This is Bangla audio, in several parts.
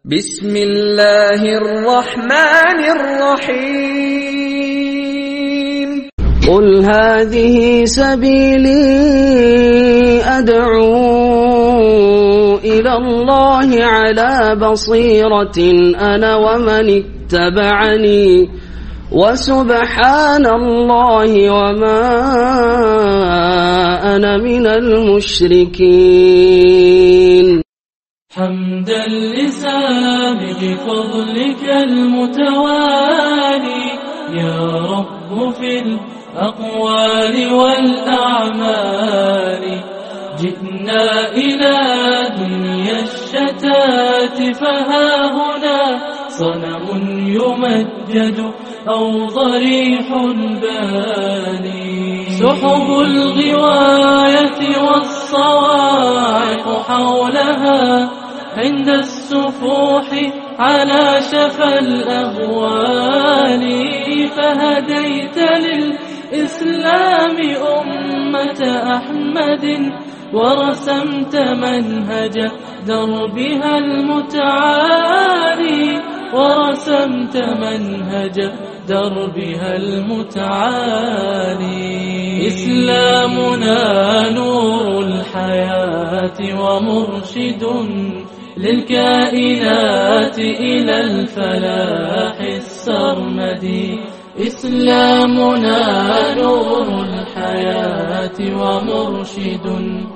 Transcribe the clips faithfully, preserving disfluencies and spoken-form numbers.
بسم الله الرحمن الرحيم قل هذه سبيلي أدعو إلى الله على بصيرة أنا ومن اتبعني وسبحان الله وما أنا من المشركين حمدا لسابق فضلك المتوالي يا رب في الأقوال والأعمال جئنا إلى دنيا الشتات فها هنا صنم يمجد أو ضريح باني سحب الغواية والصواعق حولها عند السفوح على شفا الأهوال فهديت للإسلام أمة أحمد ورسمت منهج دربها المتعالي ورسمت منهج دربها المتعالي إسلامنا نور الحياة ومرشد للكائنات إلى الفلاح السرمدي إسلامنا نور الحياة ومرشد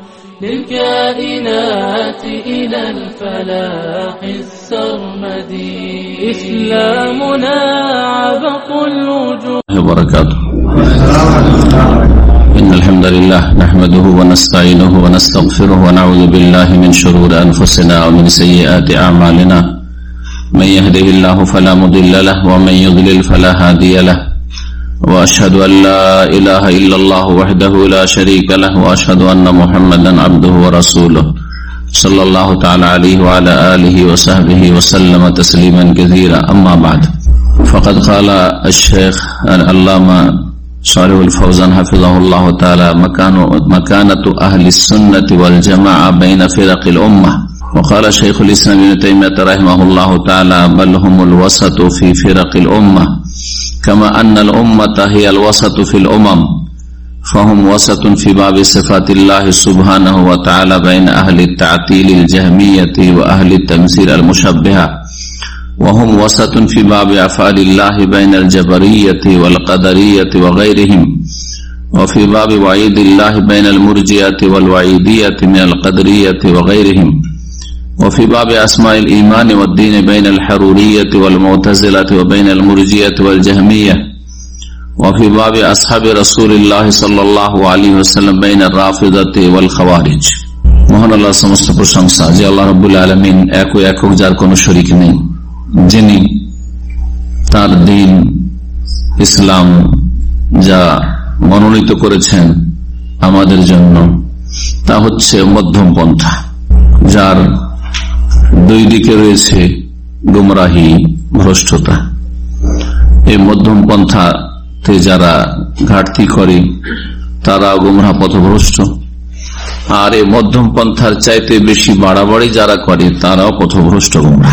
للكائنات إلى الفلاح السرمدي إسلامنا عبق الوجود وبركاته. إن الحمد لله نحمده ونستعينه ونستغفره ونعوذ بالله من شرور أنفسنا ومن سيئات أعمالنا من يهده الله فلا مضل له ومن يضلل فلا هادي له وأشهد أن لا إله إلا الله وحده لا شريك له وأشهد أن محمدا عبده ورسوله صلى الله تعالى عليه وعلى آله وصحبه وسلم تسليما كثيرا. أما بعد فقد قال الشيخ العلامة صالح الفوزان حفظه الله تعالى مكان مكانة أهل السنة والجماعة بين فرق الأمة. وقال شيخ الإسلام ابن تيمية رحمه الله تعالى بل هم الوسط في فرق الأمة كما أن الأمة هي الوسط في الأمم فهم وسط في باب صفات الله سبحانه وتعالى بين أهل التعطيل الجهمية وأهل التمثيل المشبهة وهم وسط في باب أفعال الله بين الجبرية والقدرية وغيرهم وفي باب وعيد الله بين المرجئة والوعيدية من القدرية وغيرهم وفي باب أسماء الإيمان والدين بين الحرورية والمعتزلة وبين المرجئة والجهمية وفي باب أصحاب رسول الله صلى الله عليه وسلم بين الرافضة والخوارج. মহান আল্লাহ সমস্ত প্রশংসা যে আল্লাহ রাব্বুল আলামিন এক ও একক, যার কোনো শরীক নেই, যিনি তার দ্বীন ইসলাম যা মনোনীত করেছেন আমাদের জন্য তা হচ্ছে মধ্যম পন্থা, যার দুই দিকে রয়েছে গুমরাহি, ভ্রষ্টতা। এই মধ্যম পন্থাতে যারা ঘাটতি করে তারা গুমরাহ পথভ্রষ্ট, আর এই মধ্যম পন্থার চাইতে বেশি বাড়াবাড়ি যারা করে তারাও পথভ্রষ্ট গুমরাহ।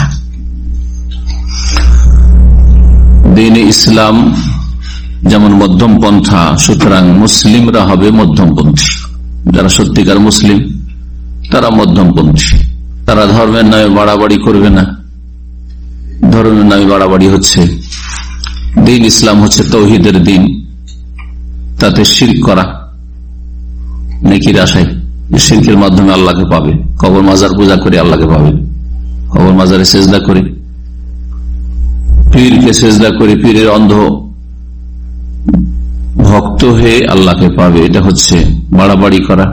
দ্বীন ইসলাম যেমন মধ্যম পন্থা, সুতরাং মুসলিমরা হবে মধ্যমপন্থী। যারা সত্যিকার মুসলিম তারা মধ্যমপন্থী, তারা ধর্মের নামে বাড়াবাড়ি করবে না। ধর্মের নামে বাড়াবাড়ি হচ্ছে, দ্বীন ইসলাম হচ্ছে তাওহীদের দ্বীন, তাতে শিরক করা নেকির আশায়, শিরকের মাধ্যমে আল্লাহকে পাবে, কবর মাজার পূজা করে আল্লাহকে পাবে, কবর মাজারে সেজদা করে, পীরকে সেজদা করে, পীরের অন্ধ ভক্ত হয়ে আল্লাহকে পাবে, এটা হচ্ছে বাড়াবাড়ি করা।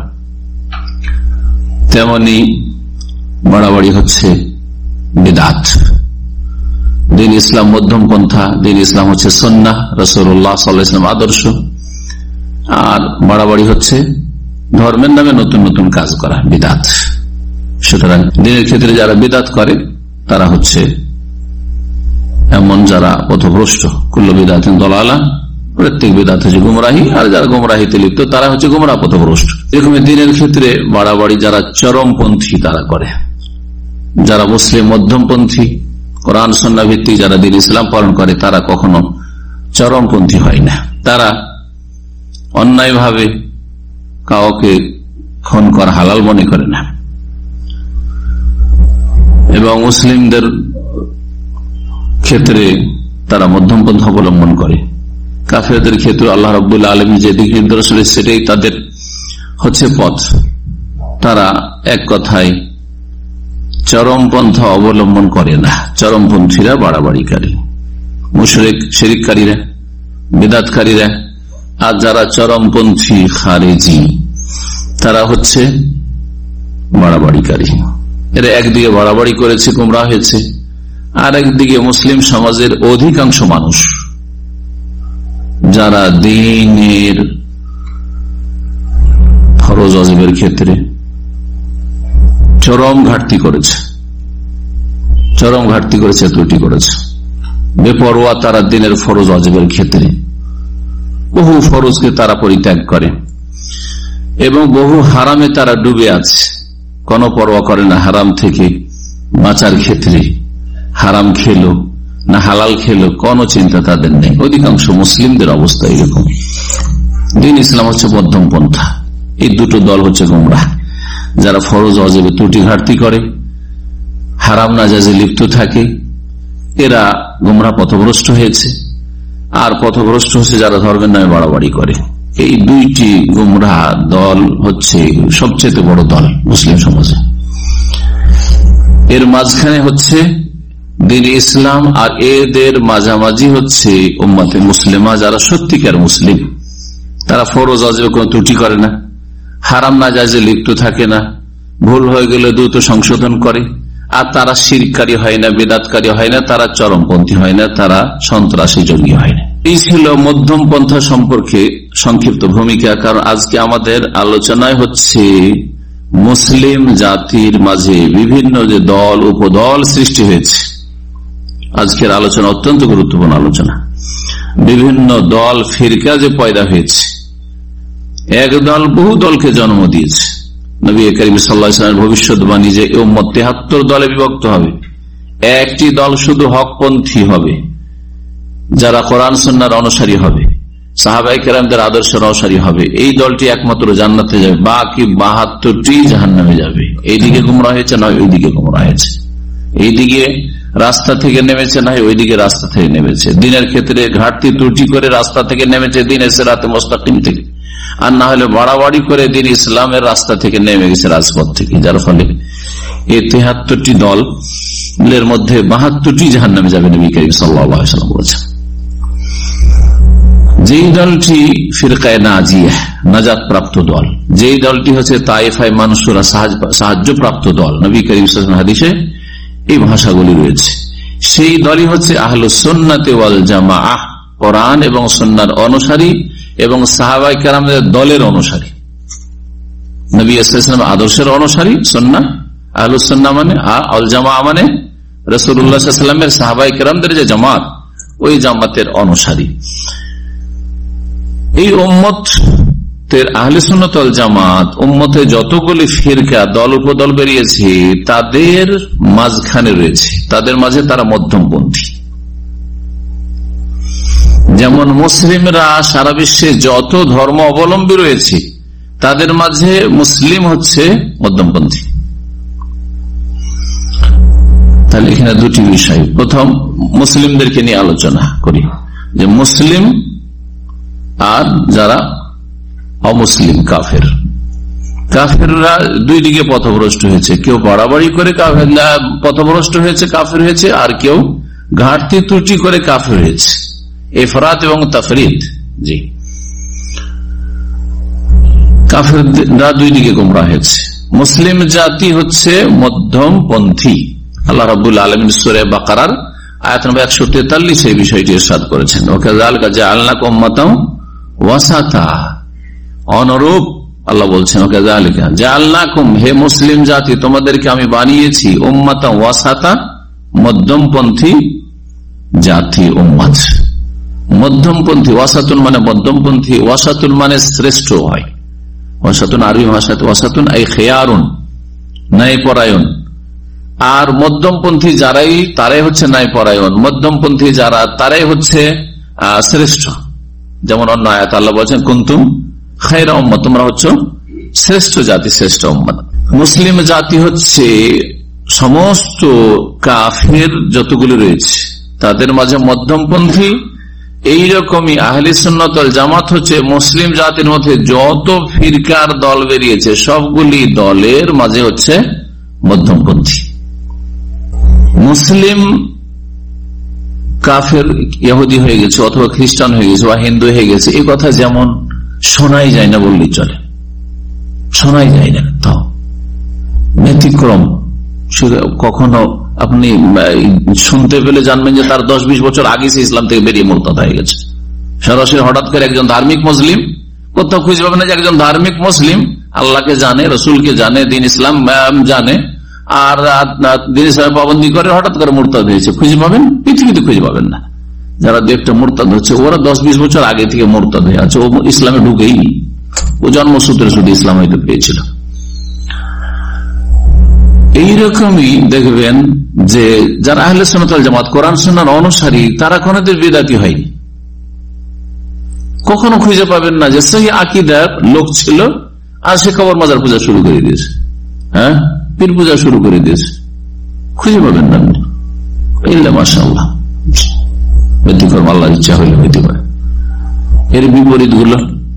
তেমনি বাড়াবাড়ি হচ্ছে বিদআত। দ্বীন ইসলাম মধ্যম পন্থা, দ্বীন ইসলাম হচ্ছে সুন্নাহ, রাসূলুল্লাহ সাল্লাল্লাহু আলাইহি ওয়াসাল্লাম আদর্শ। আর বাড়াবাড়ি হচ্ছে ধর্মের নামে নতুন নতুন কাজ করা, বিদআত। সুতরাং দ্বীনের ক্ষেত্রে যারা বিদআত করে তারা হচ্ছে এমন যারা পথভ্রষ্ট। কুল্লু বিদআতিন দালালা, প্রত্যেক বিদআত হচ্ছে গুমরাহি, আর যারা গুমরাহিতে লিপ্ত তারা হচ্ছে গুমরাহ পথভ্রষ্ট। এরকম দ্বীনের ক্ষেত্রে বাড়াবাড়ি যারা চরমপন্থী তারা করে, যারা মুসলিম মধ্যমপন্থী কোরআন সুন্নাহ ভিত্তিক যারা দিন ইসলাম পালন করে তারা কখনো চরমপন্থী হয় না। তারা অন্যায়ভাবে কাউকে খুন করা হালাল মনে করে না এবং মুসলিমদের ক্ষেত্রে তারা মধ্যমপন্থা অবলম্বন করে। কাফেরদের ক্ষেত্রে আল্লাহ রাব্বুল আলামিন যে দিক নির্দেশ করেছেন সেটাই তাদের হচ্ছে পথ। তারা এক কথায় চরমপন্থা অবলম্বন করে না। চরমপন্থীরা বাড়াবাড়িকারী, মুশরিক শিরককারীরা, বিদআতকারীরা। আর যারা চরমপন্থী খারেজি তারা হচ্ছে বাড়াবাড়িকারী। এরা একদিকে বাড়াবাড়ি করেছে, গুমরাহ হয়েছে, আর একদিকে মুসলিম সমাজের অধিকাংশ মানুষ যারা দ্বীনের ফরজ ওয়াজিবের ক্ষেত্রে চরম ঘাটতি করেছে, চরম ঘাটতি করেছে, ত্রুটি করেছে, বেপরোয়া তারা দ্বীনের ফরজ ওয়াজিবের ক্ষেত্রে বহু ফরজকে তারা পরিত্যাগ করে এবং বহু হারামে তারা ডুবে আছে, কোনো পরোয়া করে না হারাম থেকে বাঁচার ক্ষেত্রে। হারাম খেলো না হালাল খেলো কোনো চিন্তা তাদের নেই। অধিকাংশ মুসলিমদের অবস্থা এরকম। দ্বীন ইসলাম হচ্ছে মধ্যম পন্থা। এই দুটো দল হচ্ছে গোমরাহ, যারা ফরজ ওয়াজিবে ত্রুটি ঘাটতি করে, হারাম নাজাইজে লিপ্ত থাকে, এরা গোমরাহ পথভ্রষ্ট হয়েছে। আর পথভ্রষ্ট হচ্ছে যারা ধর্মের নামে বাড়াবাড়ি করে। এই দুইটি গোমরাহ দল হচ্ছে সবচেয়ে বড় দল মুসলিম সমাজে। এর মাঝখানে হচ্ছে দ্বীন ইসলাম, আর এদের মাঝামাঝি হচ্ছে উম্মতে মুসলিমা, যারা সত্যিকার মুসলিম। তারা ফরজ ওয়াজিবে কোনো ত্রুটি করে না, হারাম নাজাইজে লিপ্ত থাকে না, ভুল হয়ে গেলে দ্রুত সংশোধন করে, আর তারা শিরককারী হয় না, বিদআতকারী হয় না, তারা চরমপন্থী হয় না, তারা সন্ত্রাসী জঙ্গি হয় না। এই ছিল মধ্যম পন্থা সম্পর্কে সংক্ষিপ্ত ভূমিকা। কারণ আজকে আমাদের আলোচনায় হচ্ছে মুসলিম জাতির মাঝে বিভিন্ন যে দল উপদল সৃষ্টি হয়েছে। আজকের আলোচনা অত্যন্ত গুরুত্বপূর্ণ আলোচনা। বিভিন্ন দল ফিরকা যে পয়দা হয়েছে, এক দল বহু দলকে জন্ম দিয়েছে। নবী করিম সাল্লাল্লাহু আলাইহি ওয়াসাল্লামের ভবিষ্যৎবাণী যে উম্মত তেহাত্তর দলে বিভক্ত হবে, একটি দল শুধু হকপন্থী হবে, যারা কোরআন সুন্নাহর অনুসারী হবে, সাহাবায়ে কেরামদের আদর্শের অনুসারী হবে। এই দলটি একমাত্র জান্নাতে যাবে, বাকি বাহাত্তরটি জাহান্নামে যাবে। এইদিকে গুমরাহ হয়েছে নয় ওইদিকে গুমরাহ হয়েছে, এইদিকে রাস্তা থেকে নেমেছে নয় ওইদিকে রাস্তা থেকে নেমেছে। দিনের ক্ষেত্রে ঘাটতি ত্রুটি করে রাস্তা থেকে নেমেছে দিনের সিরাতে মুস্তাকিম থেকে, আর না হলে বাড়াবাড়ি করে দিন ইসলামের রাস্তা থেকে নেমে গেছে রাজপথ থেকে। যার ফলে এই তেহাত্তরটি দলের মধ্যে বাহাত্তরটি জাহান্নামে যাবে নবী করিম সাল্লাল্লাহু আলাইহি ওয়াসাল্লাম বলেছেন। যেই দলটি ফিরকায়ে নাজিয়া, নাজাত প্রাপ্ত দল, যেই দলটি হচ্ছে তায়েফায়ে মানসুরা, সাহায্য প্রাপ্ত দল, নবী করিম সাল্লাল্লাহু আলাইহি ওয়াসাল্লাম হাদিসে এই ভাষাগুলি রয়েছে। সেই দলই হচ্ছে আহলুস সুন্নাত ওয়াল জামাআহ, কোরআন এবং সুন্নাহর অনুসারী এবং সাহাবায়ে কেরামদের দলের অনুসারী, নবী সাল্লাল্লাহু আলাইহি ওয়াসাল্লাম আদর্শের অনুসারী। সুন্নাহ আহলুস সুন্নাহ মানে, আল জামাআহ মানে রাসূলুল্লাহ সাল্লাল্লাহু আলাইহি ওয়াসাল্লামের সাহাবায়ে কেরামদের যে জামাত, ওই জামাতের অনুসারী। এই উম্মতের আহলে সুন্নাত ওয়াল জামাত, উম্মতে যতগুলি ফিরকা দল উপদল বেরিয়েছে তাদের মাঝখানে রয়েছে, তাদের মাঝে তারা মধ্যমপন্থী। যেমন মুসলিমরা সারা বিশ্বে যত ধর্ম অবলম্বী রয়েছে তাদের মাঝে মুসলিম হচ্ছে মধ্যমপন্থী। তাহলে এখানে দুটি বিষয়। প্রথম মুসলিমদেরকে নিয়ে আলোচনা করি, যে মুসলিম আর যারা অমুসলিম কাফের। কাফেররা দুই দিকে পথভ্রষ্ট হয়েছে, কেউ বাড়াবাড়ি করে পথভ্রষ্ট হয়েছে, কাফের হয়েছে, আর কেউ ঘাটতি ত্রুটি করে কাফের হয়েছে। ইফরাত এবং তাফরিদ। জি, কাফেররা দুই দিকে গোমরাহ হয়েছে। মুসলিম জাতি হচ্ছে মধ্যমপন্থী। আল্লাহ রাব্বুল আলামিন সূরা বাকারার আয়াত নম্বর একশো তেতাল্লিশ এই বিষয়টি ইরশাদ করেছেন, ওয়াকাযালিকা জাআলনাকুম উম্মাতান ওয়াসাতা। অনুরূপ আল্লাহ বলছেন, ওয়াকাযালিকা জাআলনাকুম, হে মুসলিম জাতি তোমাদেরকে আমি বানিয়েছি উম্মাতান ওয়াসাতা, মধ্যমপন্থী জাতি, উম্মত মধ্যমপন্থী। ওয়াসাতুন মানে মধ্যমপন্থী, ওয়াসাতুন মানে শ্রেষ্ঠ হয়। ওয়াসাতুন আরবি ভাষাতে ওয়াসাতুন আই খেয়ারুন, ন্যায় পরায়ণ, আর মধ্যমপন্থী যারাই তারাই হচ্ছে ন্যায় পরায়ণ, মধ্যমপন্থী যারা তারাই হচ্ছে শ্রেষ্ঠ। যেমন অন্য আয়াত আল্লাহ বলছেন কুনতুম খায়রা উম্মাহ, তোমরা হচ্ছে শ্রেষ্ঠ জাতি, শ্রেষ্ঠ উম্মাহ। মুসলিম জাতি হচ্ছে সমস্ত কাফের যতগুলো রয়েছে তাদের মাঝে মধ্যমপন্থী। এইরকমই আহলে সুন্নাত ওয়াল জামাত হচ্ছে মুসলিম জাতির মধ্যে যত ফিরকার দল বেরিয়েছে সবগুলি দলের মাঝে হচ্ছে মধ্যমপন্থী। মুসলিম কাফের ইহুদি হয়ে গেছে অথবা খ্রিস্টান হয়ে গেছে বা হিন্দু হয়ে গেছে এই কথা যেমন শোনাই যায় না বললেই চলে, শোনাই যায় না। তাও ব্যতিক্রম কখনো আপনি শুনতে পেলে জানবেন যে তার দশ বিশ বছর আগে সে ইসলাম থেকে বেরিয়ে মুরতাদ হয়ে গেছে। সরাসরি হঠাৎ করে একজন ধার্মিক মুসলিম, কোথাও খুঁজে পাবে না যে একজন ধার্মিক মুসলিম আল্লাহকে জানে, রসুলকে জানে, দিন ইসলাম জানে আর দিন ইসলাম পাবন্দি করে হঠাৎ করে মুরতাদ হয়েছে, খুঁজে পাবেন? পৃথিবীতে খুঁজে পাবেন না। যারা দু একটা মুরতাদ হচ্ছে ওরা দশ বিশ বছর আগে থেকে মুরতাদ হয়ে আছে, ও ইসলামে ঢুকেই নি, ও জন্মসূত্রে শুধু ইসলাম হয়তো পেয়েছিল। এইরকমই দেখবেন যে যারা আহলে সুন্নাত ওয়াল জামাত কোরআন সুন্নাহর অনুসারী তারা কোনদিন বিদআতি হয়নি। কখনো খুঁজে পাবেন না যে সহি আকীদার লোক ছিল আর সে কবর মাজার পূজা শুরু করে দিয়েছে, হ্যাঁ পীর পূজা শুরু করে দিয়েছে, খুঁজে পাবেন না। ইল্লা মাশাআল্লাহ, ব্যতিক্রম আল্লাহর ইচ্ছা হইলে হইতে পারে। এর বিপরীত গুলো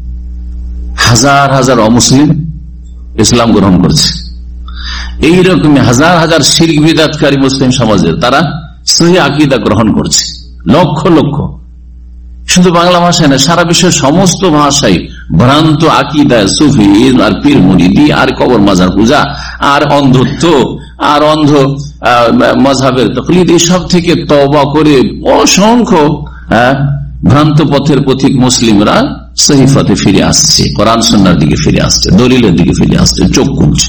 হাজার হাজার অমুসলিম ইসলাম গ্রহণ করছে। এইরকমই হাজার হাজার শিরক বিদআতকারী মুসলিম সমাজের তারা সহি আকীদা গ্রহণ করছে, লক্ষ লক্ষ। শুধু বাংলা ভাষায় না, সারা বিশ্বের সমস্ত ভাষায় ভ্রান্ত আকীদা, সুফি আর পীর মুরিদি আর কবর মাজার পূজা আর অন্ধত্ব আর অন্ধ মাযহাবের তাকলিদ, এসব থেকে তওবা করে অসংখ্য ভ্রান্ত পথের পথিক মুসলিমরা সহিহ পথে ফিরে আসছে, কোরআন সুন্নাহর দিকে ফিরে আসছে, দলিলের দিকে ফিরে আসছে, চোখ খুলছে।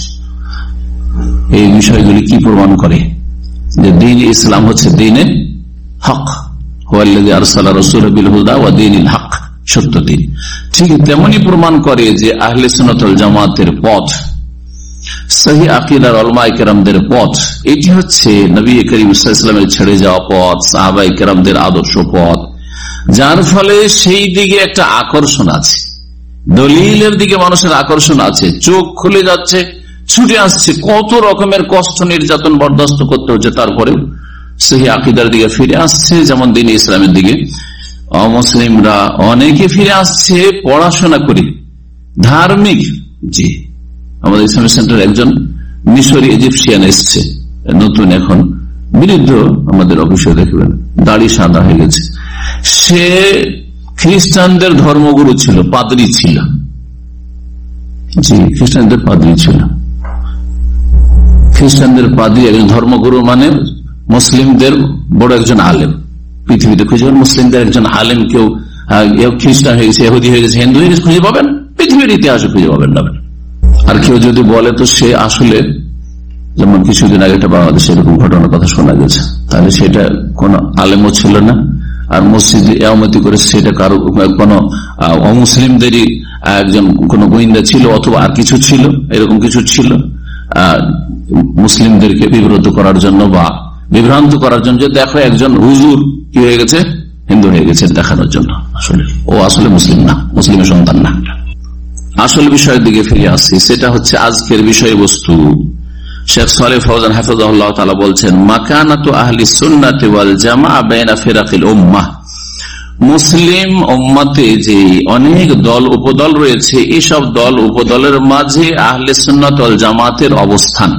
এই বিষয়গুলি কি প্রমাণ করে? যে দ্বীন ইসলাম হচ্ছে দ্বীনে হক, হুয়াল্লাযী আরসালা রাসূলাহু বিল হুদা ওয়া দীনিল হক, সত্য দ্বীন। ঠিক তেমনি প্রমাণ করে যে আহলে সুন্নাত ওয়াল জামাতের পথ, সহিহ আকীদার উলামায়ে কেরামদের পথ, এটি হচ্ছে নবী করিম সাল্লাল্লাহু আলাইহি ওয়াসাল্লামের ছেড়ে যাওয়া পথ, সাহাবায়ে কেরামদের আদর্শ পথ, যার ফলে সেই দিকে একটা আকর্ষণ আছে, দলিলের দিকে মানুষের আকর্ষণ আছে, চোখ খুলে যাচ্ছে, ছুটে আসছে। কত রকমের কষ্ট নির্যাতন বরদাস্ত করতে হচ্ছে, তারপরেও সহিহ আকীদার দিকে ফিরে আসছে। যেমন দ্বীন ইসলামের দিকে অমুসলিমরা অনেকে ফিরে আসছে পড়াশোনা করে, ধার্মিক। জি, আমাদের ইসলামিক সেন্টার একজন মিশরি ইজিপশিয়ান এসছে নতুন, এখন বিরুদ্ধ আমাদের অফিসে দেখবেন, দাড়ি সাদা হয়ে গেছে। সে খ্রিস্টানদের ধর্মগুরু ছিল, পাদ্রী ছিল। জি, খ্রিস্টানদের পাদ্রী ছিল। খ্রিস্টানদের পাদ্রী একজন ধর্মগুরু মানে মুসলিমদের বড় একজন আলেম। পৃথিবীতে খুঁজে পাবেন মুসলিমদের একজন আলেম, কেউ খ্রিস্টান হয়ে গেছে, ইহুদি হয়ে গেছে, হিন্দু হয়ে গেছে, খুঁজে পাবেন? পৃথিবীর ইতিহাসে খুঁজে পাবেন না। আর কেউ যদি বলে তো সে আসলে, যেমন কিছুদিন আগে একটা বাংলাদেশে এরকম ঘটনার কথা শোনা গেছে, তাহলে সেটা কোন আলেমও ছিল না, আর মসজিদে ইমামতি করে সেটা কারো কোন অমুসলিমদেরই একজন কোন গোয়েন্দা ছিল অথবা আর কিছু ছিল, এরকম কিছু ছিল মুসলিমদেরকে বিব্রত করার জন্য বা বিভ্রান্ত করার জন্য, যে দেখো একজন হুজুর কি হয়ে গেছে, হিন্দু হয়ে গেছে, দেখানোর জন্য। আসলে ও আসলে মুসলিম না, মুসলিমের সন্তান না। আসল বিষয়ের দিকে ফিরে আসছি, সেটা হচ্ছে আজকের বিষয়বস্তু। শেখ সালেহ ফওজান হাফিজাহুল্লাহ তাআলা বলছেন, মাকানাতু আহলি সুন্নাতি ওয়াল জামাআহ বাইনা ফিরাকিল উম্মাহ, মুসলিম উম্মতে যে অনেক দল উপদল রয়েছে, এইসব দল উপদলের মাঝে আহলে সুন্নাত ওয়াল জামাতের অবস্থান,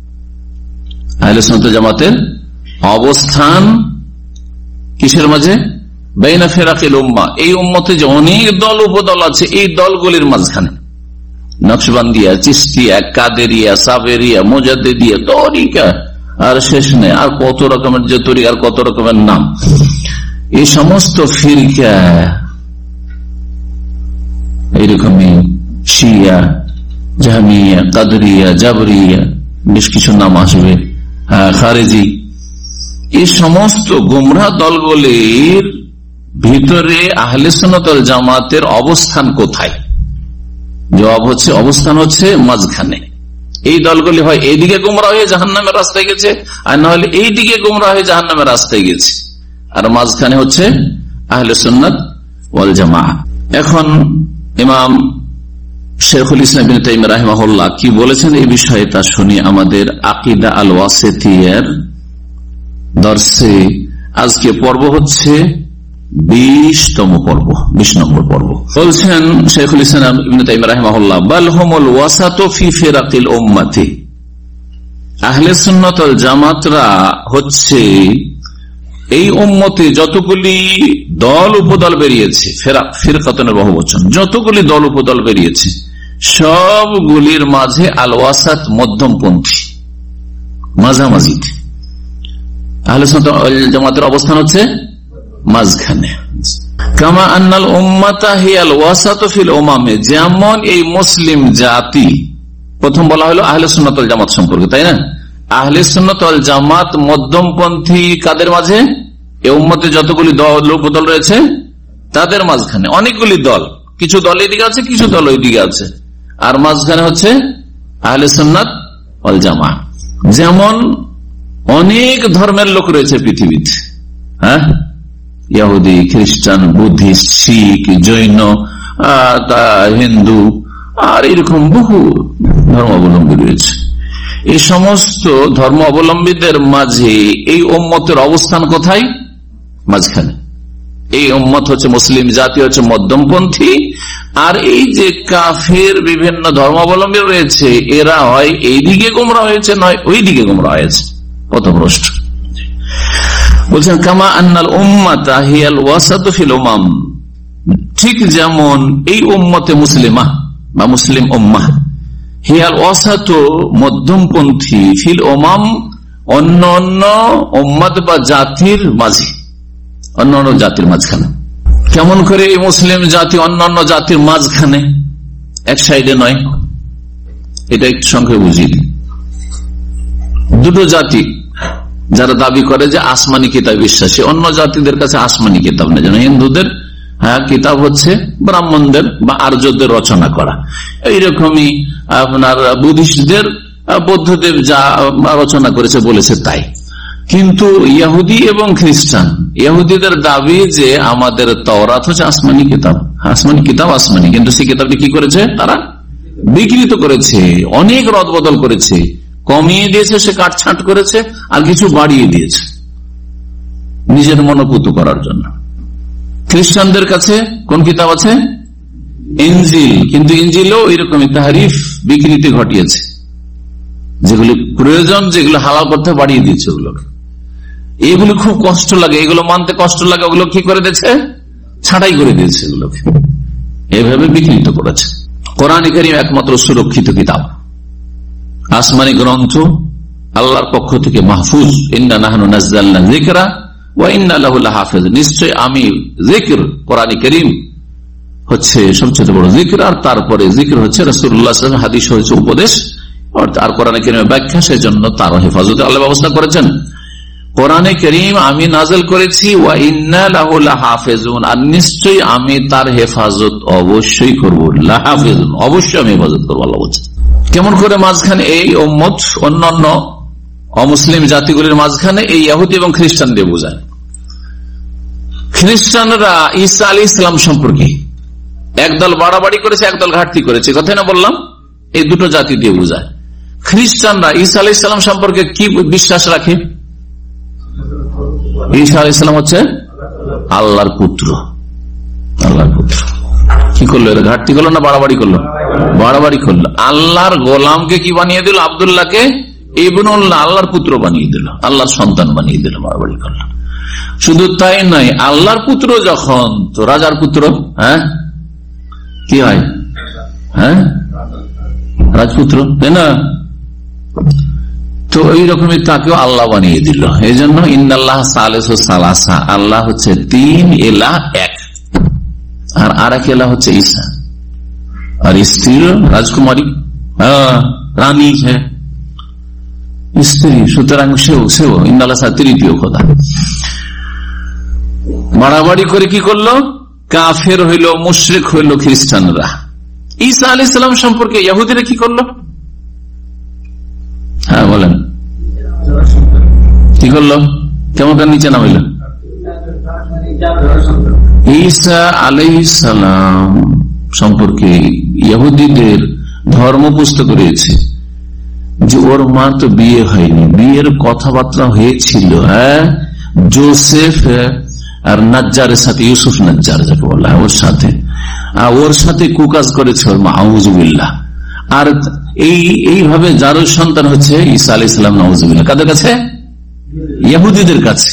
আহলে সুন্নাত ওয়াল জামাতের অবস্থান কিসের মাঝে? বাইনা ফিরাকিল উম্মাহ, এই উম্মতে যে অনেক দল উপদল আছে এই দলগুলির মাঝখানে। নকশবন্দিয়া, চিশতিয়া, কাদেরিয়া, সাবেরিয়া, মুজাদ্দিদিয়া, তরিকা আর শেষ নেই, আর কত রকমের যে তরিকা, আর কত রকমের নাম, এই সমস্ত ফিরকা, এইরকমই শিয়া, জাহমিয়া, কাদরিয়া, জাবরিয়া, বেশ কিছু নাম আসবে, খারেজি, এই সমস্ত গোমরাহ দলগুলির ভিতরে আহলে সুন্নাত ওয়াল জামাতের অবস্থান কোথায়? জবাব হচ্ছে অবস্থান হচ্ছে মাঝখানে। এই দলগুলি হয় এইদিকে গুমরা হয়ে জাহান্নামের রাস্তায় গেছে, আর না হলে এইদিকে গুমরা হয়ে জাহান্নামের রাস্তায় গেছে, আর মাঝখানে হচ্ছে আহলে সুন্নাত ওয়াল জামাআহ। এখন ইমাম শেখুল ইসলাম ইবনে তাইমিয়া রাহিমাহুল্লাহ কি বলেছেন এই বিষয়ে তা শুনি আমাদের আকিদা আল ওয়াসিতিয়ার দর্শে। আজকে পর্ব হচ্ছে বিশতম পর্ব, বিশ নম্বর পর্ব। বলছেন শেখুল ইসলাম ইবনে তাইমিয়া রাহিমাহুল্লাহ, বাল হুমুল ওয়াসাতু ফি ফিরাকিল উম্মতি, আহলে সুন্নাত ওয়াল জামাতরা হচ্ছে এই উম্মতে যতগুলি দল উপদল বেরিয়েছে, ফেরাক ফিরকাতুনের বহুবচন, যতগুলি দল উপদল বেরিয়েছে সবগুলির মাঝে আল ওয়াসাত মধ্যমপন্থী, মাঝামাঝি। আহলে সুন্নাত ওয়াল জামাতের অবস্থান হচ্ছে মাঝখানে। কামা আন্নাল উম্মাতা হিয়াল ওয়াসাতু ফিল উমামে, যেমন এই মুসলিম জাতি, প্রথম বলা হলো আহলে সুন্নাত ওয়াল জামাত সম্পর্কে, তাই না? আহলে সুন্নাত ওয়াল জামাত মধ্যমপন্থী কাদের মাঝে? এই উম্মতে যতগুলি দল উপদল রয়েছে তাদের মাঝখানে। অনেকগুলি দল, কিছু দল এদিকে আছে, কিছু দল ওইদিকে আছে, আর মাঝখানে হচ্ছে আহলে সুন্নাত ওয়াল জামাত। যেমন অনেক ধর্মের লোক রয়েছে পৃথিবীতে, হ্যাঁ, ইহুদি, খ্রিস্টান, বুদ্ধিস্ট, শিখ, জৈন, হিন্দু, আর এরকম বহু ধর্মাবলম্বী রয়েছে। এই সমস্ত ধর্ম অবলম্বীদের মাঝে এই উম্মতের অবস্থান কোথায়? মাঝখানে। এই উম্মত হচ্ছে মুসলিম জাতি হচ্ছে মধ্যমপন্থী, আর এই যে কাফের বিভিন্ন ধর্মাবলম্বী রয়েছে এরা হয় এইদিকে গোমরা হয়েছে, নয় ওই দিকে গোমরা হয়েছে, পথভ্রষ্ট। বলছেন কামা আন্নাল উম্মাতা হিয়াল ওয়াসাতু ফিল উমাম, ঠিক যেমন এই উম্মতে মুসলিমা বা মুসলিম উম্মাহ হিয়াল ওয়াসাতু মধ্যমপন্থী ফিল উমাম, অন্য অন্য উম্মাত বা জাতির মাঝে, অন্য অন্য জাতির মাঝখানে। কেমন করে এই মুসলিম জাতি অন্য অন্য জাতির মাঝখানে, এক সাইডে নয়? এটা একটু সংখ্যায় বুঝিয়ে দিই। দুটো জাতি যারা দাবি করে যে আসমানি কিতাব বিশ্বাসী, অন্য জাতিদের কাছে আসমানি কিতাব নেই, যেন হিন্দুদের হ্যাঁ কিতাব হচ্ছে ব্রাহ্মণদের বা আর্যদের রচনা করা, এইরকমই আপনার বুদ্ধিস্টদের বৌদ্ধদেব যা রচনা করেছে বলেছে তাই। কিন্তু ইহুদি এবং খ্রিস্টান, ইহুদিদের দাবি যে আমাদের তাওরাত হচ্ছে আসমানি কিতাব, আসমানি কিতাব আসমানি, কিন্তু সেই কিতাবটি কি করেছে তারা? বিকৃত করেছে, অনেক রদবদল করেছে, কমিয়ে দিয়েছে, সে কাটছাঁট করেছে, আর কিছু বাড়িয়ে দিয়েছে নিজের মনোপুত করার জন্য। খ্রিস্টানদের কাছে কোন কিতাব আছে? ইনজিল, কিন্তু ইনজিলও এরকমই তাহরিফ, বিকৃতি ঘটিয়েছে, যেগুলি প্রয়োজন, যেগুলো হালাল করতে বাড়িয়ে দিয়েছে ওগুলোকে। এগুলো খুব কষ্ট লাগে, এগুলো মানতে কষ্ট লাগে, ওগুলো কি করে দিয়েছে? ছাঁটাই করে দিয়েছে এগুলোকে, এভাবে বিকৃত করেছে। কোরআন কারীম একমাত্র সুরক্ষিত কিতাব, আসমানি গ্রন্থ, আল্লাহর পক্ষ থেকে মাহফুজ। ইন্না নাহনু নাযালনা যিকরা ওয়া ইন্না লাহু লাহাফিজ, নিশ্চয় আমি যিকর, কোরআন কারীম হচ্ছে সবচেয়ে বড় যিকর, আর তারপরে যিকর হচ্ছে রাসূলুল্লাহ সাল্লাল্লাহু আলাইহি ওয়াসাল্লাম, হাদিস হচ্ছে উপদেশ, আর কোরআন কারীমের ব্যাখ্যা, সেজন্য তার হেফাজতে আল্লাহ ব্যবস্থা করেছেন। কোরআনে কারীম আমি নাযিল করেছি, ওয়া ইন্না লাহু লাহাফিজুন, আর নিশ্চয়ই আমি তার হেফাজত অবশ্যই করব, লাহাফিজুন, অবশ্যই আমি হেফাজত করবো, আল্লাহ বলছেন। কেমন করে মাঝখানে এই উম্মত অন্যান্য অমুসলিম জাতিগুলির মাঝখানে এই ইহুদি এবং খ্রিস্টান দিয়ে বোঝায়। খ্রিস্টানরা ঈসা আলাইহিস সালাম সম্পর্কে একদল বাড়াবাড়ি করেছে, একদল ঘাটতি করেছে, কথাই না বললাম? এই দুটো জাতি দিয়ে বোঝায়। খ্রিস্টানরা ঈসা আলাইহিস সালাম সম্পর্কে কি বিশ্বাস রাখে? ঈসা আলাইহিস সালাম হচ্ছে আল্লাহর পুত্র, আল্লাহর পুত্র। কি করলো এরা? ঘাটতি করলো না বাড়াবাড়ি করলো? বাড়াবাড়ি করলো। আল্লাহর গোলামকে কি বানিয়ে দিল? আব্দুল্লাহকে ইবনুল্লাহ, আল্লাহর পুত্র বানিয়ে দিল, আল্লাহর সন্তান বানিয়ে দিল, বাড়াবাড়ি করলো। শুধু তাই নয়, আল্লাহর পুত্র যখন, তো রাজার পুত্র, হ্যাঁ কি হয়? হ্যাঁ রাজপুত্র, তাই না? তো এইরকমই তাকেও আল্লাহ বানিয়ে দিল। এই জন্য ইন্নাল্লাহ সালিসু সালাসা, আল্লাহ হচ্ছে তিন, এলাহ এক, আর আর এক এলাহ হচ্ছে ঈসা। আর স্ত্রী রাজকুমারী, হ্যাঁ রানী, হ্যাঁ স্ত্রী, সুতরাং সেও সেও ইন্নাল্লাহ তৃতীয় খোদা। বাড়াবাড়ি করে কি করলো? কাফের হইল, মুশরিক হইল খ্রিস্টানরা। ঈসা আলাইহিস সালাম সম্পর্কে ইহুদিরা কি করলো? হ্যাঁ বলেন, কি করলো? কেমন করে নিচে নামাইল? ঈসা আলাইহিস সালাম সম্পর্কে ইহুদীদের ধর্ম পুস্তক রয়েছে যে ওর মা তো বিয়ে হয়নি, বিয়ের কথাবার্তা হয়েছিল হ্যাঁ জোসেফ আর নাজ্জারের সাথে, ইউসুফ নাজ্জার যাকে বলা হয়, ওর সাথে ওর সাথে কুকাজ করেছে ওর মা, আউযুবিল্লাহ। আর এই এইভাবে যার সন্তান হচ্ছে ঈসা আলাইহিস সালাম, নাউযুবিল্লাহ। কাদের কাছে? ইহুদীদের কাছে।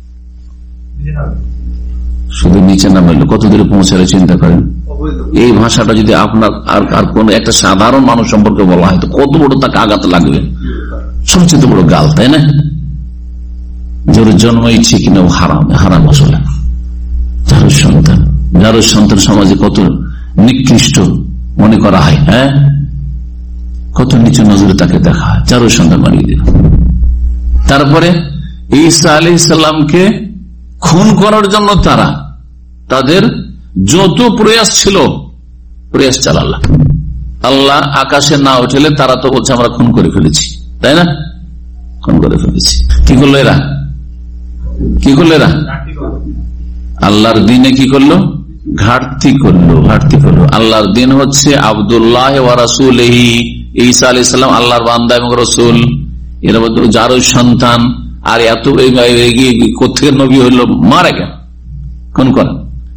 শুধু নিচে নামাইল, কত দূরে পৌঁছালে চিন্তা করেন। এই ভাষাটা যদি আপনার আর কোন একটা সাধারণ মানুষ সম্পর্কে বলা হয় তো কত বড় তাকে আঘাত লাগবে, সবচেয়ে বড় গাল, তাই না? যার জন্ম ইচ্ছে কিনা হারাম, হারাম আসলে। যার সন্তান, যার সন্তান সমাজে কত নিকৃষ্ট মনে করা হয়, হ্যাঁ কত নিচু নজরে তাকে দেখা হয়, যার সন্তান মারিয়ে দিল। তারপরে ঈসা আলাইহিস সালামকে খুন করার জন্য তারা তাদের যত প্রয়াস ছিল প্রয়াস চালাল। আল্লাহ আকাশে না উঠলে তারা তো বলছে আমরা খুন করে ফেলেছি, তাই না? খুন করে ফেলেছি। কি করলো এরা? কি করলো এরা? আল্লাহর দিনে কি করলো? ঘাটতি করলো, ঘাটতি করলো। আল্লাহর দিন হচ্ছে আব্দুল্লাহ ওয়া রাসূলিহি, ঈসা আলাইহিস সালাম আল্লাহর বান্দা এবং রাসূল, এর মধ্যে যার সন্তান। আর এত কোথেকে নবী হইল? মারা গেল, খুন করা।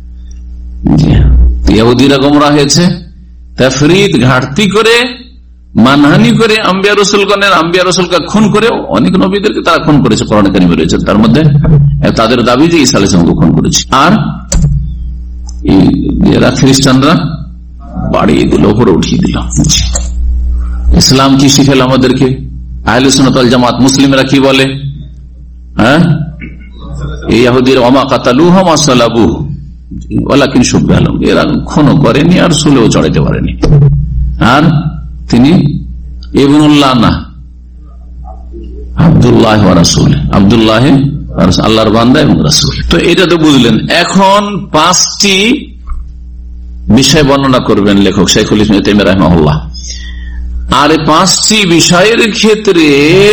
ইহুদিরা গোমরাহ হয়েছে, তাফরীদ ঘাটতি করে, মানহানি করে, আম্বিয়া রাসূলগণের আম্বিয়া রাসূলকে খুন করে, অনেক নবীদেরকে তারা খুন করেছে। কোরআনে কারিমে রয়েছে তার মধ্যে তাদের দাবি যে ঈসা আলাইহিস সালামকে খুন করেছে। আর এরা খ্রিস্টানরা বাড়িয়ে দিল, উপরে উঠিয়ে দিল। ইসলাম কি শিখেল আমাদেরকে? আহলে সুন্নাত ওয়াল জামাত মুসলিমরা কি বলে? হ্যাঁ এই ইহুদিরা ওমা কাতালুহু ওমা সালাবুহু ওয়ালাকিন শুবিহা লাহুম, এরা খুনও করেনি আর শুলেও চড়াইতে পারেনি। আর তিনি ইবনুল্লাহ না, আব্দুল্লাহ ওয়া রাসূল, আব্দুল্লাহ আল্লাহর বান্দা এবং রাসূল। তো এটা তো বুঝলেন। এখন পাঁচটি বিষয় বর্ণনা করবেন লেখক শাইখুল ইসলাম ইবনে তাইমিয়া রাহিমাহুল্লাহ। আর পাঁচটি বিষয়ের ক্ষেত্রে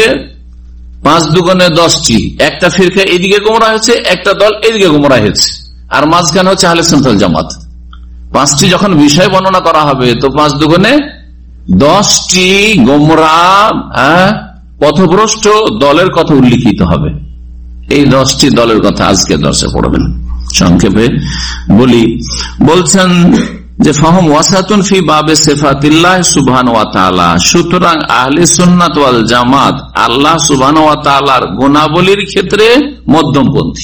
পাঁচ দুগুণে দশটি, একটা ফিরকা এদিকে গোমরাহ হয়েছে, একটা দল এদিকে গোমরাহ হয়েছে, আর মাঝখানে হচ্ছে আহলে সুন্নাত ওয়াল জামাত। পাঁচটি যখন বিষয় বর্ণনা করা হবে তো পাঁচ দুগুণে দশটি গোমরাহ পথভ্রষ্ট দলের কথা উল্লিখিত হবে। এই দশটি দলের কথা আজকে দর্শে পড়বেন। সংক্ষেপে বলি, বলছেন যে ফাহম ওয়াসাতুন ফি বাবে সিফাতিল্লাহ সুবহানাহু ওয়া তাআলা, সুতরাং আহলে সুন্নাত ওয়াল জামাত আল্লাহ সুবহানাহু ওয়া তাআলার গুণাবলীর ক্ষেত্রে মধ্যমপন্থী।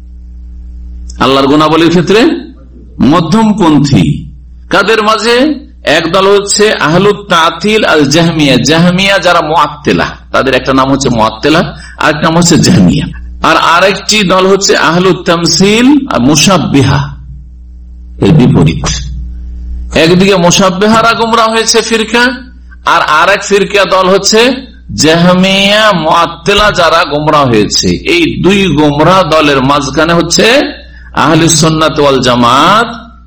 আল্লাহর গুণাবলীর ক্ষেত্রে মধ্যমপন্থী। কাদের মাঝে? একদল হচ্ছে আহলুত তাতিল আল জাহমিয়া, জাহমিয়া যারা মুআত্তিলা, তাদের একটা নাম হচ্ছে মুআত্তিলা, আরেকটা নাম হচ্ছে জাহমিয়া। আর আরেকটি দল হচ্ছে আহলুত তামসিল আর মুশাব্বিহা, এর বিপরীত। একদিকে মুশাব্বিহারা গোমরাহ হয়েছে ফিরকা, আর আরেক ফিরকা দল হচ্ছে জাহমিয়া মুআত্তিলা যারা গোমরাহ হয়েছে। এই দুই গোমরাহ দলের মাঝখানে হচ্ছে আহলে সুন্নাত ওয়াল জামাত।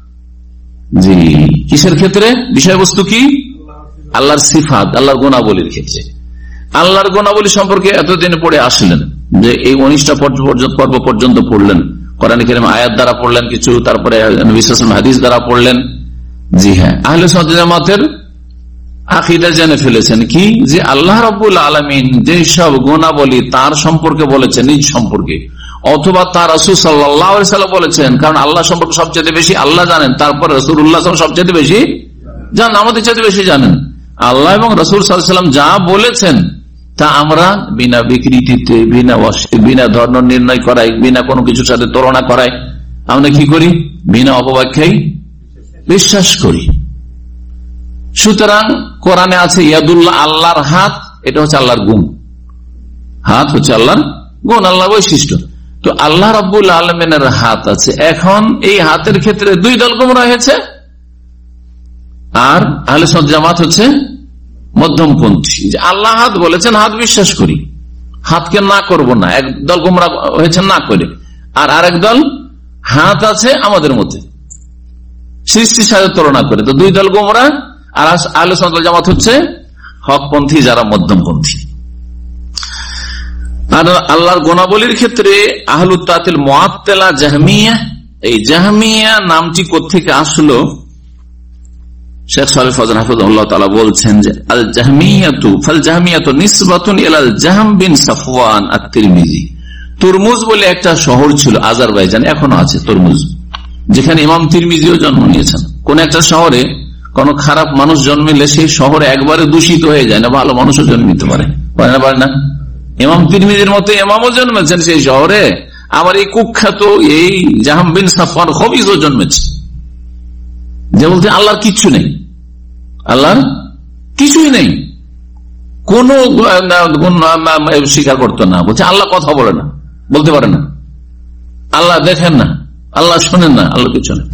জি, কিসের ক্ষেত্রে? বিষয়বস্তু কি? আল্লাহর সিফাত, আল্লাহর গুণাবলীর ক্ষেত্রে। আল্লাহর গুণাবলী সম্পর্কে এতদিন পড়ে আসলেন যে এই উনিশটা পর্ব পর্যন্ত পড়লেন, কোরআনে কারীম আয়াত দ্বারা পড়লেন কিছু, তারপরে নবী সাল্লাল্লাহু আলাইহি ওয়াসাল্লাম হাদিস দ্বারা পড়লেন। জি হ্যাঁ, আহলে সুন্নাত ওয়াল জামাতের আকীদা জেনে ফেলেছেন কি, যে আল্লাহ রাব্বুল আলামিন যে সব গুণাবলী তার সম্পর্কে বলেছেন নিজ সম্পর্কে, অথবা তার রাসূল সাল্লাল্লাহু আলাইহি ওয়াসাল্লাম বলেছেন, কারণ আল্লাহ সম্পর্কে সবচেয়ে বেশি আল্লাহ জানেন, তারপর রাসূলুল্লাহ সাল্লাল্লাহু আলাইহি ওয়াসাল্লাম সবচেয়ে বেশি জানেন, আমাদের চাইতে বেশি জানেন। আল্লাহ এবং রাসূল সাল্লাল্লাহু আলাইহি ওয়াসাল্লাম যা বলেছেন তা আমরা বিনা বিকৃতিতে, বিনা বিনা ধর্ম নির্ণয় করাই, বিনা কোনো কিছুর সাথে তুলনা করাই আমরা কি করি? বিনা অপব্যাখ্যায় বিশ্বাস করি। সুতরাং কোরআনে আছে ইয়াদুল্লাহ, আল্লাহর হাত, এটা হচ্ছে আল্লাহর গুণ। হাত হচ্ছে আল্লাহর গুণ, আল্লাহর বৈশিষ্ট্য। তো আল্লাহ রাব্বুল আলামিনের হাত আছে। এখন এই হাতের ক্ষেত্রে দুই দল গোমরাহ হয়েছে, আর আহলে সুন্নাত জামাত হচ্ছে মধ্যমপন্থী। যে আল্লাহ হাত বলেছেন, হাত বিশ্বাস করি, হাতকে না করব না। এক দল গোমরাহ হয়েছে না করে, আর আরেক দল হাত আছে আমাদের মধ্যে, সৃষ্টির সাথে তুলনা করে। তো দুই দল গোমরাহ, আর আহলে সুন্নাত ওয়াল জামাত হচ্ছে হকপন্থী যারা মধ্যমপন্থী। আর আল্লাহর গুণাবলীর ক্ষেত্রে আহলুত তাতিল মুআত্তিলা জাহমিয়া, এই জাহমিয়া নামটি কোত্থেকে আসলো? শেখ সালেহ ফাওজান হাফিজাহুল্লাহ তাআলা বলছেন যে আল জাহমিয়াতু ফাল জাহমিয়াতু নিসবাতুন ইলাল জাহম বিন সাফওয়ান আত-তিরমিজি। তরমুজ বলে একটা শহর ছিল আজারবাইজান, এখনো আছে তরমুজ, যেখানে ইমাম তিরমিজিও জন্ম নিয়েছেন। কোন একটা শহরে কোন খারাপ মানুষ জন্মিলে সেই শহরে একবারে দূষিত হয়ে যায় না, ভালো মানুষও জন্মিতে পারে, পারে না পারে না? ইমাম তিরমিজির মতো ইমামও জন্মেছেন সেই শহরে, আবার এই কুখ্যাত এই জাহম বিন সাফওয়ান খবিসও জন্মেছে, যে বলতে আল্লাহর কিচ্ছু নেই, আল্লাহর কিছুই নেই, কোন স্বীকার করতো না, বলছে আল্লাহ কথা বলে না, বলতে পারে না, আল্লাহ দেখেন না, আল্লাহ শোনেন না, আল্লাহ কিছু নেই।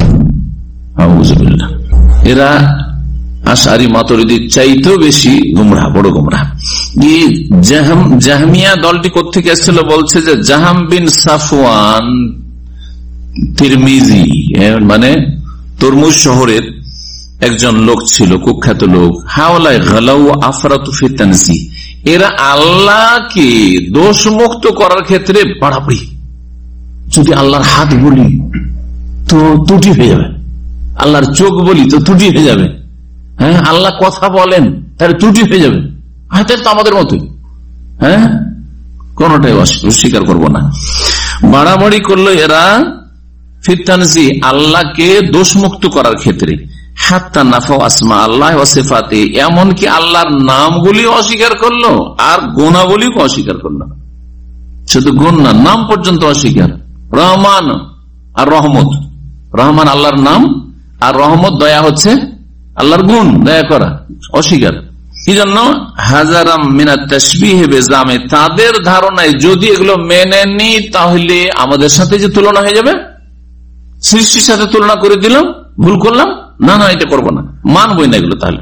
এরা আশারি মাতুরিদির চাইতেও বেশি গুমরাহ, বড় গুমরাহ। জাহমিয়া দলটি কোত্থেকে এসেছিল? বলছে যে জাহাম বিন সাফওয়ান তিরমিজি মানে তরমুজ শহরের একজন লোক ছিল, কুখ্যাত লোক। হাওলাই গালাউ আফরাতু ফি তানজিহ, এরা আল্লাহকে দোষ মুক্ত করার ক্ষেত্রে বাড়াবাড়ি। যদি আল্লাহর হাত বলি তো ত্রুটি হয়ে যাবে, আল্লাহর চোখ বলি তো ত্রুটি হয়ে যাবে, হ্যাঁ আল্লাহ কথা বলেন তাহলে ত্রুটি হয়ে যাবে, হাতের তো আমাদের মতোই, হ্যাঁ কোনটাই অস্বীকার করবো না। বাড়াবাড়ি করলো এরা ফিতানজি, আল্লাহকে দোষমুক্ত করার ক্ষেত্রে। হাত্তা নাফাউ আসমা আল্লাহ ওয়া সিফাতি, এমনকি আল্লাহর নামগুলি অস্বীকার করলো আর গুণাবলীও অস্বীকার করলো। শুধু গুণ না, নাম পর্যন্ত অস্বীকার। রহমান আর রহমত, রহমান আল্লাহর নাম আর রহমত দয়া হচ্ছে আল্লাহর গুণ, দয়া করা, অস্বীকার। কি জন্য? হাজারাম মিনাত তাশবিহ বিজামে, তাদের ধারণায় যদি এগুলো মেনে নি তাহলে আমাদের সাথে যে তুলনা হয়ে যাবে, সৃষ্টির সাথে তুলনা করে দিলাম, ভুল করলাম, না না এটা করবো না, মানবই না এগুলো। তাহলে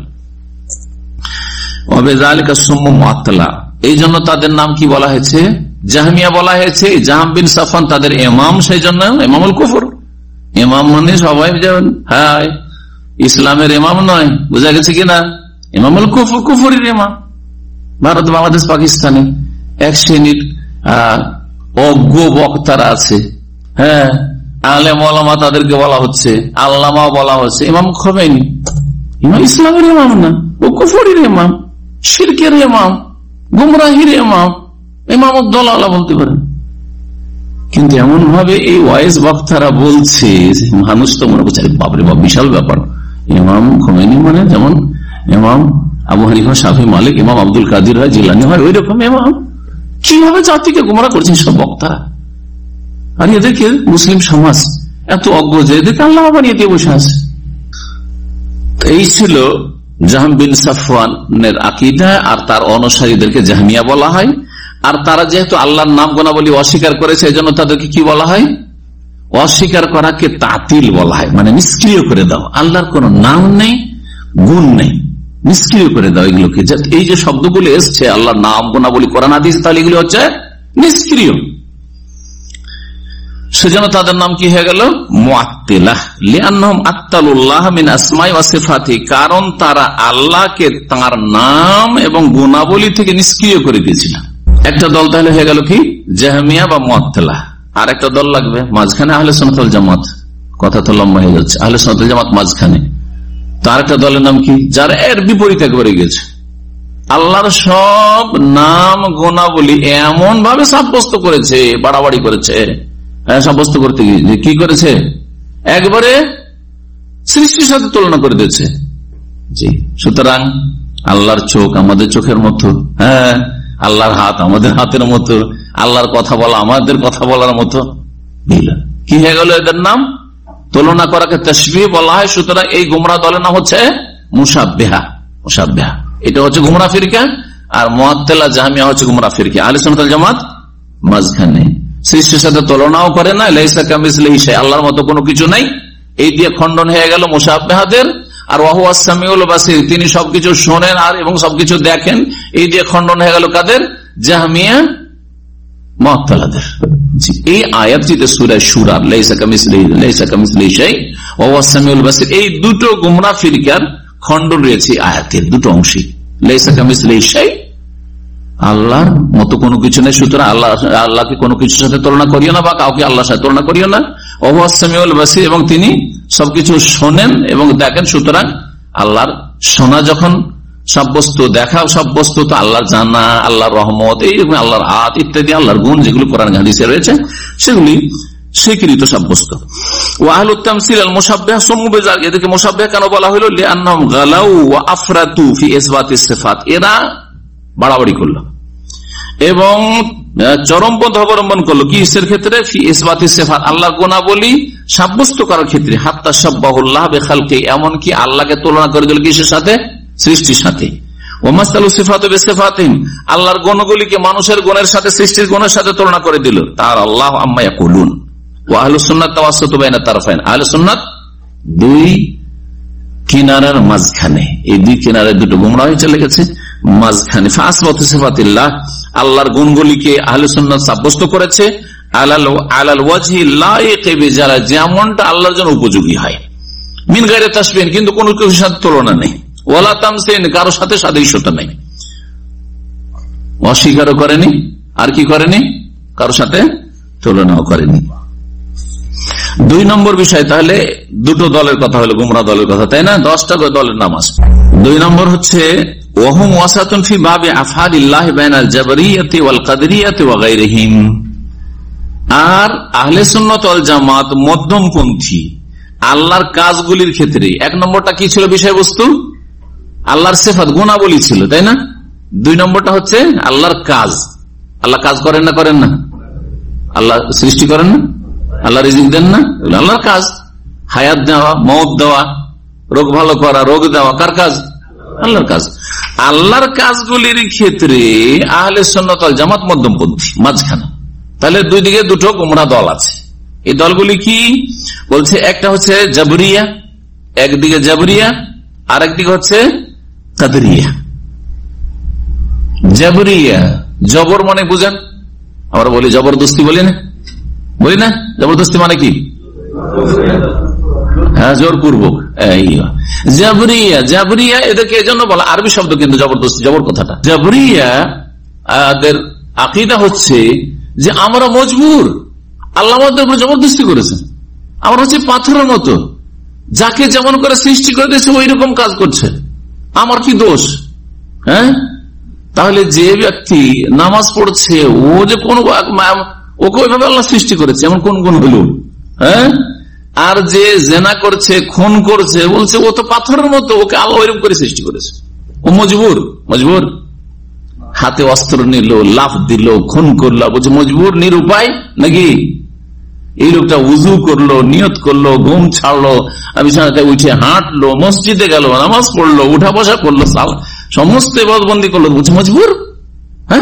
এই জন্য তাদের নাম কি বলা হয়েছে? জাহমিয়া বলা হয়েছে। জাহাম বিন সাফওয়ান তাদের ইমাম, সেই জন্য ইমামুল কুফর। ইমাম মানে সবাই যেমন হ্যাঁ ইসলামের ইমাম নয়, বোঝা গেছে কিনা? ইমামুল কুফর, কুফরের ইমাম। ভারত, বাংলাদেশ, পাকিস্তানে এক শ্রেণীর অজ্ঞ বক্তারা আছে, হ্যাঁ আলেম ওলামা তাদেরকে বলা হচ্ছে, আল্লামা বলা হচ্ছে। ইমাম খোমেনি ইমাম ইসলামের ইমাম না, ও কুফরের ইমাম, শিরকের ইমাম, গুমরাহির ইমাম, ইমাম উদ্দলালা বলতে পারেন। কিন্তু এমন ভাবে এই ওয়াইজ বক্তারা বলছে, মানুষ তো মনে করছে বাপরে বাপ বিশাল ব্যাপার। ইমাম খোমেনি মানে যেমন ইমাম আবু হানিফা, শাফি, মালিক, ইমাম আব্দুল কাদির হয়, জিলানি হয়, ওই রকম ইমাম। কিভাবে জাতিকে গোমরা করছেন সব বক্তারা। আর এদেরকে মুসলিম সমাজ এত অজ্ঞ যে এদেরকে আল্লাহ বানিয়ে দিয়ে বসে আছে। এই ছিল জাহাম বিন সাফওয়ানের আকীদা, আর তার অনুসারীদেরকে জাহমিয়া বলা হয়। আর তারা যেহেতু আল্লাহর নাম গুণাবলী অস্বীকার করেছে, এই জন্য তাদেরকে কি বলা হয়? অস্বীকার করাকে তাতিল বলা হয়, মানে নিষ্ক্রিয় করে দাও। আল্লাহর কোন নাম নেই, গুণ নেই, নিষ্ক্রিয় করে দাও এগুলোকে। এই যে শব্দগুলো এসছে আল্লাহর নাম গুণাবলী কোরআন হাদিস, তাহলে এগুলো হচ্ছে নিষ্ক্রিয়। সেজন্য তাদের নাম কি হয়ে গেল? মুআত্তিলাহ। লিআন্নাহুম আত্তালুল্লাহ মিন আসমাই ওয়া সিফাতি, কারণ তারা আল্লাহকে তার নাম এবং গুণাবলী থেকে নিষ্ক্রিয় করে দিয়েছিল। একটা দল তাহলে হয়ে গেল কি? জাহমিয়া বা মুআত্তিলাহ। আর একটা দল লাগবে মাঝখানে, আহলে সুন্নাত ওয়াল জামাত। কথা তো লম্বা হয়ে যাচ্ছে। আহলে সুন্নাত ওয়াল জামাত মাঝখানে। তার একটা দলের নাম কি? যারা এর বিপরীত একবারে গেছে, আল্লাহর সব নাম গুণাবলী এমন ভাবে সাব্যস্ত করেছে, বাড়াবাড়ি করেছে। সাব্যস্ত করতে গিয়ে কি করেছে? একবারে সৃষ্টির সাথে তুলনা করে দিয়েছে। জি, সুতরাং আল্লাহর চোখ আমাদের চোখের মতো, হ্যাঁ আল্লাহর হাত আমাদের হাতের মতো, আল্লাহর কথা বলা আমাদের কথা বলার মতো। কি হয়ে গেল এদের নাম? তুলনা করাকে তাশবিহ বলা হয়। সুতরাং এই গুমরাহ দলের নাম হচ্ছে মুশাব্বিহা। মুশাব্বিহা এটা হচ্ছে গুমরাহ ফিরকা, আর মুআত্তিলা জাহমিয়া হচ্ছে গুমরাহ ফিরকা। আহলে সুন্নাত ওয়াল জামাত মাঝখানে, সৃষ্টির সাথে তুলনাও করে না, লাইসা কামিসলিহি শাই, আল্লাহর মতো কোনো কিছু নাই। এই দিয়ে খণ্ডন হয়ে গেল মুশাব্বিহাদের। আর ওয়া হুয়াস সামিউল বাসীর, তিনি সবকিছু শোনেন আর এবং সবকিছু দেখেন। এই দিয়ে খণ্ডন হয়ে গেল কাদের? জাহমিয়া মুআত্তিলাদের। এই আয়াতটিতে সূরা সূরা লাইসা কামিসলিহি লাইসা কামিসলিহি শাই ওয়া হুয়াস সামিউল বাসীর, এই দুটো গুমরাহ ফিরকার খণ্ডন রয়েছে আয়াতের দুটো অংশে। লাইসা কামিসলিহি শাই আল্লাহর মতো কোনো কিছু নেই, সুতরাং আল্লাহ আল্লাহকে কোনো কিছুর সাথে তুলনা করিও না বা কাউকে আল্লাহর সাথে তুলনা করিও না। ওয়া সামিউল বাসীর, এবং তিনি সবকিছু শোনেন এবং দেখেন। সুতরাং আল্লাহর শোনা যখন সাব্যস্ত, দেখা সাব্যস্ত, তো আল্লাহর জানা, আল্লাহর রহমত, এই আল্লাহর হাত ইত্যাদি আল্লাহর গুণ যেগুলো কোরআন হাদিসে রয়েছে সেগুলি স্বীকৃত সাব্যস্ত। ওয়া আহলুত তামসিল আল মুশাব্বিহ সুম্মু বিযালিকা, এদেরকে মুশাব্বিহ কেন বলা হলো? লিআন্নাহুম গালাউ ওয়া আফরাতু ফি ইসবাতিস সিফাত, এরা বাড়াবাড়ি করলো এবং চরমপন্থা অবলম্বন করলো কিসের ক্ষেত্রে? ফি ইসবাতিস সিফাত, আল্লাহর গুণাবলী সাব্যস্ত করার ক্ষেত্রে। হাত্তা শাব্বাহুল্লাহ বিখালকি, এমনকি আল্লাহকে তুলনা করে দিল কিসের সাথে? সৃষ্টির সাথে। ওয়া মাসালু সিফাতু বিসিফাতিন, আল্লাহর গুণগুলিকে মানুষের গুণের সাথে, সৃষ্টির গুণের সাথে তুলনা করে দিল। তার আল্লাহ আম্মা ইয়াকুলুন। ওয়া আহলুস সুন্নাত তাওয়াসসাতু বাইনা তারফাইন, আহলুস সুন্নাত দুই কিনারার মাঝখানে, এই দুই কিনারে দুটো গোমরাহি চলে গেছে, মাঝখানে। ফাসবাতু সিফাতিল্লাহ, আল্লাহর গুণগুলিকে আহলুস সুন্নাত সাব্যস্ত করেছে আলাল আলাল ওয়াজহি লাইক বিজালা, যেমনটা আল্লাহর জন্য উপযোগী হয়। মিন গায়রি তাশবিহ, কিন্তু কোন কিছুর সাথে তুলনা নেই। ওয়ালা তামসিল, কারোর সাথে সাদৃশ্যতা নেই। অস্বীকারও করেনি, আর কি করেনি? কারোর সাথে তুলনাও করেনি। দুই নম্বর বিষয়, তাহলে দুটো দলের কথা হলো, গুমরা দলের কথা, তাই না? দশটা দলের নাম আছে। দুই নম্বর হচ্ছে ওয়াহুম ওয়াসাতুন ফি বাবি আফআলিল্লাহ বাইনাল জাবরিয়্যাতি ওয়াল কাদরিয়্যাতি ওয়া গায়রিহিম, আর আহলে সুন্নাত ওয়াল জামাত মধ্যমপন্থী আল্লাহর কাজগুলির ক্ষেত্রে। এক নম্বরটা কি ছিল বিষয়বস্তু? আল্লাহর সিফাত, গুণাবলী ছিল, তাই না? দুই নম্বরটা হচ্ছে আল্লাহর কাজ। আল্লাহ কাজ করেন না? করেন না? আল্লাহ সৃষ্টি করেন না? আল্লাহ রিজিক দেন না? আল্লাহর কাজ। হায়াত দেওয়া, মওত দেওয়া, রোগ ভালো করা, রোগ দেওয়া, কার কাজ? আল্লাহর কাজ। আল্লাহর কাজগুলির ক্ষেত্রে আহলে সুন্নাত ওয়াল জামাত মধ্যমপন্থী, মাঝখানে। তাহলে দুই দিকে দুটো গোমরা দল আছে। এই দলগুলি কি বলছে? একটা হচ্ছে জাবরিয়া, একদিকে জাবরিয়া, আর একদিকে হচ্ছে কাদরিয়া। জাবরিয়া, জবর মানে বুঝেন? আমরা বলি জবরদস্তি, বলি না? বলি না? জবরদস্তি মানে কি? হ্যাঁ, জোরপূর্বক। জাবরিয়া, জাবরিয়া এদেরকে এজন্য বলা, আরবি শব্দ কিন্তু জবরদস্তি, জবর কথাটা। জাবরিয়া এদের আকীদা হচ্ছে যে আমরা মজবুর, আল্লাহ আমাদের উপর জবরদস্তি করেছেন, আমরা হচ্ছে পাথরের মতো, যাকে যেমন করে সৃষ্টি করে দিয়েছে ওই রকম কাজ করছে, আমার কি দোষ? হ্যাঁ, তাহলে যে ব্যক্তি নামাজ পড়ছে ও যে কোন ওকে ওইভাবে আল্লাহ সৃষ্টি করেছে, এমন কোন কোন হইল? হ্যাঁ, আর যে জেনা করছে, খুন করছে, বলছে ও তো পাথরের মতো, ওকে আল্লাহ ওইরকম করে সৃষ্টি করেছে, ও মজবুর। মজবুর, হাতে অস্ত্র নিল, লাফ দিল, খুন করলো, বলছে মজবুর, নিরুপায় নাকি? এই লোকটা উজু করলো, নিয়ত করলো, ঘুম ছাড়লো, বিছানাতে উঠে হাঁটলো, মসজিদে গেল, নামাজ পড়লো, উঠা বসা করলো, সমস্ত ইবাদতবন্দি করলো, বলছে মজবুর। হ্যাঁ,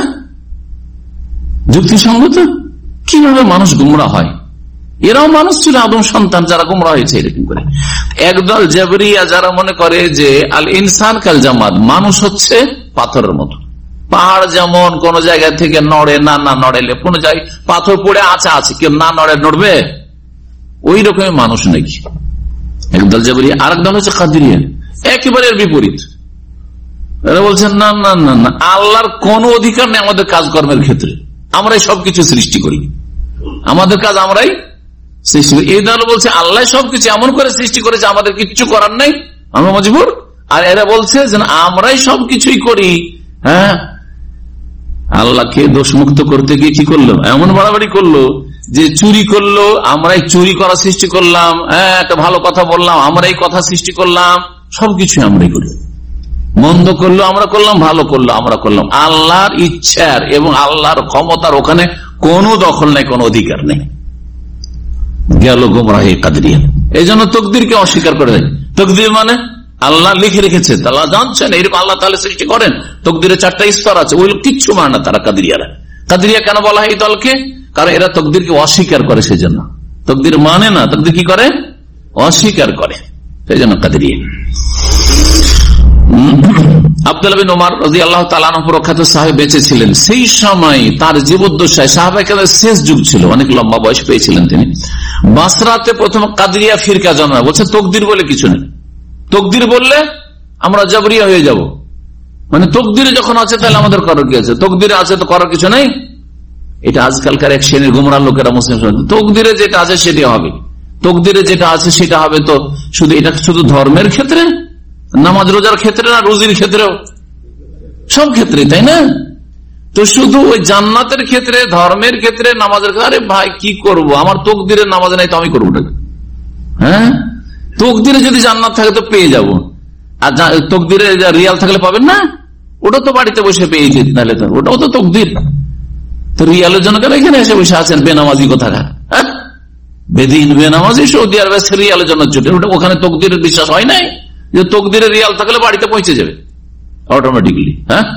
যুক্তিসঙ্গত? কিভাবে মানুষ গুমরা হয়? এরাও মানুষ ছিল, আদম সন্তান, যারা গুমরা হয়েছে এরকম করে। একদল জাবরিয়া যারা মনে করে যে আল ইনসান কাল জামাদ, মানুষ হচ্ছে পাথরের মতো, পাহাড় যেমন কোন জায়গা থেকে নড়ে না, না নড়েলে কোন জায়গায় পাথর পড়ে আছে আছে, কেউ না নড়ে নড়বে? ওই রকমই মানুষ নাকি একদল জাবরিয়া। আর একদল হচ্ছে কাদরিয়া, একেবারে বিপরীত। এরা বলছেন না না না না, আল্লাহর কোন অধিকার নেই আমাদের কাজকর্মের ক্ষেত্রে, আমরাই সবকিছু সৃষ্টি করি, আমাদের কাজ আমরাই সৃষ্টি করি। এই দল বলছে আল্লাহ সবকিছু এমন করে সৃষ্টি করেছে, আমাদের কিচ্ছু করার নেই, আমরা মজবুর। আর এরা বলছে যে আমরাই সবকিছুই করি। হ্যাঁ, আল্লাহকে দোষমুক্ত করতে গিয়ে কি করলো? এমন বাড়াবাড়ি করলো যে চুরি করলো, আমরাই চুরি করা সৃষ্টি করলাম। হ্যাঁ, একটা ভালো কথা বললাম, আমরাই কথা সৃষ্টি করলাম, সবকিছু আমরাই করি। মন্দ করলো আমরা করলাম, ভালো করলো আমরা করলাম। আল্লাহর ইচ্ছার এবং আল্লাহর ক্ষমতার ওখানে কোনো দখল নেই, কোনো অধিকার নেই। গেল গুমরাহি কাদরিয়া। এই জন্য তকদিরকে অস্বীকার করে দেয়। তকদির মানে আল্লাহ লিখে রেখেছে, আল্লাহ জানছেন, এরকম আল্লাহ তাহলে সৃষ্টি করেন। তকদিরের চারটা স্তর আছে, ওই কিচ্ছু মানে না তারা, কাদরিয়ারা। কাদরিয়া কেন বলা হয় এই দলকে? কারণ এরা তকদিরকে অস্বীকার করে, সেই জন্য। তকদির মানে না, তকদির কি করে? অস্বীকার করে, সেই জন্য কাদরিয়া। আব্দুল্লাহ বিন ওমর রাদিয়াল্লাহু তাআলা আনহু প্রখ্যাত সাহাবী বেঁচে ছিলেন। সেই সময় তার জীবদ্দশায়, সাহাবায়ে কেরামের শেষ যুগ ছিল, অনেক লম্বা বয়স পেয়েছিলেন তিনি। বাসরাতে প্রথম কাদরিয়া ফিরকা জন্মায়। বলছে তকদির বলে কিছু নেই, তকদির বললে আমরা জাবরিয়া হয়ে যাব, মানে তকদিরে যখন আছে তাহলে আমাদের করার কি আছে? তকদিরে আছে তো করার কিছু নেই। এটা আজকালকার এক শ্রেণীর গোমরা লোকেরা মুসলিম তকদিরে যেটা আছে সেটা হবে, তকদিরে যেটা আছে সেটা হবে। তো শুধু এটা শুধু ধর্মের ক্ষেত্রে, নামাজ রোজার ক্ষেত্রে না, রুজির ক্ষেত্রেও, সব ক্ষেত্রে, তাই না? তো শুধু ওই জান্নাতের ক্ষেত্রে, ধর্মের ক্ষেত্রে, নামাজের ক্ষেত্রে, আরে ভাই কি করব, আমার তকদিরের নামাজ নাই তো আমি করবো না। হ্যাঁ, তকদিরে যদি জান্নাত থাকে তো পেয়ে যাব, আর তকদিরে রিয়াল থাকলে পাবেন না। ওটা তো বাড়িতে বসে পেয়ে যেত, নাহলে তো ওটাও তো তকদির। তো রিয়ালের জন্য কেন এখানে এসে বসে আছেন বেনামাজি কোথাকার? হ্যাঁ, বেদিন বেনামাজি সৌদি আরবে রিয়ালের জন্য ছুটে, ওটা ওখানে তকদিরের বিশ্বাস হয় নাই যে তকদিরে রিয়াল থাকলে বাড়িতে পৌঁছে যাবে অটোমেটিকলি। হ্যাঁ,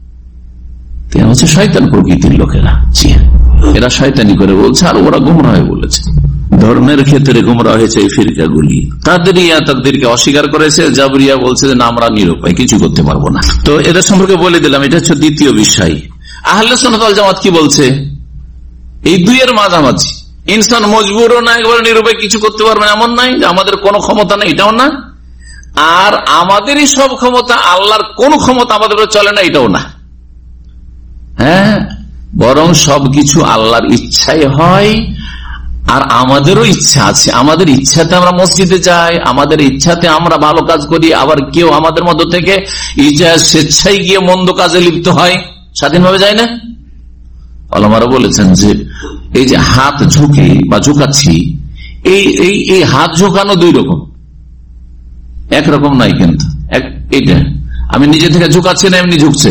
হচ্ছে শয়তান প্রকৃতির লোকেরা, এরা শয়তানি করে বলছে, আর ওরা গুমরাহ হয়ে বলেছে। ধর্মের ক্ষেত্রে গুমরাহ হয়েছে এই ফিরকাগুলি। কাদরিয়া তাকদীরকে অস্বীকার করেছে, জাবরিয়া বলছে যে না আমরা নিরুপায়, কিছু করতে পারবো না। তো এদের সম্পর্কে বলে দিলাম, এটা হচ্ছে দ্বিতীয় বিষয়। আহলে সুন্নাত ওয়াল জামাত কি বলছে? এই দুইয়ের মাঝামাঝি, ইনসান মজবুরও না, একবার নিরুপায়, কিছু করতে পারবে না এমন নাই, যে আমাদের কোনো ক্ষমতা নেই এটাও না, আর আমাদেরই সব ক্ষমতা, আল্লাহর কোন ক্ষমতা আমাদের চলে না এটাও না। হ্যাঁ, বরং সবকিছু আল্লাহর ইচ্ছাই হয়, আর আমাদেরও ইচ্ছা আছে। আমাদের ইচ্ছাতে আমরা মসজিদে যাই, আমাদের ইচ্ছাতে আমরা ভালো কাজ করি, আবার কেউ আমাদের মধ্য থেকে ইচ্ছা স্বেচ্ছায় গিয়ে মন্দ কাজে লিপ্ত হয়, স্বাধীনভাবে যায় না। ওলামারা বলেছেন যে এই যে হাত ঝুঁকি বা ঝুঁকাচ্ছি, এই এই এই হাত ঝুঁকানো দুই রকম, একরকম নাই কিন্তু। এইটা আমি নিজে থেকে ঝুঁকাচ্ছি না, এমনি ঝুঁকছে।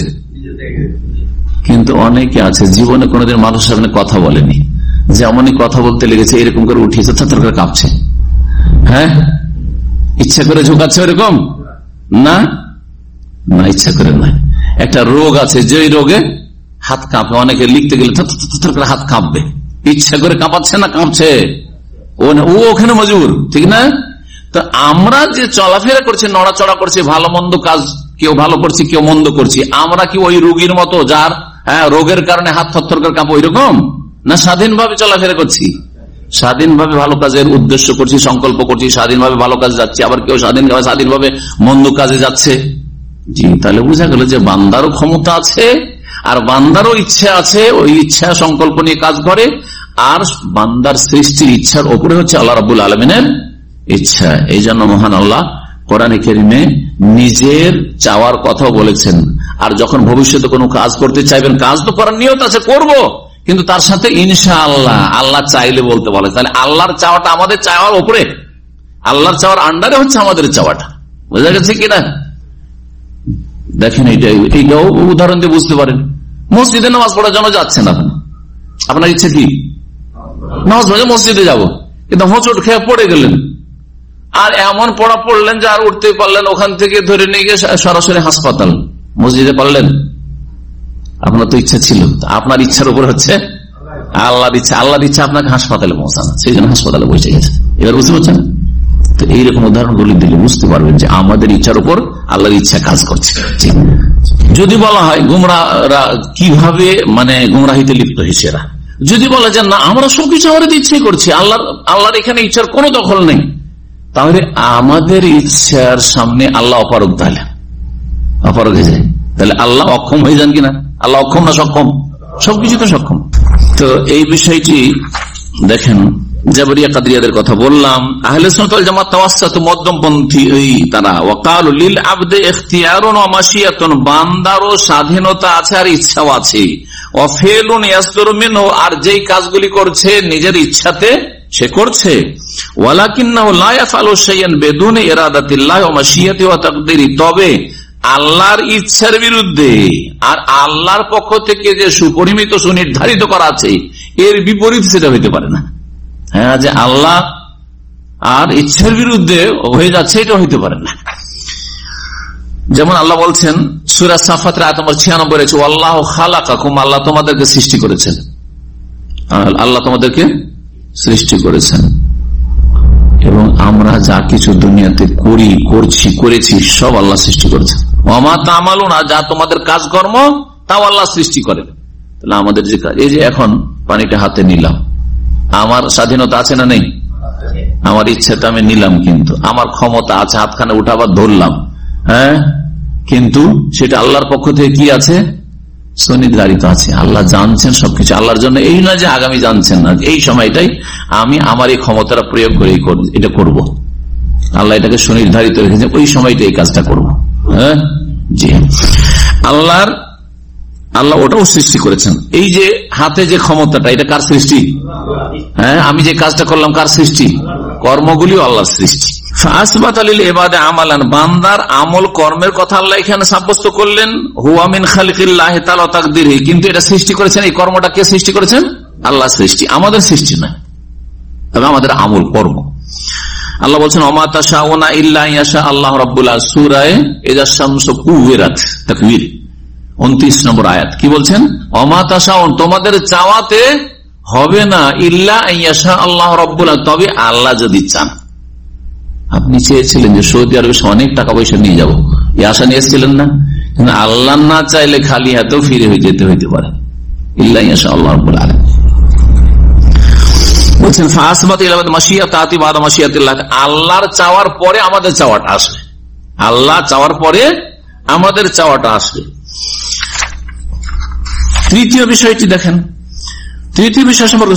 কিন্তু অনেকে আছে জীবনে কোনোদিন মানুষের সামনে কথা বলেনি, যেমনই কথা বলতে লেগেছে এরকম করে উঠিয়েছে, থরথর করে কাঁপছে। হ্যাঁ, ইচ্ছা করে ঝুঁকাচ্ছে ওরকম না, না ইচ্ছা করে নয়। একটা রোগ আছে, যে রোগে হাত কাঁপে, অনেকে লিখতে গেলে থরথর করে হাত কাঁপবে। ইচ্ছা করে কাঁপাচ্ছে না, কাঁপছে ও, ওখানে মজবুর, ঠিক না? তো আমরা যে চলাফেরা করছি, নড়াচড়া করছি, ভালো মন্দ কাজ, কেউ ভালো করছি কেউ মন্দ করছি, আমরা কি ওই রোগীর মতো যার হ্যাঁ রোগের কারণে হাত থরথর করে কাঁপো, ওই রকম না? স্বাধীনভাবে চলাফেরা করছি, স্বাধীনভাবে ভালো কাজের উদ্দেশ্য করছি, সংকল্প করছি, স্বাধীনভাবে ভালো কাজে যাচ্ছি, আবার কেউ স্বাধীনভাবে স্বাধীনভাবে মন্দ কাজে যাচ্ছে। জি, তাহলে বোঝা গেল যে বান্দারও ক্ষমতা আছে, আর বান্দারও ইচ্ছা আছে, ওই ইচ্ছা সংকল্প নিয়ে কাজ করে, আর বান্দার সৃষ্টির ইচ্ছার ওপরে হচ্ছে আল্লাহ রাব্বুল আলামিনের ইচ্ছা। এই জন্য মহান আল্লাহ কোরআনে কারিমে নিজের চাওয়ার কথা বলেছেন, আর যখন ভবিষ্যতে কোনো কাজ করতে চাইবেন, কাজ তো করার নিয়ত আছে, করব, কিন্তু তার সাথে ইনশাআল্লাহ, আল্লাহ চাইলে বলতে বলে। তাহলে আল্লাহর চাওয়াটা আমাদের চাওয়ার উপরে, আল্লাহর চাওয়ার আন্ডারে হচ্ছে আমাদের চাওয়াটা। বোঝা গেছে কিনা? দেখেন, এইটাই এইটাও উদাহরণ দিয়ে বুঝতে পারেন। মসজিদে নামাজ পড়ার জন্য যাচ্ছেন আপনি, আপনার ইচ্ছে কি নামাজ পড়ে মসজিদে যাব, কিন্তু হোঁচট খেয়ে পড়ে গেলেন, আর এমন পড়া পড়লেন যে আর উঠতে পারলেন, ওখান থেকে ধরে নিয়ে গিয়ে সরাসরি হাসপাতাল, মসজিদে পারলেন? আপনার তো ইচ্ছা ছিল, আপনার ইচ্ছার উপর হচ্ছে আল্লাহর ইচ্ছা, আল্লাহর ইচ্ছা আপনাকে হাসপাতালে পৌঁছানো, সেই জন্য হাসপাতালে বসে গেছে। এবার বুঝতে পারছেন? তো এইরকম উদাহরণগুলি দিলে বুঝতে পারবেন যে আমাদের ইচ্ছার উপর আল্লাহর ইচ্ছা কাজ করছে। যদি বলা হয় গুমরাহরা কিভাবে মানে গুমরাহিতে লিপ্ত হয়েছে এরা, যদি বলা যায় না আমরা সবকিছু আমাদের ইচ্ছাই করছি, আল্লাহর আল্লাহর এখানে ইচ্ছার কোনো দখল নেই, তাহলে আমাদের ইচ্ছার সামনে আল্লাহ অপারগ, তাহলে অপারগ হয়ে যায়। তাহলে আল্লাহ অক্ষম হয়ে যান কিনা? আল্লাহ অক্ষম না সক্ষম? সবকিছু তো সক্ষম। তো এই বিষয়টি দেখেন, জাবরিয়া কাদরিয়াদের কথা বললাম। আহলে সুন্নাত ওয়াল জামাত তাওয়াসসাত মধ্যমপন্থী তারা, ওয়াকালু লিল আবদি ইখতিয়ারুন ওয়া মাশিয়াতুন, বান্দারও স্বাধীনতা আছে আর ইচ্ছাও আছে, ওয়া ফিলুন ইয়াসদুরু মিনহু, আর যেই কাজগুলি করছে নিজের ইচ্ছাতে সে করছে, ওয়ালাকিন্নাহু লা ইয়াফআলু শাইআন বিদুনি ইরাদাতিল্লাহি ওয়া মাশিয়াতিহি ওয়া তাকদীরি, তবে আল্লাহর ইচ্ছার বিরুদ্ধে আর আল্লাহর পক্ষ থেকে যে সুপরিমিত সুনির্ধারিত করা আছে এর বিপরীত সেটা হইতে পারে না। হ্যাঁ, যে আল্লাহ আর ইচ্ছার বিরুদ্ধে হয়ে যাচ্ছে এটা হইতে পারে না। যেমন আল্লাহ বলছেন সূরা সাফাত আয়াত নম্বর ছিয়ানব্বই রয়েছে, আল্লাহু খালাকাকুম, আল্লাহ তোমাদেরকে সৃষ্টি করেছেন, আল্লাহ তোমাদেরকে সৃষ্টি করেছেন, এবং আমরা যা কিছু দুনিয়াতে করি, করছি, করেছি সব আল্লাহ সৃষ্টি করেছেন। ওমা তা'মালুনা, যা তোমাদের কাজকর্ম তাও আল্লাহ সৃষ্টি করেন। তাহলে আমাদের যে কাজ, এই যে এখন পানিটা হাতে নিলাম, আমার স্বাধীনতা আছে না নেই? আমার ইচ্ছাটা আমি নিলাম, কিন্তু আমার ক্ষমতা আছে হাতখানে উঠাবার, ধরলাম, হ্যাঁ, কিন্তু সেটা আল্লাহর পক্ষ থেকে কি আছে, সুনির্ধারিত আছে। আল্লাহ জানছেন সবকিছু। আল্লাহর জন্য এই নয় যে আগামী জানছেন না, এই সময়টাই আমি আমার এই ক্ষমতাটা প্রয়োগ করে এটা করব। আল্লাহ এটাকে সুনির্ধারিত রেখেছেন, ওই সময়টা এই কাজটা করবো। হ্যাঁ, জি। আল্লাহর আল্লাহ ওটাও সৃষ্টি করেছেন। এই যে হাতে যে ক্ষমতাটা, এটা কার সৃষ্টি? হ্যাঁ, আমি যে কাজটা করলাম কার সৃষ্টি? কর্মগুলিও আল্লাহর সৃষ্টি। বান্দার আমল কর্মের কথা আল্লাহ এখানে সাব্যস্ত করলেন, হুয়া মিন খালিকিল্লাহ তাআলা তাকদীরিহি, কিন্তু এটা সৃষ্টি করেছেন, এই কর্মটা কে সৃষ্টি করেছেন? আল্লাহ সৃষ্টি, আমাদের সৃষ্টি না, তবে আমাদের আমল কর্ম। আল্লাহ বলছেন ওমা তাশাউনা ইল্লা ইয়াশা আল্লাহ রাব্বুল আলামিন, সূরা ইযা শামসু কুওয়িরাত, তাকবীর, উনত্রিশ নম্বর আয়াত। কি বলছেন? ওমা তাশাউন, তোমাদের চাওয়াতে হবে না, ইল্লা ইয়াশা আল্লাহ রাব্বুল আলামিন, তবে আল্লাহ যদি চান। আপনি চেয়েছিলেন যে সৌদি আরবে অনেক টাকা পয়সা নিয়ে যাবো, এই আশা নিয়ে এসেছিলেন না? কিন্তু আল্লাহ না চাইলে খালি হাতেও ফিরে হয়ে যেতে হইতে পারে। ইল্লা ইয়াশা আল্লাহ রাব্বুল আলামিন বলছেন আল্লাহর চাওয়ার পরে আমাদের চাওয়াটা আসবে, আল্লাহ চাওয়ার পরে আমাদের চাওয়াটা আসবে। তৃতীয় বিষয়টি দেখেন, তৃতীয় বিষয় সম্পর্কে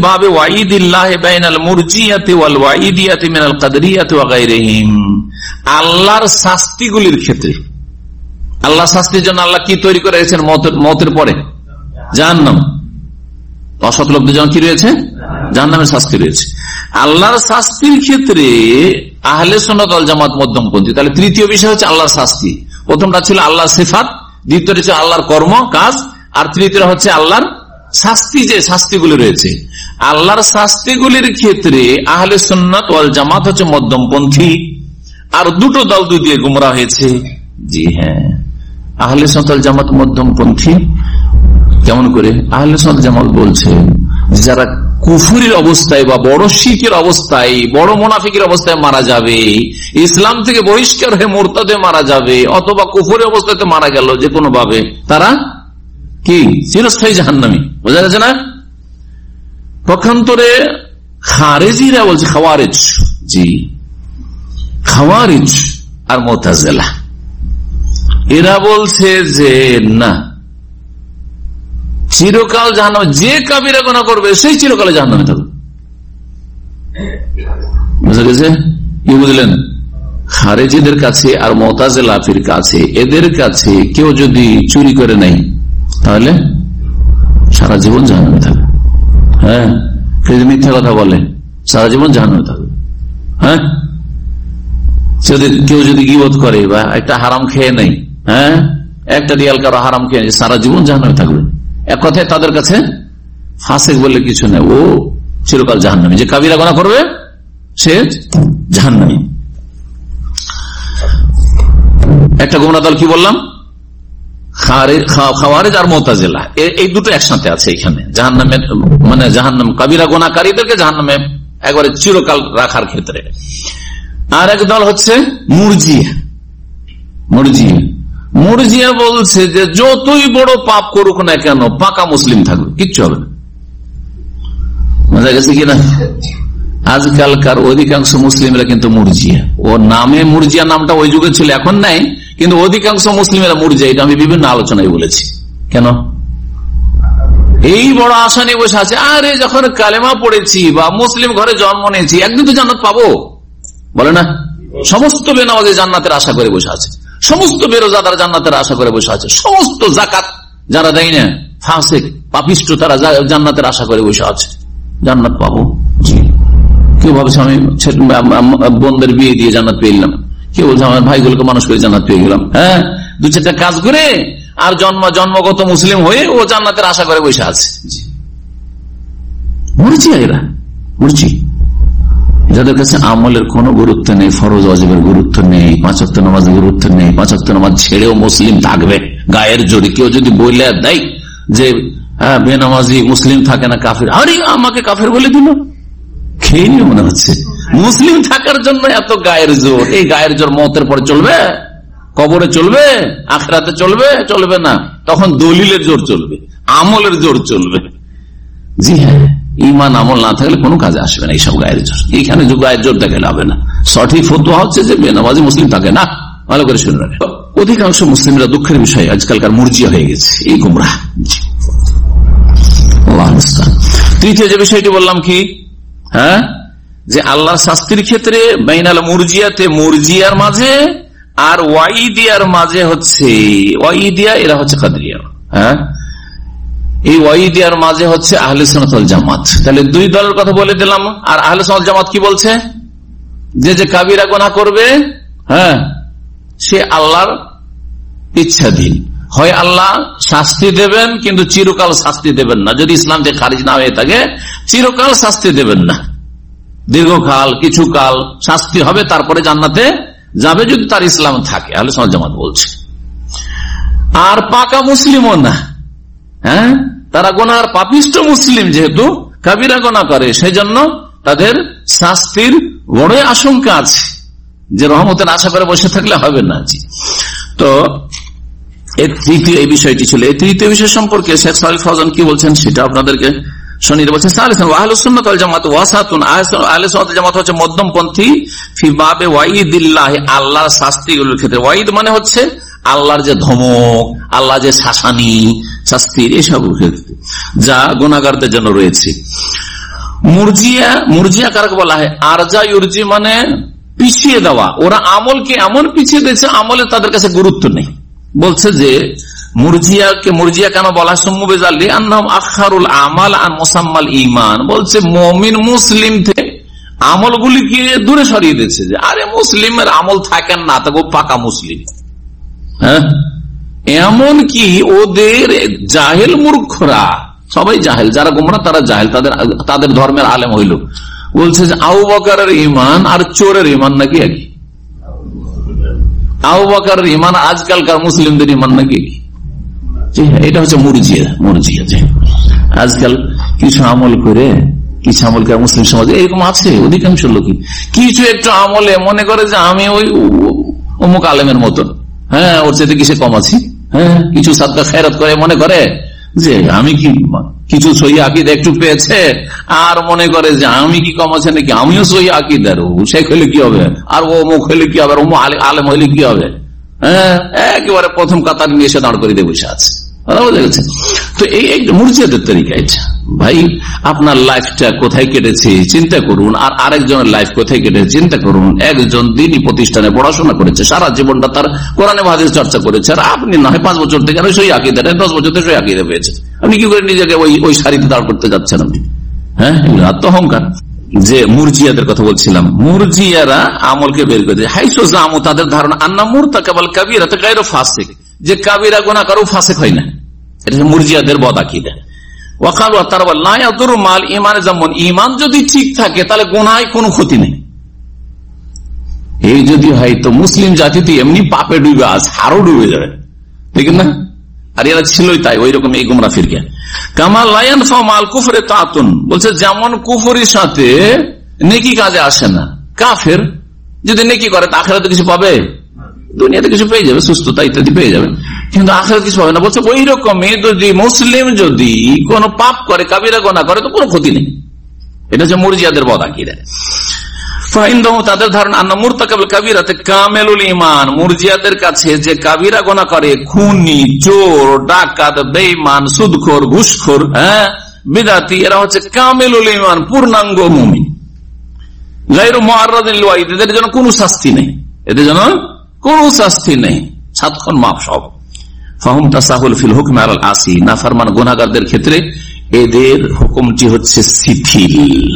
আল্লাহর শাস্তিগুলির ক্ষেত্রে, আল্লাহ শাস্তির জন্য আল্লাহ কি তৈরি করে রেখেছেন? মতের পরে জাহান্নাম। অসৎ লোকদের জন্য কি রয়েছে? জাহান্নামের শাস্তি রয়েছে। আল্লাহর শাস্তির ক্ষেত্রে আহলে সুন্নাত ওয়াল জামাত মধ্যমপন্থী। তাহলে তৃতীয় বিষয় হচ্ছে আল্লাহর শাস্তি। প্রথমটা ছিল আল্লাহর সিফাত, দ্বিতীয়টা ছিল আল্লাহর কর্ম কাজ, আর তৃতীয় হচ্ছে আল্লাহর শাস্তি, যে শাস্তিগুলি রয়েছে। আল্লাহর শাস্তিগুলির ক্ষেত্রে আহলে সুন্নাত ওয়াল জামাত হচ্ছে মধ্যমপন্থী, আর দুটো দল দুই দিয়ে গুমরা হয়েছে। জি হ্যাঁ, আহলে সুন্নাত ওয়াল জামাত মধ্যমপন্থী। কেমন করে? আহলে সুন্নাত জামাত বলছে যারা কুফুরির অবস্থায় বা বড় শিরকের অবস্থায়, বড় মুনাফিকের অবস্থায় মারা যাবে, ইসলাম থেকে বহিষ্কার হয়ে মুরতাদে মারা যাবে, অথবা কুফুরি অবস্থাতে মারা গেল যে কোনো ভাবে, তারা কি চিরস্থায়ী জাহান্নামী। বোঝা যাচ্ছে না? পক্ষান্তরে খারেজিরা বলছে, খাওয়ারিজ, জি খাওয়ারিজ আর মুতাজিলা, এরা বলছে যে না, চিরকাল জাহান্নামে, যে কাবিরা গুনাহ করবে সেই চিরকালে জাহান্নামে থাকবে। বুঝা গেছে? কি বুঝলেন? খারেজিদের কাছে আর মুতাজিলাফির কাছে, এদের কাছে কেউ যদি চুরি করে নাই তাহলে সারা জীবন জাহান্নামে থাকবে। হ্যাঁ, কেউ যদি মিথ্যা কথা বলে সারা জীবন জাহান্নামে থাকবে। হ্যাঁ, কেউ যদি গীবত করে বা একটা হারাম খেয়ে নেই, হ্যাঁ একটা রিয়াল কারো হারাম খেয়ে সারা জীবন জাহান্নামে থাকবে। এক কথায় তাদের কাছে ফাসিক বলে কিছু নেই, ও চিরকাল জাহান্নামী। যে কাবিরা গুনাহ করবে সে জাহান্নামী। একটা গুমরাহ দল কি বললাম? খাওয়ারিজ আর মুতাজিলা, এই দুটো একসাথে আছে এখানে। জাহান্নামে মানে জাহান্নাম, কাবিরা গুনাহকারীদেরকে জাহান্নামে একবারে চিরকাল রাখার ক্ষেত্রে। আর এক দল হচ্ছে মুরজিয়া। মুরজিয়া মুরজিয়া বলছে যে যতই বড় পাপ করুক না কেন পাকা মুসলিম থাকবে, কিচ্ছু হবে না। বোঝা গেছে কিনা? আজকালকার অধিকাংশ মুসলিমরা কিন্তু মুরজিয়া। ও নামে মুরজিয়া নামটা ওই যুগে ছিল, এখন নাই, কিন্তু অধিকাংশ মুসলিমেরা মুরজিয়া। এটা আমি বিভিন্ন আলোচনায় বলেছি। কেন? এই বড় আশা নিয়ে বসে আছে, আরে যখন কালেমা পড়েছি বা মুসলিম ঘরে জন্ম নিয়েছি একদিন তো জান্নাত পাবো, বলে না? সমস্ত বেনামাজি জান্নাতের আশা করে বসে আছে, সমস্ত বেরোজাদার জান্নাতের আশা করে বসে আছে, সমস্ত জাকাত যারা দেয় না ফাসিক পাপিষ্ট তারা জান্নাতের আশা করে বসে আছে, জান্নাত পাবো। জি, কেউ ভাবছে আমি বোনদের বিয়ে দিয়ে জান্নাত পেয়ে গেলাম, কেউ বলছে আমার ভাইগুলোকে মানুষ করে জান্নাত পেয়ে গেলাম। হ্যাঁ, দু চারটা কাজ করে আর জন্ম জন্মগত মুসলিম হয়ে ও জান্নাতের আশা করে বসে আছে। মরছি এরা, মরছি যাদের কাছে আমলের কোনো গুরুত্ব নেই, ফরজ ওয়াজিবের গুরুত্ব নেই, পাঁচ ওয়াক্ত নামাজের গুরুত্ব নেই, পাঁচ ওয়াক্ত নামাজ ছেড়েও মুসলিম থাকবে গায়ের জোরে। কেউ যদি বলে দেয় যে বেনামাজি মুসলিম থাকে না, কাফের, আরে আমাকে কাফের বলে দিল, খেয়ে নিয়ে মনে হচ্ছে মুসলিম থাকার জন্য এত গায়ের জোর। এই গায়ের জোর মতের পরে চলবে? কবরে চলবে? আখিরাতে চলবে? চলবে না। তখন দলিলের জোর চলবে, আমলের জোর চলবে। জি হ্যাঁ, ইমান আমল না থাকলে কোনো কাজে আসবে না এইসব গায়ের জোর। এইখানে যে গায়ের জোর দেখালে হবে না। সঠিক ফতোয়া হচ্ছে যে বেনামাজি মুসলিম থাকে না। ভালো করে শুনে রাখে। অধিকাংশ মুসলিমরা দুঃখের বিষয় আজকালকার মুরজিয়া হয়ে গেছে, এই গুমরাহ। তৃতীয় যে বিষয়টি বললাম কি, হ্যাঁ, যে আল্লাহর শাস্তির ক্ষেত্রে বাইনাল মুরজিয়াতে, মুরজিয়ার মাঝে আর ওয়াইদিয়ার মাঝে হচ্ছে ওয়াইদিয়া, এরা হচ্ছে কাদরিয়া। হ্যাঁ, এই ওয়াইদিয়ার মাঝে হচ্ছে আহলে সুন্নাত ওয়াল জামাত। তাহলে দুই দলের কথা বলে দিলাম। আর আহলে সুন্নাত ওয়াল জামাত কি বলছে? যে যে কাবিরা গুনাহ করবে, হ্যাঁ, সে আল্লাহর ইচ্ছাধীন, হয় আল্লাহ শাস্তি দেবেন কিন্তু চিরকাল শাস্তি দেবেন না। যদি ইসলাম থেকে খারিজ না হয়ে থাকে, চিরকাল শাস্তি দেবেন না, দীর্ঘকাল কিছু কাল শাস্তি হবে, তারপরে জান্নাতে যাবে যদি তার ইসলাম থাকে। আহলে সুন্নাত ওয়াল জামাত বলছে। আর পাকা মুসলিমও না, হ্যাঁ, তারা গুনাহগার পাপিষ্ট মুসলিম, যেহেতু কাবিরা গুনাহ করে, সেই জন্য তাদের শাস্তির বড় আশঙ্কা আছে, যে রহমতের আশা করে বসে থাকলে হবে না। জি, তো এই তৃতীয় এই বিষয়টি ছিল। এই তৃতীয় বিষয় সম্পর্কে শেখ সালেহ ফাউজান কি বলছেন সেটা আপনাদেরকে শুনিয়ে বলছেন। আহলুস সুন্নাত ওয়াল জামাত ওয়াসাতুন, আহলে সুন্নাত ওয়াল জামাত হচ্ছে মধ্যমপন্থী ফি বাবে ওয়াইদিল্লাহ, আল্লাহর শাস্তিগুলোর ক্ষেত্রে। ওয়াইদ মানে হচ্ছে আল্লাহর যে ধমক, আল্লাহ যে শাসানি, শাস্তির, এসব ক্ষেত্রে যা গুনাহগারদের জন্য রয়েছে। মুরজিয়া, মুরজিয়া কারকে বলা হয়? আরজা ইউরজি মানে পিছিয়ে দেওয়া। ওরা আমলকে এমন পিছিয়ে দিয়েছে, আমলে তাদের কাছে গুরুত্ব নেই। বলছে যে মুরজিয়াকে মুরজিয়া কেন বলা? সুম্মুবেজালি আন্নাহুম আখারুল আমাল আন মুসাম্মাল ঈমান। বলছে মুমিন মুসলিম থেকে আমলগুলিকে দূরে সরিয়ে দিয়েছে, যে আরে মুসলিমের আমল থাকেন না, তো পাকা মুসলিম। হ্যাঁ, এমন কি ওদের জাহেল মূর্খরা, সবাই জাহেল, যারা গোমরা তারা জাহেল, তাদের তাদের ধর্মের আলেম হইল। বলছে যে আবু বকরের ঈমান আর চোরের ঈমান নাকি একই? আবু বকরের ঈমান আজকালকার মুসলিমদের ঈমান নাকি? এটা হচ্ছে মুরজিয়া। মুরজিয়া যে আজকাল কিছু আমল করে, কিছু আমল করে মুসলিম সমাজে এরকম আছে অধিকাংশ লোকই, কিছু একটু আমলে মনে করে যে আমি ওই অমুক আলেমের মতন, হ্যাঁ, ওর চাইতে কিসে কম আছি। হ্যাঁ, কিছু সাদকা খেরাত করে মনে করে যে আমি কি, কিছু সহি আকীদা একটু পেয়েছে আর মনে করে যে আমি কি কম আছে নাকি, আমিও সহি আকীদার, ও শেখ হইলে কি হবে, আর ও মুখ হইলে কি হবে, ও আলেম হইলে কি হবে। হ্যাঁ, একেবারে প্রথম কাতার নিয়ে এসে দাঁড় করে দিয়ে বসে আছে। তো এই মুরজিয়াদের তরিকা এটা। ভাই, আপনার লাইফটা কোথায় কেটেছে চিন্তা করুন, আর আরেকজনের লাইফ কোথায় কেটেছে চিন্তা করুন। একজন দিনই প্রতিষ্ঠানে পড়াশোনা করেছে, সারা জীবনটা তার কোরআনে হাদিস চর্চা করেছে, আর আপনি না হয় পাঁচ বছর থেকে সই আকীদা, দশ বছর থেকে সই আকীদা পেয়েছে, আপনি কি করে নিজেকে ওই ওই সারিতে দাঁড় করতে যাচ্ছেন আপনি? হ্যাঁ, আত্মহংকার। যে মুরজিয়াদের কথা বলছিলাম, মুরজিয়ারা আমলকে বের করে দেয়। হাইসো জামু, তাদের ধারণা আন্না মুরতাকাবাল কাবীরা গায়রু ফাসিক, যে কাবিরা গুনাহ করে ফাসিক হয় না। এটা মুরজিয়াদের বদ আকীদা। ওয়াকালু, তারা বলে লা ইয়াদুরু মাল ঈমান জামুন, ঈমান যদি ঠিক থাকে তাহলে গুনাহে কোনো ক্ষতি নেই। এই যদি হয় তো মুসলিম জাতিতে এমনি পাপে ডুবে আছে, আরো ডুবে যাবে, ঠিক না? আর এরা ছিলই তাই, ওই রকম এই গুমরা ফিরকা। কামা লা ইয়ানফা মাল কুফরি তাআতুন, বলছে যেমন কুফরির সাথে নেকি কাজে আসে না। কাফের যদি নেকি করে তা আখিরাতে কিছু পাবে? দুনিয়াতে কিছু পেয়ে যাবে, সুস্থতা ইত্যাদি পেয়ে যাবে, কিন্তু আখিরাতে কিছু পাবে না। বলছে ওই রকমই যদি মুসলিম যদি কোনো পাপ করে, কাবিরা গুনাহ করে, তো কোনো ক্ষতি নেই। এটা হচ্ছে মুরজিয়াদের বদ আকীদা। ফাইনদাহু, তাদের ধারণা আন্না মুরতাকাবুল কাবীরাতে কামেলুল ঈমান, মুরজিয়াদের কাছে যে কাবিরা গুনাহ করে, খুনি, চোর, ডাকাত, বেঈমান, সুদখোর, ঘুষখোর, হ্যাঁ, বিদআতি, এরা হচ্ছে কামেলুল ঈমান, পূর্ণাঙ্গ মুমিন। গায়রু মুআররাদিল লিল ওয়াইদ, এদের জন্য কোনো শাস্তি নেই, এদের জন্য কোনো শাস্তি নেই, সাতক্ষণ মাফ সব। ফাহুম তাসাহুল ফিল হুকম আলাল আসি, নাফরমান গুনাহগারদের ক্ষেত্রে এদের হুকুমটি হচ্ছে শিথিল,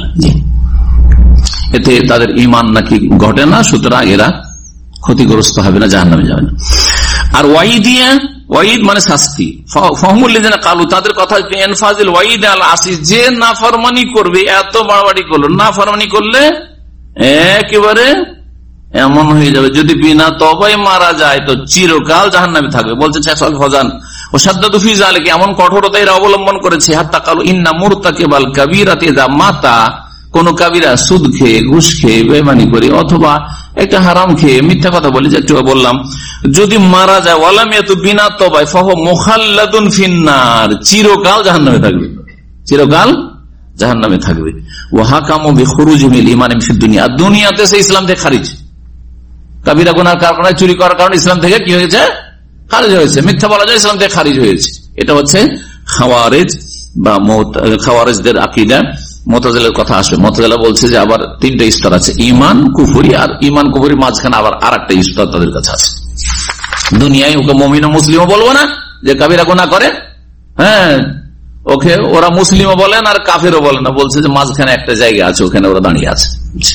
এতে তাদের ঈমান নাকি ঘটে না, সুতরাং এরা ক্ষতিগ্রস্ত হবে না, জাহান্নামে যাবে না। আর ওয়াইদিয়া, ওয়াইদ মানে শাস্তি। ফাহুমুল লাযিনা ক্বালু, তাদের কথা ইনফাজিল ওয়াইদ আল আসি, যে নাফরমানি করবে, এত বাড়াবাড়ি করলো, নাফরমানি করলে একেবারে এমন হয়ে যাবে, যদি বিনা তওবায় মারা যায় তো চিরকাল জাহান্নামে থাকবে। বলছে শেখ সালেহ ফাউজান, ও শাদ্দাদু ফি যালিকা, এমন কঠোরতা এরা অবলম্বন করেছে, হাত্তা কালু ইন্না মুরতাকিবাল কাবীরাতি ইযা মাতা, কোন কাবিরা সুদ খেয়ে, ঘুষ খেয়ে, বেঈমানি করে, অথবা একটা হারাম খেয়ে, মিথ্যা কথা বলে, যে একটু বললাম, যদি মারা যায়, ওয়ালাম ইয়াতু বিনা তওবায় ফাহু মুখাল্লাদুন ফিন্নার, চিরকাল জাহান্নামে থাকবে, চিরকাল জাহান্নামে থাকবে। ওয়া হাকামু বিখুরুজি মিনাল ঈমান ফিদ দুনিয়া, দুনিয়াতে সে ইসলাম থেকে খারিজ, কাবিরা গুনার কারণে, চুরি করার কারণে ইসলাম থেকে কি হয়েছে? খারিজ হয়েছে। মিথ্যা বলা যায় ইসলাম থেকে খারিজ হয়েছে। এটা হচ্ছে খাওয়ারেজ বা খাওয়ারেজদের আকীদা। মুতাজিলার কথা আসবে। মুতাজিলা বলছে যে আবার তিনটা স্তর আছে, ইমান, কুফরি, আর ইমান কুফরির মাঝখানে আবার আর একটা স্তর তাদের কাছে আছে। দুনিয়ায় ওকে মুমিন ও মুসলিমও বলবো না যে কাবিরা গুনাহ করে, হ্যাঁ ওকে ওরা মুসলিমও বলেন আর কাফেরও বলেন না, বলছে যে মাঝখানে একটা জায়গা আছে, ওখানে ওরা দাঁড়িয়ে আছে।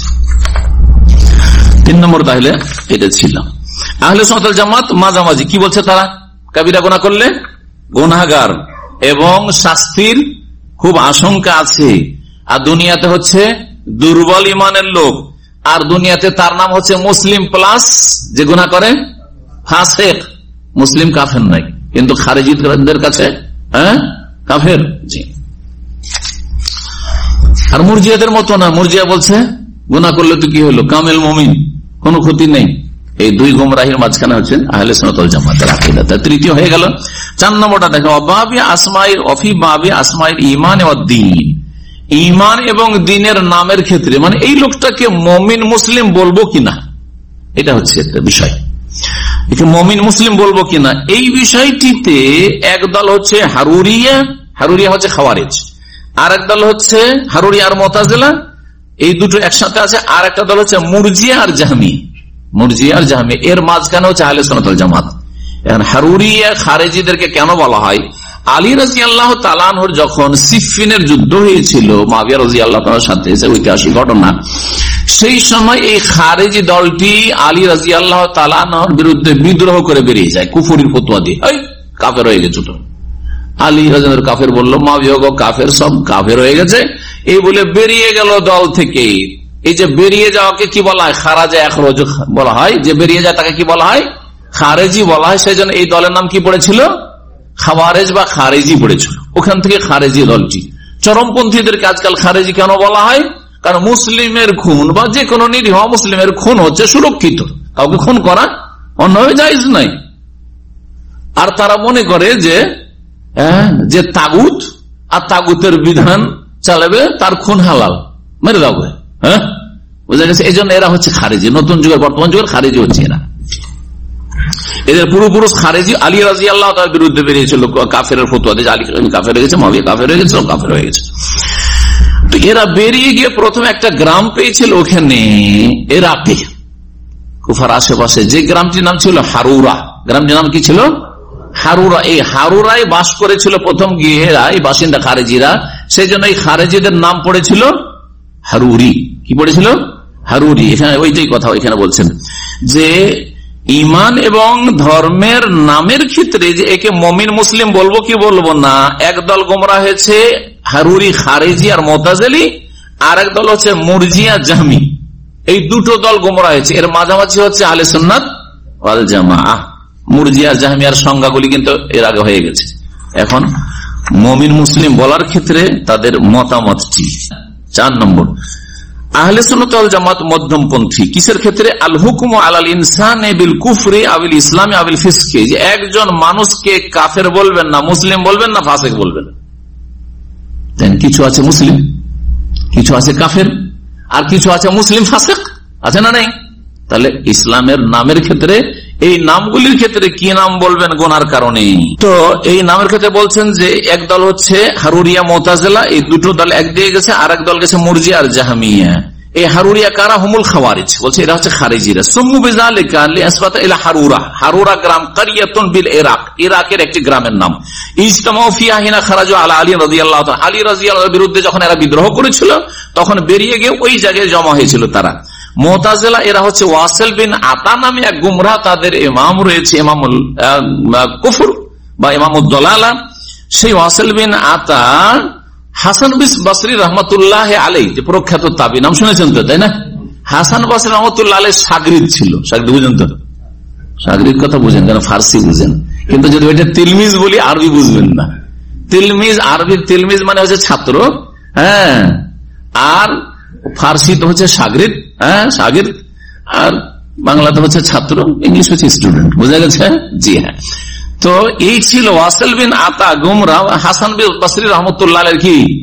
তিন নম্বর তাহলে এটা ছিল। আহলে সুন্নাত ওয়াল জামাত মাঝামাঝি। কি বলছে তারা? কাবিরা গুনাহ করলে গুনাহগার এবং শাস্তির খুব আশঙ্কা আছে, আর দুনিয়াতে হচ্ছে দুর্বল ইমানের লোক, আর দুনিয়াতে তার নাম হচ্ছে মুসলিম প্লাস যে গুনাহ করে ফাসিক। মুসলিম কাফের নাই, কিন্তু খারিজিদের কাছে হ্যাঁ কাফের। জি। আর মুরজিয়াদের মতো না, মুরজিয়া বলছে গুনাহ করলে তো কি হলো, কামেল মুমিন, কোনো ক্ষতি নেই। এই দুই গুমরাহির মাঝখানে হচ্ছে আহলে সুন্নাত ওয়াল জামাতের আকীদা। তৃতীয় হয়ে গেল। চার নম্বরটা দেখো, অবাবি আসমাই অফি বাবি আসমাইল ঈমান ওয়াদ দ্বীন। ঈমান এবং দ্বীনের নামের ক্ষেত্রে, মানে এই লোকটাকে মুমিন মুসলিম বলবো কিনা, এটা হচ্ছে একটা বিষয়। একে মুমিন মুসলিম বলবো কিনা, এই বিষয়টিতে একদল হচ্ছে হারুরিয়া, হারুরিয়া হচ্ছে খাওয়ারিজ, আর একদল হচ্ছে হারুরিয়া আর মুতাজিলা, এই দুটো একসাথে আছে। আর একটা দল হচ্ছে মুরজিয়া আর জাহমি, মুরজিয়া আর জাহমি, এর মাঝখানে হচ্ছে আহলে সুন্নাত ওয়াল জামাত। এখন হারুরিয়া খারেজিদেরকে কেন বলা হয়? আলী রাদিয়াল্লাহু তাআলা আনহুর যখন সিফফিনের যুদ্ধ হয়েছিল মুআবিয়া রাদিয়াল্লাহু তাআলার সাথে, ঐতিহাসিক ঘটনা, সেই সময় এই খারেজি দলটি আলী রাদিয়াল্লাহু তাআলা আনহুর বিরুদ্ধে বিদ্রোহ করে বেরিয়ে যায় কুফরির ফতোয়া দিয়ে। এই কাফের হয়ে গেছে তো, আলী রাদিয়াল্লাহু কাফের বললো, মুআবিয়া কাফের, সব কাফের হয়ে গেছে, এই বলে বেরিয়ে গেল দল থেকে। এই যে বেরিয়ে যাওয়াকে কি বলা হয়? খারাজে এখরজ বলা হয়। যে বেরিয়ে যায় তাকে কি বলা হয়? খারেজি বলা হয়। সেই জন্য এই দলের নাম কি পড়েছিল? খাওয়ারেজ বা খারেজি পড়েছিল। ওখান থেকে খারেজি দলটি। চরমপন্থীদেরকে আজকাল খারেজি কেন বলা হয়? কারণ মুসলিমের খুন বা যে কোনো নিরীহ মুসলিমের খুন হচ্ছে সুরক্ষিত, কাউকে খুন করা অন্যভাবে জায়েজ নাই। আর তারা মনে করে যে যে তাগুত আর তাগুতের বিধান চালাবে, তার খুন হালাল, মেরে দাও। হ্যাঁ, বুঝা গেছে? এই জন্য এরা হচ্ছে খারেজি। নতুন যুগের, বর্তমান যুগের খারেজি হচ্ছে এরা। এদের পূর্বপুরুষ খারেজি। আলী রাদিয়াল্লাহু তাআলার বিরুদ্ধে বেরিয়েছিল কাফের ফতোয়া দিয়ে, আলী কাফের হয়ে গেছে, মুআবিয়া কাফের হয়ে গেছে, কাফের হয়ে গেছে। তো এরা বেরিয়ে গিয়ে প্রথমে একটা গ্রাম পেয়েছিল ওখানে ইরাকে, কুফার আশেপাশে, যে গ্রামটির নাম ছিল হারুরা। গ্রামটির নাম কি ছিল? হারুরা। এই হারুরায় বাস করেছিল প্রথম গিয়ে এরা, এই বাসিন্দা খারেজিরা। সেই জন্য এই খারেজিদের নাম পড়েছিল হারুরি। কি পড়েছিল? হারুরি। এখানে ওইটাই কথা এখানে বলছেন যে ইমান এবং ধর্মের নামের ক্ষেত্রে যে একে মুমিন মুসলিম বলবো কি বলবো না, একদল গোমরা হয়েছে হারুরি খারেজি আর মুতাজিলি, আর এক দল হচ্ছে মুরজিয়া জাহমি। এই দুটো দল গোমরা হয়েছে। এর মাঝামাঝি হচ্ছে আহলে সুন্নাত ওয়াল জামাআহ। মুরজিয়া জাহমিয়ার সংজ্ঞাগুলি কিন্তু এর আগে হয়ে গেছে। এখন মুমিন মুসলিম বলার ক্ষেত্রে তাদের মতামতটি। চার নম্বর, আহলে সুন্নাত ওয়াল জামাত মধ্যমপন্থী। কিসের ক্ষেত্রে? আল হুকমু আলাল ইনসানি বিল কুফরি আবিল ইসলামি আবিল ফিসকি। যে একজন মানুষকে কাফের বলবেন না, মুসলিম বলবেন না, ফাসিক বলবেন। কিছু আছে মুসলিম, কিছু আছে কাফের, আর কিছু আছে মুসলিম ফাসিক, আছে না নাই? তাহলে ইসলামের নামের ক্ষেত্রে, এই নামগুলির ক্ষেত্রে কি নাম বলবেন গুনার কারণে? তো এই নামের ক্ষেত্রে বলছেন যে এক দল হচ্ছে হারুরিয়া মুতাজিলা, এই দুটো দল এক দিয়ে গেছে, আর এক দল গেছে মুরজিয়া আর জাহমিয়া। এই হারুরিয়া কারা? হুমুল খাওয়ারিজ, বলছে এরা হচ্ছে খারিজিরা। সুম্মু বিযালিকা লিআসবাতা ইলা হারুরা। হারুরা গ্রাম কারিয়াতুন বিল ইরাক, ইরাকের একটি গ্রামের নাম। ইজতামাউ ফিহা হিনা খারাজু আলা আলী রাদিয়াল্লাহু তাআলা। আলী রাদিয়াল্লাহু তাআলার বিরুদ্ধে যখন এরা বিদ্রোহ করেছিল, তখন বেরিয়ে গিয়ে ওই জায়গায় জমা হয়েছিল তারা। মুতাজিলা এরা হচ্ছে ওয়াসিল বিন আতা নামে এক গুমরাহ, তাদের ইমাম রয়েছে ইমামুল কুফর বা ইমামুদ দালালা। সেই ওয়াসিল বিন আতা হাসান বসরি রহমতুল্লাহ আলাইহি, যে প্রখ্যাত তাবি, নাম শুনেছেন তো, তাই না? হাসান বসরি রহমতুল্লাহ আলাইহি শাগরিদ ছিল। শাগরিদ বুঝেন তো? শাগরিদ কথা বুঝেন, কারণ ফার্সি বুঝেন, কিন্তু যদি ওইটা তিলমিজ বলি আরবি বুঝবেন না। তিলমিজ, আরবি তিলমিজ মানে হচ্ছে ছাত্র, হ্যাঁ, আর ফার্সি তো হচ্ছে শাগরিদ, হ্যাঁ শাগির, আর বাংলাতে হচ্ছে ছাত্র, ইংলিশ হচ্ছে স্টুডেন্ট। বোঝা গেছে? জি হ্যাঁ। তো এই ছিল ওয়াসিল বিন আতা গুমরা হাসান বসরি রহমতুল্লাহ আলাইহি কি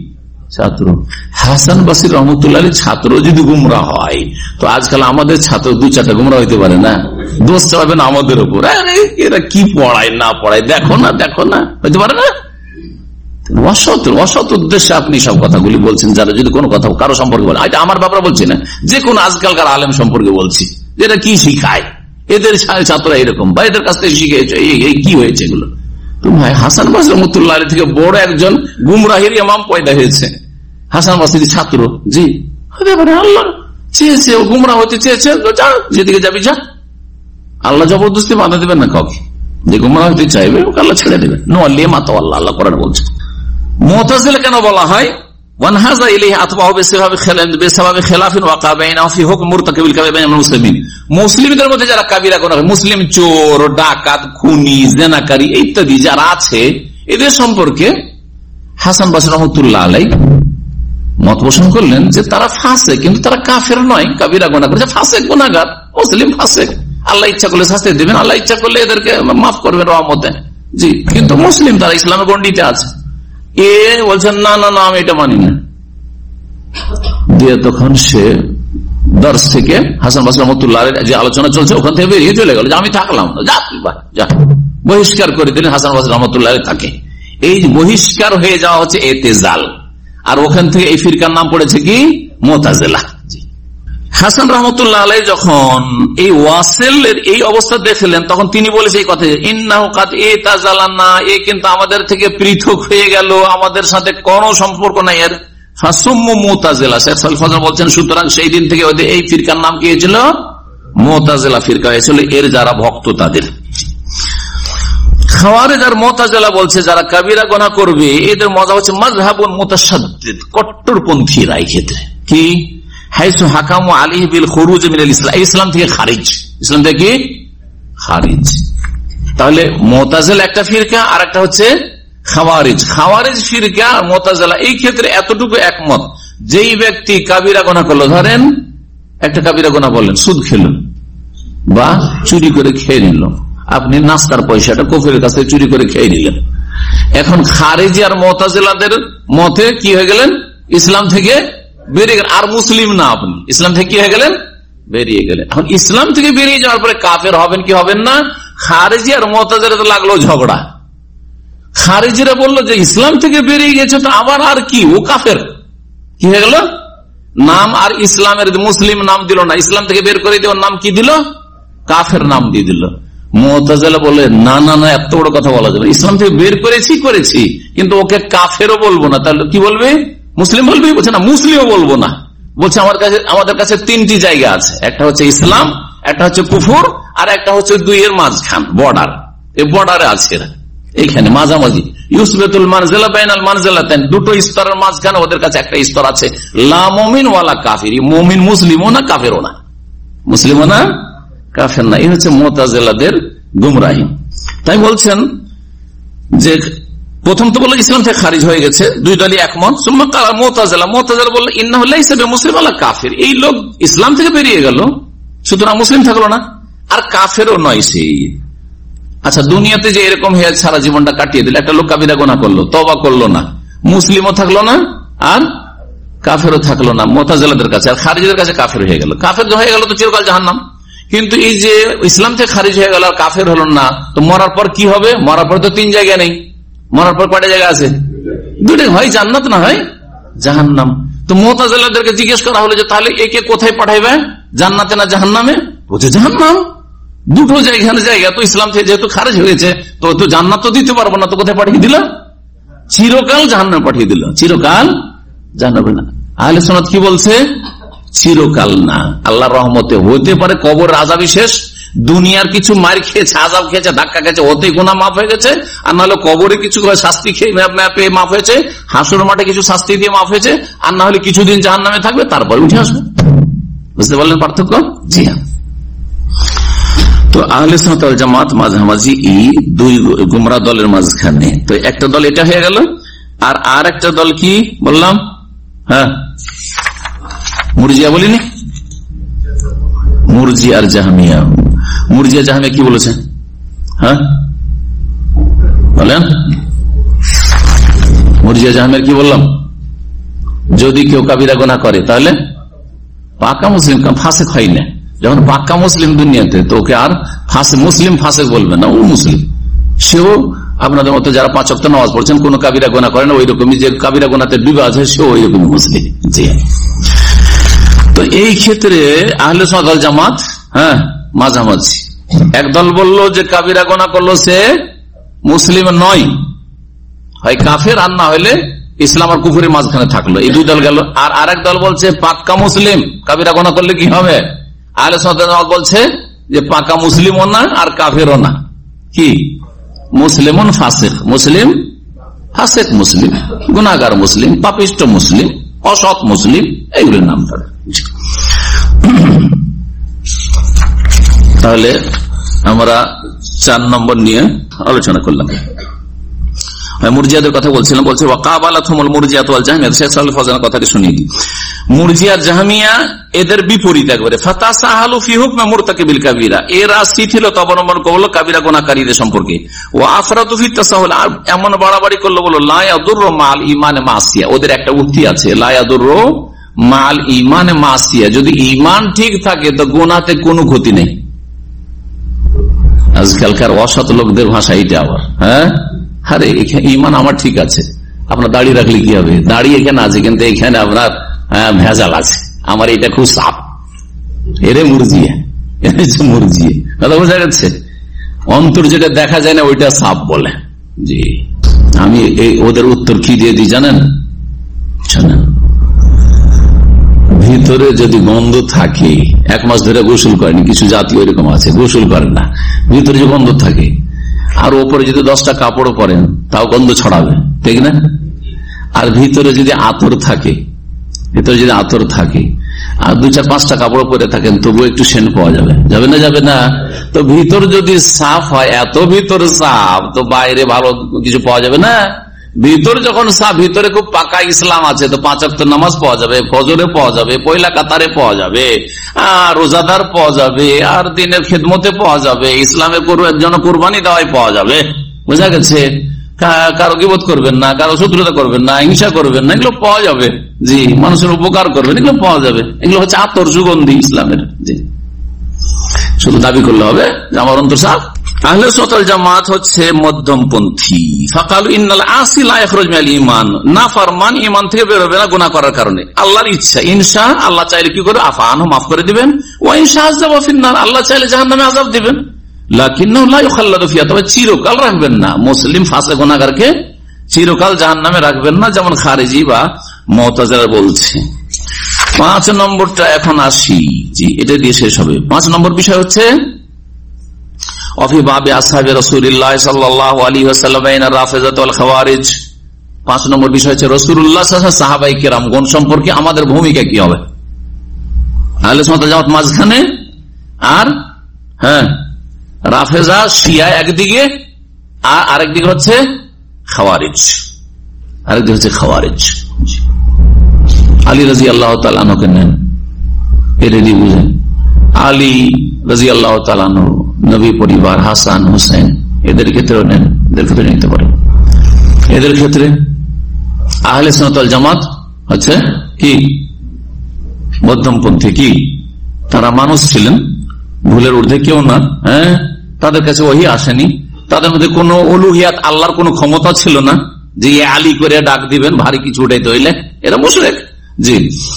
ছাত্র। হাসান বসরি রহমতুল্লাহ ছাত্র যদি গুমরা হয় তো আজকাল আমাদের ছাত্র দু চারটা গুমরা হইতে পারে না, দোষ চালাবে না আমাদের উপর, এরা কি পড়ায় না পড়ায় দেখো না দেখো না, হইতে পারে না। অসৎ অসৎ উদ্দেশ্যে আপনি সব কথাগুলি বলছেন। যারা যদি কোনো কথা কারো সম্পর্কে বলে, আমার ব্যাপারে বলছি না, যে কোনো আজকালকার আলেম সম্পর্কে বলছি, যেটা কি শিখায় এদের ছাত্ররা এরকম বা এদের কাছ থেকে শিখেছে, এই কি হয়েছে এগুলো। তো ভাই হাসান বসরি রহমতুল্লাহ আলাইহি থেকে বড় একজন গুমরাহির ইমাম পয়দা হয়েছে, হাসান বসরির ছাত্র। জি হতে পারে, আল্লাহ চেয়েছে ও গুমরা হতে চেয়েছে, যা যেদিকে যাবি যা, আল্লাহ জবরদস্তি বাধা দেবেন না কাউকে। যে গুমরা হতে চাইবে ওকে আল্লাহ ছেড়ে দেবেন। নো আল্লাহ মাতা আল্লাহ আল্লাহ কোরআন বলছে। মুতাজিলা কেন বলা হয়? মুসলিমদের মধ্যে যারা কাবিরা গুনাহ, মুসলিম চোর, ডাকাত, খুনি, জেনাকারী ইত্যাদি যারা আছে, এদের সম্পর্কে হাসান বসরি রহমতুল্লাহ আলাইহি মত পোষণ করলেন যে তারা ফাসেক, কিন্তু তারা কাফের নয়, কাবিরা গুনাহ করেছে, ফাসেক গুনাহগার, মুসলিম ফাসেক। আল্লাহ ইচ্ছা করলে শাস্তি দেবেন, আল্লাহ ইচ্ছা করলে এদেরকে মাফ করবেন রহমতে। জি, কিন্তু মুসলিম তারা ইসলামের গণ্ডিতে আছে। এ বলছেন না না না আমি এটা মানি না। দিয়ে তখন সে দর্শ থেকে হাসান বসরি রহমতুল্লাহ আলাইহি যে আলোচনা চলছে ওখান থেকে বেরিয়ে চলে গেল, যে আমি থাকলাম না, যা যা, বহিষ্কার করে দিলেন হাসান বসরি রহমতুল্লাহ আলাইহি তাকে। এই বহিষ্কার হয়ে যাওয়া হচ্ছে এতেজাল, আর ওখান থেকে এই ফিরকার নাম পড়েছে কি? মুতাজিলা। হাসান রহমতুল্লাহ আলাইহি যখন এই ওয়াসিলের এই অবস্থা দেখলেন তখন তিনি বলেছে এই কথা, ইন্নাহু কাদ ইতাজালানা, এ কিন্তু আমাদের থেকে পৃথক হয়ে গেল, আমাদের সাথে কোনো সম্পর্ক নাই এর। ফাসুম্মু মুতাজিলা, শেখ সালেহ ফাজল বলছেন সুতরাং সেই দিন থেকে ওদের এই ফিরকার নাম কি হয়েছিল? মুতাজিলা ফিরকা হয়েছিল, এর যারা ভক্ত তাদের। খাওয়ারিজ আর মুতাজিলা বলছে যারা কাবিরা গুনাহ করবে এদের মজা হচ্ছে মাযহাবুন মুতাশাদ্দিদ, কট্টরপন্থীরা। এই ক্ষেত্রে কি হাইসু হাকামু আলাইহি বিল খুরুজ মিনাল ইসলাম, ইসলাম থেকে খারিজ, ইসলাম থেকে খারিজ। তাহলে মুতাজিলা একটা ফিরকা, আর একটা হচ্ছে খাওয়ারিজ। খাওয়ারিজ ফিরকা, মুতাজিলা এই ক্ষেত্রে এতটুকু একমত, যেই ব্যক্তি কাবিরা গুনাহ করলো, ধরেন একটা কাবিরা গুনাহ বললেন, সুদ খেলেন বা চুরি করে খেয়ে নিল, আপনি নাস্তার পয়সাটা কাফিরের কাছ থেকে চুরি করে খেয়ে নিলেন। এখন খারিজি আর মুতাজিলাদের মতে কি হয়ে গেলেন? ইসলাম থেকে বেরিয়ে গেলেন, আর মুসলিম না, আপনি ইসলাম থেকে কি হয়ে গেলেন? বেরিয়ে গেলেন। এখন ইসলাম থেকে বেরিয়ে যাওয়ার পরে কাফের হবেন কি হবেন না? খারিজি আর মুতাজিলাতে লাগলো ঝগড়া। খারিজিরা বললো যে ইসলাম থেকে বেরিয়ে গেছে তো আবার আর কি, ও কাফের। কি হয়ে গেল? নাম আর ইসলামের মুসলিম নাম দিল না, ইসলাম থেকে বের করে দিয়ে নাম কি দিল? কাফের নাম দিয়ে দিল। মুতাজিলা বলে না না না, এত বড় কথা বলা যাবে, ইসলাম থেকে বের করেছি করেছি কিন্তু ওকে কাফেরও বলবো না। তাহলে কি বলবে? মুসলিম বলবে? বলছে না, মুসলিমও বলবো না। বলছে আমার কাছে আমাদের কাছে তিনটি জায়গা আছে, একটা হচ্ছে ইসলাম, একটা হচ্ছে কুফর, আর একটা হচ্ছে দুইয়ের মাঝখান, বর্ডার। এই বর্ডারে আছে এরা, এইখানে মাঝামাঝি। ইউসবেতুল মানজিলা বাইনাল মানজিলাতাইন, দুটো স্তরের মাঝখানে ওদের কাছে একটা স্তর আছে, লা মুমিন ওয়ালা কাফির, মুমিন মুসলিমও না কাফেরও না, মুসলিমও না কাফের না। এই হচ্ছে মুতাজিলাদের গুমরাহি। তাই বলছেন যে প্রথম তো বললো ইসলাম থেকে খারিজ হয়ে গেছে, দুই দলই একমত। মুতাজিলা মুতাজিলা বললো ইন্নাহু লাইসা বিমুসলিম ওয়ালা কাফির, এই লোক ইসলাম থেকে বেরিয়ে গেল সুতরাং মুসলিম থাকলো না আর কাফেরও নয় সে। আচ্ছা, দুনিয়াতে যে এরকম হয়ে সারা জীবনটা কাটিয়ে দিল, একটা লোক কাবিরা গুনাহ করলো, তওবা করলো না, মুসলিমও থাকলো না আর কাফেরও থাকলো না মুতাজিলাদের কাছে, আর খারিজিদের কাছে কাফের হয়ে গেল। কাফের হয়ে গেল তো চিরকাল জাহান্নাম। কিন্তু এই যে ইসলাম থেকে খারিজ হয়ে গেল আর কাফের হলো না, তো মরার পর কি হবে? মরার পর তো তিন জায়গা নেই, মরার পর কয়টা জায়গা আছে? দুটো, হয় জান্নাত না হয় জাহান্নাম। তো মুতাজিলাদেরকে জিজ্ঞেস করা হলো যে তাহলে একে কোথায় পাঠাইবে, জান্নাতে না জাহান্নামে? বলছে জাহান্নাম। দুটো জায়গা জায়গা তো ইসলাম থেকে যেহেতু খারিজ হয়েছে, তো তো জান্নাত তো দিতে পারবো না, তো কোথায় পাঠিয়ে দিল? চিরকাল জাহান্নামে পাঠিয়ে দিল, চিরকাল জাহান্নামে না। আহলে সুন্নাত কি বলছে? চিরকাল না, আল্লাহর রহমতে হতে পারে কবর আযাবই শেষ, দুনিয়ার কিছু মার খেয়েছে, আযাব খেয়েছে, ধাক্কা খেয়েছে, ওতে গুনাহ মাফ হয়ে গেছে, আর নাহলে কবরে কিছু শাস্তি খেয়ে পেয়ে মাফ হয়েছে, হাসর মাঠে কিছু শাস্তি দিয়ে মাফ হয়েছে, আর না হলে কিছুদিন জাহান্নামে থাকবে, তারপরে উঠে আসবে। বুঝতে পারলেন পার্থক্য? জি হ্যাঁ। তো আহলে সুন্নাত ওয়াল জামাত মাঝামাঝি এই দুই গুমরা দলের মাঝখানে। তো একটা দল এটা হয়ে গেল, আর আর একটা দল কি বললাম? হ্যাঁ, মুরজিয়া বলিনি, মুরজিয়া আর জাহমিয়া। মুরজিয়া জাহমিয়া কি বলেছে? হ্যাঁ বলেন, মুরজিয়া জাহমিয়া কি বললাম? যদি কেউ কাবিরা গুনাহ করে তাহলে পাক্কা মুসলিম, ফাসেক হয় না। যখন পাক্কা মুসলিম দুনিয়াতে, তো ওকে আর ফাসেক মুসলিম ফাসেক বলবে না, ও মুসলিম। সেও আপনাদের মতো যারা পাঁচ ওয়াক্ত নামাজ পড়ছেন, কোন কাবিরা গুনাহ করে না, ওই রকমই যে কাবিরা গুনাহতে ডুবে আছে সেও ওই রকমই মুসলিম। জি, তো এই ক্ষেত্রে আহলে সুন্নাত ওয়াল জামাত হ্যাঁ মাঝামাঝি। একদল বলল যে কাবিরা গুনাহ করলো সে মুসলিম নয়, হয় কাফের আর না হইলে ইসলাম আর কুফরের মাঝখানে থাকলো, এই দুই দল গেল। আর আরেক দল বলছে পাক্কা মুসলিম, কাবিরা গুনাহ করলে কি হবে? আহলে সুন্নাত ওয়াল জামাত বলছে যে পাক্কা মুসলিমও না আর কাফেরও না, কি মুসলিমুন ফাসিক, মুসলিম ফাসিক মুসলিম, গুনাহগার মুসলিম, পাপিষ্ট মুসলিম, অসৎ মুসলিম, এইগুলোর নাম ধরে। তাহলে আমরা চার নম্বর নিয়ে আলোচনা করলাম। মুরজিয়াদের কথা বলছিলাম, বলছে ওয়াকাবালাতুহুমুল মুরজিয়াতু ওয়াল জাহমিয়া। শেখ সালেহ ফাওজানের কথাটি শুনিয়ে দিই। মুরজিয়া জাহমিয়া এদের বিপরীত একবারে। ফাতাসাহালু ফি হুকমি মুরতাকিবিল কাবীরা, এরা শিথিলতা অবলম্বন করলো কাবিরা গুনাহকারীদের সম্পর্কে। ওয়া আফরাতু ফি তাসাহুল, এমন বাড়াবাড়ি করলো বলো লা ইয়াদুররু মাল ঈমানে মাসিয়া। ওদের একটা উক্তি আছে, লা ইয়াদুররু মাল ঈমানে মাসিয়া, যদি ঈমান ঠিক থাকে তো গুনাহতে কোনো ক্ষতি নেই। আজকালকার অসৎ লোকদের ভাষা এটা আবার, হ্যাঁ আরে ঈমান আমার ঠিক আছে, আপনার দাড়ি রাখলে কি হবে? দাড়ি এখানে আছে কিন্তু এখানে আপনার ভেজাল আছে, আমার এটা খুব সাফ। এরে মুরজিয়া, মুরজিয়া কথা বোঝা যাচ্ছে। অন্তর যেটা দেখা যায় না ওইটা সাফ বলে। জি, আমি এই ওদের উত্তর কি দিয়ে দিই জানেন? জানেন, ভিতরে যদি গন্ধ থাকে, এক মাস ধরে গোসল করেনি, কিছু জাতি ওইরকম আছে গোসল করেন না, ভিতরে যে গন্ধ থাকে, আর ওপরে যদি দশটা কাপড় পরেন তাও গন্ধ ছড়াবে, ঠিক না? আর ভিতরে যদি আতর থাকে, ভিতরে যদি আতর থাকে আর দুই চার পাঁচটা কাপড় পরে থাকেন তবু একটু সেন্ট পাওয়া যাবে, যাবে না? যাবে না? তো ভিতর যদি সাফ হয়, এত ভিতর সাফ, তো বাইরে ভালো কিছু পাওয়া যাবে না? ভিতর যখন সাফ, ভিতরে খুব পাকা ইসলাম আছে, তো পাঁচ ওয়াক্ত নামাজ পাওয়া যাবে, ফজরে পাওয়া যাবে, পয়লা কাতারে পাওয়া যাবে, আর রোজাদার পাওয়া যাবে, আর দিনের খেদমতে পাওয়া যাবে, ইসলামের জন্য কোরবানি দেওয়াই পাওয়া যাবে। বোঝা গেছে? কারো গীবত করবেন না, কারো শত্রুতা করবেন না, হিংসা করবেন না, এগুলো পাওয়া যাবে। জি, মানুষের উপকার করবেন, এগুলো পাওয়া যাবে। এগুলো হচ্ছে আতর সুগন্ধি ইসলামের। জি, শুধু দাবি করলে হবে যে আমার অন্তর সাফ। আহলে সুন্নাত ওয়াল জামাত হচ্ছে মধ্যমপন্থী। ফাকালু ইন্নাল আসি লা ইখরুজ মিনাল ঈমান, নাফরমান ঈমান থেকে বের হবে না গুনাহ করার কারণে। আল্লাহর ইচ্ছা, ইনশা আল্লাহ চাইলে কি করে আফান মাফ করে দিবেন, ওয়া ইনশা আযাবা ফিন্নার, আল্লাহ চাইলে জাহান্নামে আযাব দিবেন। লাকিন্নাহু লা ইখাল্লাদু ফিহা, তবে চিরকাল রাখবেন না। মুসলিম ফাসিক গুনাহগারকে চিরকাল জাহান্নামে রাখবেন না, যেমন খারিজি বা মুতাজিলা বলছে। পাঁচ নম্বরটা এখন আসি, জি এটা দিয়ে শেষ হবে। পাঁচ নম্বর বিষয় হচ্ছে পাঁচ নম্বর বিষয় হচ্ছে রাসূলুল্লাহ সাহাবায়ে কেরামগণ সম্পর্কে আমাদের ভূমিকা কি হবে। আহলে সুন্নাত ওয়াল জামাত মাঝখানে, আর হ্যাঁ রাফেজা শিয়া একদিকে, আর আরেকদিকে হচ্ছে খাওয়ারিজ, আরেকদিকে হচ্ছে খাওয়ারিজ। আলী রাদিয়াল্লাহু তাআলা আনহুকে নেন, এরেডি বুঝেন। আলী রাদিয়াল্লাহু তাআলা আনহু, নবী পরিবার, হাসান হুসাইন, এদের ক্ষেত্রেও নেন, এদের ক্ষেত্রে নিতে পারেন। এদের ক্ষেত্রে আহলে সুন্নাত ওয়াল জামাত হচ্ছে কি মধ্যমপন্থী। কি তারা মানুষ ছিলেন, ভুলের ঊর্ধ্বে কেউ না। হ্যাঁ, তাদের কাছে ওহী আসেনি, তাদের মধ্যে কোন উলুহিয়াত আল্লাহর কোন ক্ষমতা ছিল না যে আলী করে ডাক দিবেন ভারী কিছু উঠাইতে হইলে, এরা মুশরিক। জি,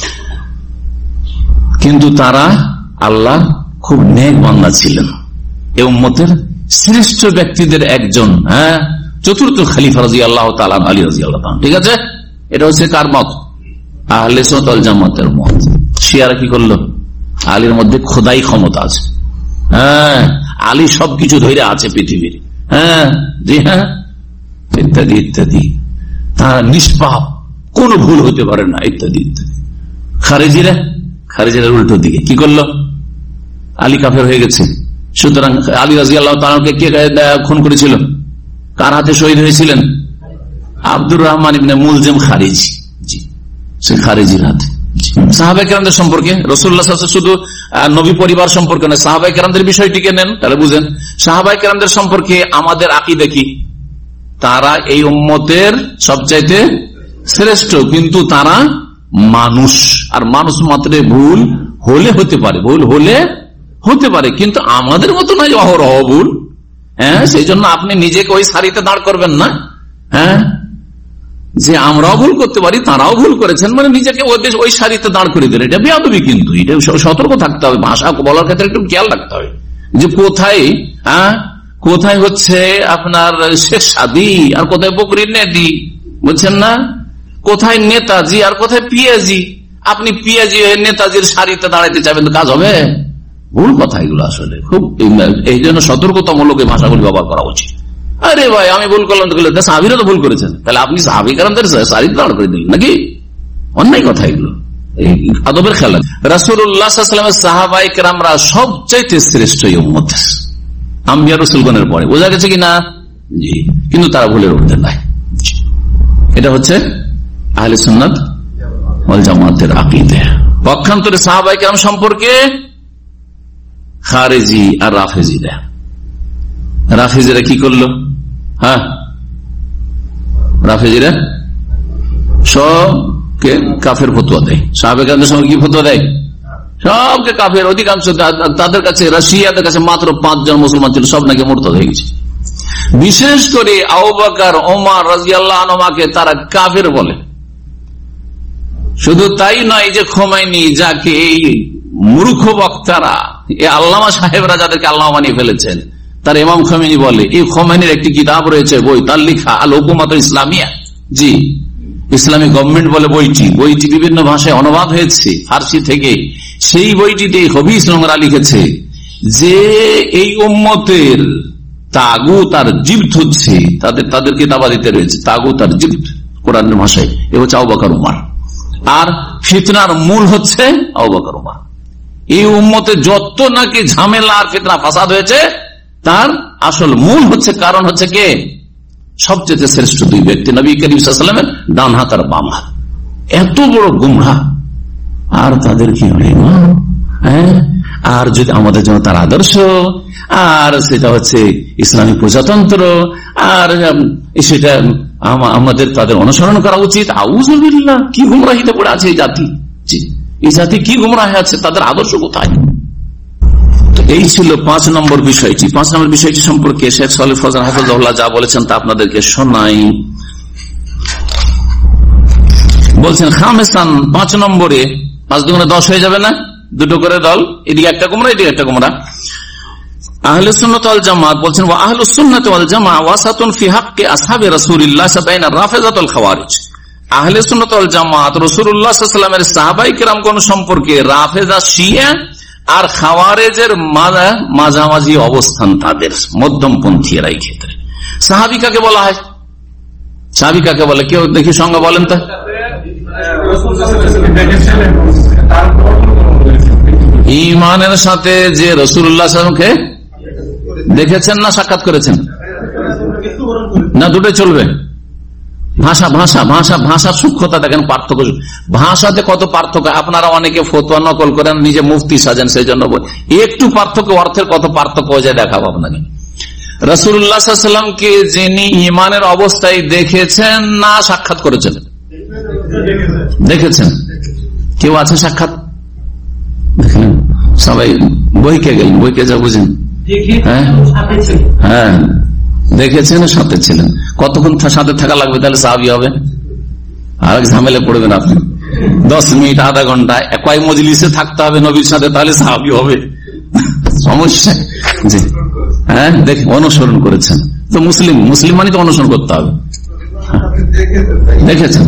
কিন্তু তারা আল্লাহ খুব নেক বান্দা ছিলেন, এই উম্মতের শ্রেষ্ঠ ব্যক্তিদের একজন। হ্যাঁ, চতুর্থ খলিফা রাদিয়াল্লাহু তাআলা আলী রাদিয়াল্লাহু তাআলা। ঠিক আছে, এটা হচ্ছে কার মত? আহলে সুন্নাত ওয়াল জামাতের মত। শিয়ারা কি করলো? আলীর মধ্যে খোদাই ক্ষমতা আছে। হ্যাঁ, আলী সবকিছু ধরে আছে পৃথিবীর। হ্যাঁ, জি হ্যাঁ, ইত্যাদি ইত্যাদি। তারা নিষ্পাপ, কোন ভুল হতে পারে না, ইত্যাদি ইত্যাদি। খারেজিরা, খারেজিরা উল্টো দিকে কি করলো? আলী কাফের হয়ে গেছে, সুতরাং আলী রাদিয়াল্লাহু তাআলাকে কে খুন করেছিল? কার হাতে শহীদ হয়েছিলেন? আব্দুর রহমান ইবনে মুলজিম খারিজি। জি, সে খারিজির হাতে। সাহাবায়ে কেরামদের সম্পর্কে রাসূলুল্লাহ সাল্লাল্লাহু আলাইহি ওয়াসাল্লাম শুধু নবী পরিবার সম্পর্কে না, সাহাবায়ে কেরামদের বিষয়টিকে নেন, তাহলে বুঝেন সাহাবায়ে কেরামদের সম্পর্কে আমাদের আকীদা কি? তারা এই উম্মতের সবচাইতে শ্রেষ্ঠ, কিন্তু তারা মানুষ, আর মানুষ মাত্রে ভুল হলে হতে পারে, ভুল হলে হতে পারে, কিন্তু আমাদের মতো নয় অহরহ ভুল। হ্যাঁ, সেই জন্য আপনি নিজেকে ওই সারিতে দাঁড় করবেন না। হ্যাঁ, যে আমরাও ভুল করতে পারি, তারাও ভুল করেছেন, মানে নিজেকে ওই সারিতে দাঁড় করে দিলেন, এটা বেয়াদবি। কিন্তু এটা সতর্ক থাকতে হবে, ভাষা বলার ক্ষেত্রে একটু খেয়াল রাখতে হবে যে কোথায় হ্যাঁ কোথায় হচ্ছে আপনার শেষ সাদি আর কোথায় বকরির নেদি, বুঝছেন না? কোথায় নেতাজি আর কোথায় পিয়াজি। আপনি পিয়াজি হয়ে নেতাজির সারিতে দাঁড়াইতে চাইবেন তো কাজ হবে? ভুল কথা এগুলো আসলে খুব, এই জন্য সতর্কতামূলক এই ভাষাগুলি ব্যবহার করা উচিত। আরে ভাই আমি ভুল করলাম তো সাহাবীরা তো ভুল করেছেন, তাহলে আপনি সাহাবী কারামদের সারিতে দাঁড় করে দিলেন নাকি? অন্যায় কথা এগুলো, আদবের খেলা। রাসূলুল্লাহ সাল্লাল্লাহু আলাইহি ওয়াসাল্লামের সাহাবায়ে কেরামরা সবচাইতে শ্রেষ্ঠ উম্মত আম্বিয়া রাসূলগণের পরে, বোঝা গেছে কিনা? জি, কিন্তু তারা ভুলের ঊর্ধ্বে নাই। এটা হচ্ছে আহলে সুন্নাত ওয়াল জামাতের আকীদা। পক্ষান্তরে সাহাবায়ে কেরাম সম্পর্কে খারেজি আর রাফেজিরা, রাফেজিরা কি করলো? হ্যাঁ, রাফেজিরা সবকে কাফের ফতোয়া দেয়। সাহাবায়ে কেরামদের সঙ্গে কি ফতোয়া দেয়? সবকে কাফের। অধিকাংশ তাদের কাছে, রাশিয়াদের কাছে মাত্র পাঁচজন মুসলমান ছিল, সব নাকি মুরতাদ হয়ে গেছে। বিশেষ করে আবু বকর, ওমর রাদিয়াল্লাহু আনহুকে তারা কাফের বলে। শুধু তাই নয়, যে খোমাইনি, যাকে এই মূর্খ বক্তারা, এই আল্লামা সাহেবরা যাদেরকে আল্লামা বানিয়ে ফেলেছেন, তার ইমাম খোমেনি বলে, এই খোমেনির একটি কিতাব রয়েছে, বই, তার লিখা আল হুকুমাতুল ইসলামিয়া। জি, ইসলামী গভর্নমেন্ট বলে বইটি, বইটি বিভিন্ন ভাষায় অনুবাদ হয়েছে ফার্সি থেকে। সেই বইটিতে হবি ইসলামরা লিখেছে যে এই উম্মতের তাগুত আর জিবত হচ্ছে, তাদের তাদের কিতাবাদিতে রয়েছে তাগুত আর জিবত কোরআনের ভাষায়, এ হচ্ছে আবু বকর উমর। আর ফিতনার মূল হচ্ছে আবু বকর উমর। এই উম্মতে যত নাকি ঝামেলা আর ফিতনা ফাসাদ হয়েছে, তার আসল মূল হচ্ছে, কারণ হচ্ছে কে? সবচেয়ে শ্রেষ্ঠ দুই ব্যক্তি, নবী করিম সাল্লাল্লাহু আলাইহি ওয়াসাল্লামের ডান হাত আর বাম হাত। এত বড় গুমরাহ, আর তাদের কি হ্যাঁ আর যদি আমাদের জন্য তার আদর্শ, আর সেটা হচ্ছে ইসলামী প্রজাতন্ত্র, আর সেটা আমাদের তাদের অনুসরণ করা উচিত। আউযুবিল্লাহ, কি গুমরাহিতে পড়ে আছে এই জাতি। এই জাতি কি গুমরাহ আছে, তাদের আদর্শ কোথায়? এই ছিল পাঁচ নম্বর বিষয়টি। পাঁচ নম্বর বিষয়টি সম্পর্কে শেখ সালেহ ফজল হাফিজাহুল্লাহ যা বলেছেন তা আপনাদেরকে শোনাই। বলছেন খামেসান, পাঁচ নম্বরে, পাঁচ দুগুণে দশ হয়ে যাবে না? দুটো করে দল, এদিকে একটা গুমরা, এদিকে একটা গুমরা। আহলে সুন্নাত ওয়াল জামাত বলছেন, ওয়া আহলুস সুন্নাত ওয়াল জামা ওয়াসাতুন ফি হাক্কি আসহাবি রাসূলিল্লাহ বাইনা রাফিজাত ওয়াল খাওয়ারিজ। আহলে সুন্নাত ওয়াল জামাত রাসূলুল্লাহ সাল্লাল্লাহু আলাইহি ওয়াসাল্লামের সাহাবায়ে কেরামগণ সম্পর্কে রাফেজা শিয়া আর খাওয়ারেজের মাঝামাঝি অবস্থান, তাদের মধ্যমপন্থী এর এই ক্ষেত্রে। সাহাবী কাকে বলা হয়? সাহাবী কাকে বলে? কেউ দেখি সংজ্ঞা বলেন তো। ঈমানের সাথে যে রাসূলুল্লাহ সাল্লাল্লাহু আলাইহি ওয়াসাল্লামকে দেখেছেন না সাক্ষাৎ করেছেন, না দুটোই চলবে? ভাষা ভাষা ভাষা ভাষার সূক্ষ্মতা দেখেন, পার্থক্য ভাষাতে কত পার্থক্য। আপনারা অনেকে ফতোয়া নকল করেন, নিজে মুফতি সাজেন, সেই জন্য একটু পার্থক্য, অর্থের কত পার্থক্য হয়ে যায় দেখাবো আপনাকে। রাসূলুল্লাহ সাল্লাল্লাহু আলাইহি ওয়াসাল্লামকে যিনি ঈমানের অবস্থায় দেখেছেন না সাক্ষাৎ করেছেন? দেখেছেন। কেউ আছে সাক্ষাৎ? সবাই বইকে গেলেন, বইকে যা বুঝেন। হ্যাঁ, দেখেছেন, সাথে ছিলেন। কতক্ষণ সাথে থাকা লাগবে তাহলে সাহাবী হবে? আর ঝামেলা পড়বেন আপনি। দশ মিনিট, আধা ঘন্টা, কয় মজলিসে থাকতে হবে নবীর সাথে, তাহলে সাহাবী হবে? সমস্যা। জি হ্যাঁ, দেখে অনুসরণ করেছেন তো মুসলিম, মুসলিম মানে তো অনুসরণ করতে হবে। দেখেছেন,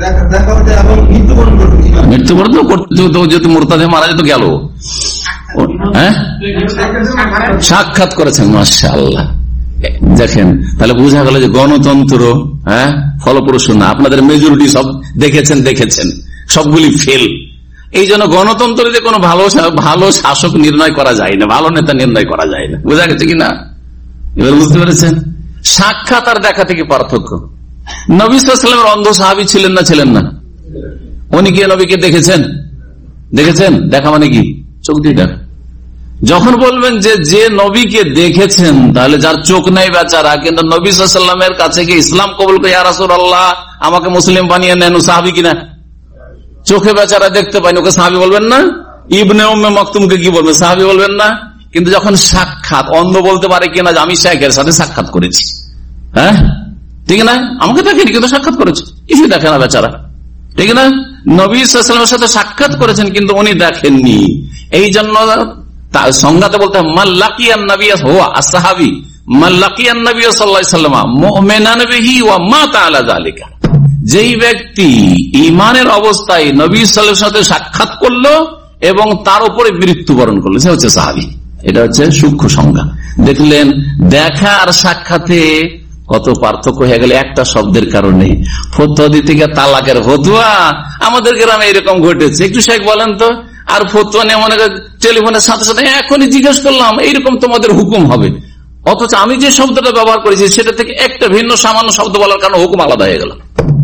মৃত্যুবরণ করতে যদি মুরতাদে মারা যেত গেল। হ্যাঁ, সাক্ষাৎ করেছেন, মাশাআল্লাহ। দেখেন, তাহলে বোঝা গেল যে গণতন্ত্র হ্যাঁ ফলপ্রসূ না। আপনাদের মেজরিটি সব দেখেছেন দেখেছেন সবগুলি ফেল। এই জন্য গণতন্ত্রে কোনো ভালো ভালো শাসক নির্ণয় করা যায় না, ভালো নেতা নির্ণয় করা যায় না। বোঝা গেছে কিনা? এবার বুঝতে পেরেছেন? সাক্ষাৎ আর দেখা থেকে পার্থক্য। নবী সাল্লাল্লাহু আলাইহি ওয়াসাল্লামের অন্ধ সাহাবী ছিলেন না? ছিলেন না? উনি কি নবীকে দেখেছেন? দেখেছেন। দেখা মানে কি? চোখ দিয়ে দেখা। যখন বলবেন যে যে নবীকে দেখেছেন, তাহলে যার চোখ নেই বেচারা, কিন্তু নবী সাল্লাল্লাহু আলাইহি ওয়াসাল্লামের কাছে গিয়ে ইসলাম কবুল করে, ইয়া রাসূলুল্লাহ আমাকে মুসলিম বানিয়ে নেন, সাহাবী কিনা? চোখে বেচারা দেখতে পায়নি, ওকে সাহাবী বলবেন না? ইবনে উম্মে মাকতুমকে কি বলবেন? সাহাবী বলবেন না? কিন্তু যখন সাক্ষাৎ, অন্ধ বলতে পারে কিনা যে আমি শাইখের সাথে সাক্ষাৎ করেছি, হ্যাঁ ঠিক না? আমাকে দেখেনি কিন্তু সাক্ষাৎ করেছে, কিছুই দেখে না বেচারা, ঠিক না? নবী সাল্লাল্লাহু আলাইহি ওয়াসাল্লামের সাথে সাক্ষাৎ করেছেন কিন্তু উনি দেখেননি। এই জন্য সংজ্ঞাতে বলতে হয় মাল্লাকিয়ান নবী হুয়া আসহাবী, মাল্লাকিয়ান নবী সাল্লাল্লাহু আলাইহি ওয়াসাল্লাম মুমিনান বিহি ওয়া মাতা আলা যালিকা। যেই ব্যক্তি ঈমানের অবস্থায় নবী সাল্লাল্লাহু আলাইহি ওয়াসাল্লামের সাথে সাক্ষাৎ করলো এবং তার উপরে মৃত্যুবরণ করলো, সে হচ্ছে সাহাবী। এটা হচ্ছে সূক্ষ্ম সংজ্ঞা। দেখলেন দেখা আর সাক্ষাতে কত পার্থক্য হয়ে গেল একটা শব্দের কারণে। ফতোয়া দিতে গিয়ে তালাকের ফতোয়া আমাদের গ্রামে এরকম ঘটেছে, একটু শেখ বলেন তো। আর ফতোয়া নিয়ে মনে করেন টেলিফোনের সাথে সাথে এখনই জিজ্ঞেস করলাম এইরকম তোমাদের হুকুম হবে, অথচ আমি যে শব্দটা ব্যবহার করেছি সেটা থেকে একটা ভিন্ন সামান্য শব্দ বলার কারণে হুকুম আলাদা হয়ে গেল।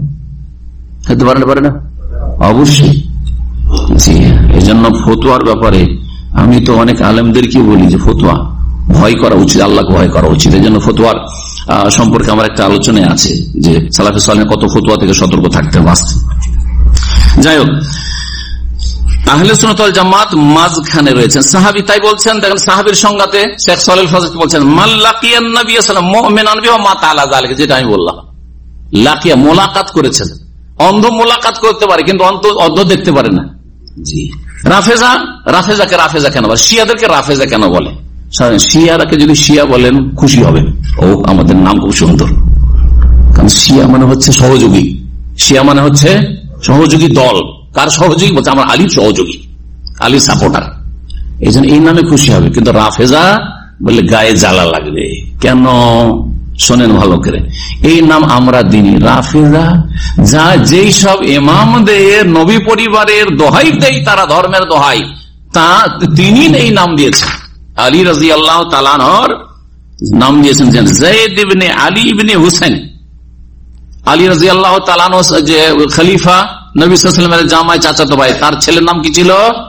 হতে পারে না? পারে না? অবশ্যই। জি, এই জন্য ফতোয়ার ব্যাপারে আমি তো অনেক আলেমদেরকে বলি যে ফতোয়া ভয় করা উচিত, আল্লাহকে ভয় করা উচিত। এই জন্য ফতোয়ার সম্পর্কে আমার একটা আলোচনায় আছে যে সালাফে সালেহ কত ফতোয়া থেকে সতর্ক থাকতে বাঁচতে। যাই হোক, আহলে সুন্নাত ওয়াল জামাত মাঝখানে রয়েছেন। সাহাবী তাই বলছেন, দেখেন সাহাবীর সংজ্ঞাতে শেখ সালেহ ফাজল বলছেন মাল্লাকিয়ান নবী সাল্লাল্লাহু আলাইহি ওয়াসাল্লাম মুমিনান বিহি ওয়া মাতা আলা যালিকা, যেটা আমি বললাম। লাকিয়া মোলাকাত করেছেন, অন্ধ মোলাকাত করতে পারে কিন্তু অন্ধ দেখতে পারে না। জি, রাফেজা, রাফেজাকে রাফেজা কেন বলে? শিয়াদেরকে রাফেজা কেন বলে? শিয়ারাকে যদি শিয়া বলেন খুশি হবেন, ও আমাদের নাম খুব সুন্দর, কারণ শিয়া মানে হচ্ছে সহযোগী, শিয়া মানে হচ্ছে সহযোগী দল। কার সহযোগী? বলছে আমার আলীর সহযোগী, আলীর সাপোর্টার, এই জন্য এই নামে খুশি হবে। কিন্তু রাফেজা বললে গায়ে জ্বালা লাগবে। কেন? শোনেন ভালো করে, এই নাম আমরা দিনি। রাফেজা যা যেই সব ইমামদের নবী পরিবারের দোহাই দেয়, তারা ধর্মের দোহাই, তা তিনি এই নাম দিয়েছেন। আলী রাদিয়াল্লাহু তাআলা আনহুর নাম দিয়েছেন যায়েদ ইবনে আলী ইবনে হুসাইন। আলী রাদিয়াল্লাহু তাআলা আনহু যে খলিফা, নবী সাল্লাল্লাহু আলাইহি ওয়াসাল্লামের জামাই, চাচাতো ভাই, তার ছেলের নাম কি ছিল?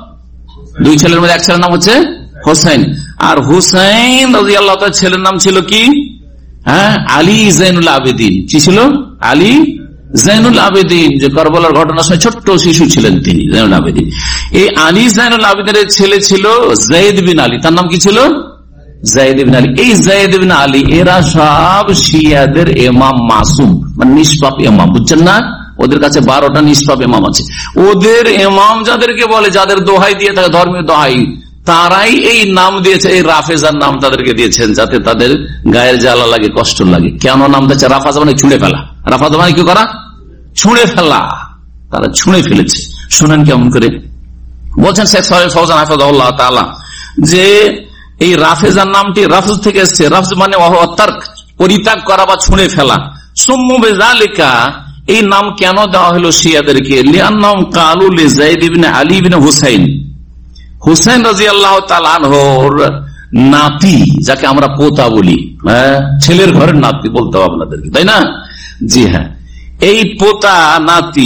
দুই ছেলের মধ্যে এক ছেলের নাম হচ্ছে হোসেন, আর হুসাইন রাদিয়াল্লাহু তাআলা ছেলের নাম ছিল কি? হ্যাঁ, আলী জাইনুল আবেদিন। কি ছিল? আলী জাইনুল আবেদিন, যে কারবালার ঘটনার সময় ছোট্ট শিশু ছিলেন তিনি, জাইনুল আবেদিন। এই আলী জাইনুল আবেদিনের ছেলে ছিল যায়েদ বিন আলী, তার নাম কি ছিল? যায়েদ বিন আলী। এই যায়েদ বিন আলী এরা সব শিয়াদের ইমাম মাসুম, মানে নিষ্পাপ ইমাম, বুঝছেন না? ওদের কাছে বারোটা নিষ্পাপ ইমাম আছে। ওদের ইমাম যাদেরকে বলে, যাদের দোহাই দিয়ে থাকে, ধর্মীয় দোহাই, তারাই এই নাম দিয়েছে, এই রাফেজার নাম তাদেরকে দিয়েছেন, যাতে তাদের গায়ের জ্বালা লাগে, কষ্ট লাগে। কেন নাম দিয়েছে? রাফাজা মানে ছুঁড়ে ফেলা। রাফাজা মানে কি করা? ছুঁড়ে ফেলা। তারা ছুঁড়ে ফেলেছে। শুনেন কেমন করে বলছেন শেখ সালেহ ফাওজান হাফিজাহুল্লাহ তাআলা, যে এই রাফেজার নামটি রাফজ থেকে এসেছে। রাফজ মানে তারক, পরিত্যাগ করা বা ছুঁড়ে ফেলা। সুম্মু বিযালিকা, এই নাম কেন দেওয়া হলো শিয়াদেরকে? লিআন্নাহুম ক্বালু লিযায়েদ ইবনে আলী ইবনে হুসাইন, হুসাইন রাদিয়াল্লাহু তাআলা আনহুর নাতি, যাকে আমরা পোতা বলি, হ্যাঁ, ছেলের ঘরের নাতি বলতে হবে আপনাদেরকে, তাই না? জি হ্যাঁ, এই পোতা নাতি,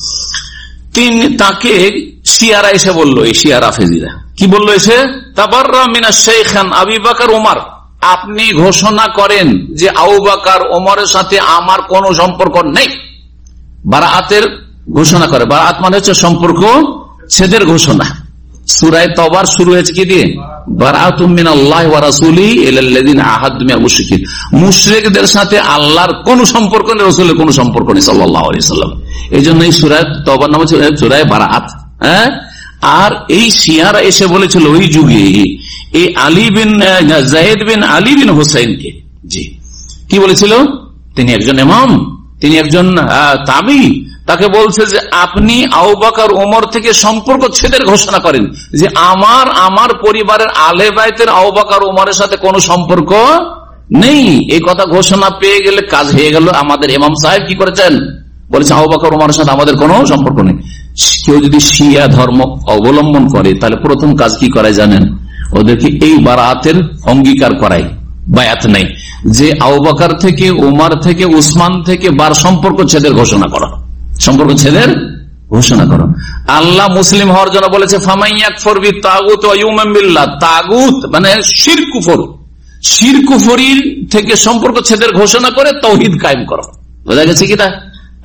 তিনি, তাকে শিয়ারা এসে বললো, এই শিয়া রাফেজিরা কি বললো এসে? তাবাররা মিনাশ শাইখান আবী বকর ওমর, আপনি ঘোষণা করেন যে আবু বকর ওমরের সাথে আমার কোনো সম্পর্ক নেই। বারাআতের ঘোষণা করে। বারাআত মানে হচ্ছে সম্পর্ক ছেদের ঘোষণা। সূরা তওবার শুরু হয়েছে কি দিয়ে? বারাআতুম মিনাল্লাহি ওয়া রাসূলিহি ইলাল্লাযিনা আহাদতুম মিনাল মুশরিকিন, মুশরিকদের সাথে আল্লাহর কোনো সম্পর্ক নেই, রাসূলের কোনো সম্পর্ক নেই সাল্লাল্লাহু আলাইহি ওয়াসাল্লাম। এইজন্য এই সূরা তওবার নাম হচ্ছে সূরা বারাআত। হ্যাঁ, আর এই শিয়ারা এসে বলেছিল ওই যুগে এই আলী বিন যায়েদ বিন আলী বিন হুসাইনকে, জি কি বলেছিল? তিনি একজন ইমাম, তিনি একজন তাবি, তাকে বলছে যে আপনি আবু বকর ওমর থেকে সম্পর্ক ছেদের ঘোষণা করেন, যে আমার আমার পরিবারের আলে বাইতের আবু বকর ওমরের সাথে কোনো সম্পর্ক নেই। এই কথা ঘোষণা পেয়ে গেলে কাজ হয়ে গেল। আমাদের ইমাম সাহেব কি করেছেন? বলেছে আবু বকর ওমরের সাথে আমাদের কোনো সম্পর্ক নেই। কেউ যদি শিয়া ধর্ম অবলম্বন করে তাহলে প্রথম কাজ কি করে জানেন? ওদেরকে এই বারাতের অঙ্গীকার করায়, বায়াত নেই, যে আবু বকর থেকে, ওমর থেকে, উসমান থেকে বার সম্পর্ক ছেদের ঘোষণা করা, সম্পর্ক ছেদের ঘোষণা করো। আল্লাহ মুসলিম হওয়ার জন্য বলেছে ফামাইয়াকফুর বিত্তাগুত ওয়া ইউমিন বিল্লাহ, তাগুত মানে শিরক কুফর, শিরক কুফরির থেকে সম্পর্ক ছেদের ঘোষণা করে তাওহীদ কায়েম করো। বোঝা গেছে কি না?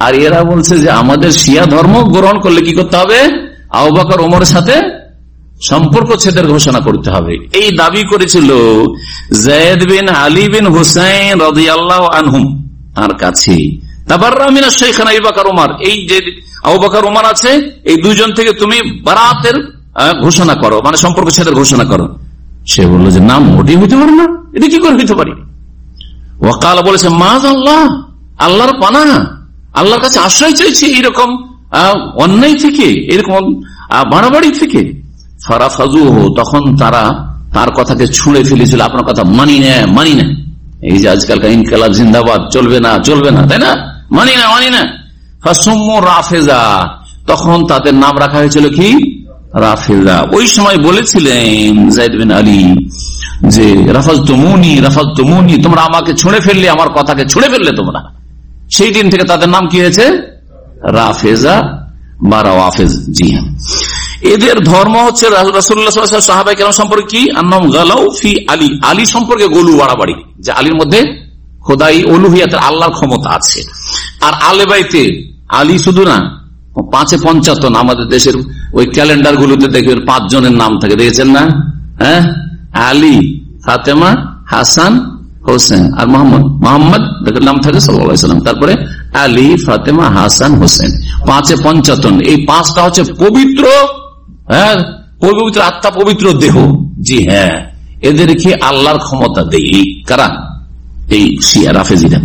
আর এরা বলছে যে আমাদের শিয়া ধর্ম গ্রহণ করলে কি করতে হবে, আবু বকর ওমরের সাথে সম্পর্ক ছেদের ঘোষণা করতে হবে। এই দাবি করেছিল যায়েদ বিন আলী বিন হুসাইন রাদিয়াল্লাহু আনহুম তার কাছে। তাবাররা মিনা শাইখানা আবু বকর ওমর, এই যে আবু বকর ওমর আছে এই দুইজন থেকে তুমি বারাতের ঘোষণা করো, মানে সম্পর্ক ছেদের ঘোষণা করো। সে বললো যে নাম মোটেই হইতে পারে না, এটা কি করে হইতে পারি। ওয়াকাল বলেছে মায আল্লাহ, আল্লাহর পানা, আল্লাহর কাছে আশ্রয় চাইছি এইরকম অন্যায় থেকে, এরকম বাড়াবাড়ি থেকে। ফারাফাজুহু, তখন তারা তার কথাকে ছুঁড়ে ফেলেছিল, আপনার কথা মানি না মানি না। এই যে আজকালকার ইনকিলাব জিন্দাবাদ, চলবে না চলবে না, তাই না, মানি না মানি না। ফাসুম্মু রাফিজা, তখন তাদের নাম রাখা হয়েছিল কি, রাফিজা। ওই সময় বলেছিলেন যায়েদ বিন আলী যে রাফাজতুমুনি রাফাজতুমুনি, তোমরা আমাকে ছুঁড়ে ফেললে, আমার কথাকে ছুঁড়ে ফেললে তোমরা। সেই দিন থেকে তাদের নাম কি হয়েছে, রাফেজা বা রাওয়াফেজ। জি হ্যাঁ, এদের ধর্ম হচ্ছে রাসূলুল্লাহ সাল্লাল্লাহু আলাইহি ওয়াসাল্লাম সাহাবায়ে কেরাম সম্পর্কে কি, আন্নাহুম গালাউ ফি আলী, আলী সম্পর্কে গলু বাড়াবাড়ি, যে আলীর মধ্যে খোদাই উলুহিয়াতের আল্লাহর ক্ষমতা আছে। আর আলে বাইতে আলী শুধু না, পাঁচে পঞ্চাত্তর, আমাদের দেশের ওই ক্যালেন্ডার গুলোতে দেখবেন পাঁচ জনের নাম থাকে, দেখেছেন না, হ্যাঁ, আলী, ফাতেমা, হাসান, হোসেন আর মোহাম্মদ। মোহাম্মদ নাম থাকে সাল্লাল্লাহু আলাইহি ওয়াসাল্লাম, তারপরে আলী, ফাতেমা, হাসান, হোসেন, পাঁচে পঞ্চাত্তর। এই পাঁচটা হচ্ছে পবিত্র, হ্যাঁ, পবিত্র আত্মা, পবিত্র দেহ। জি হ্যাঁ, এদেরকে আল্লাহর ক্ষমতা দেয় কারা, এই শিয়া রাফেজিরা।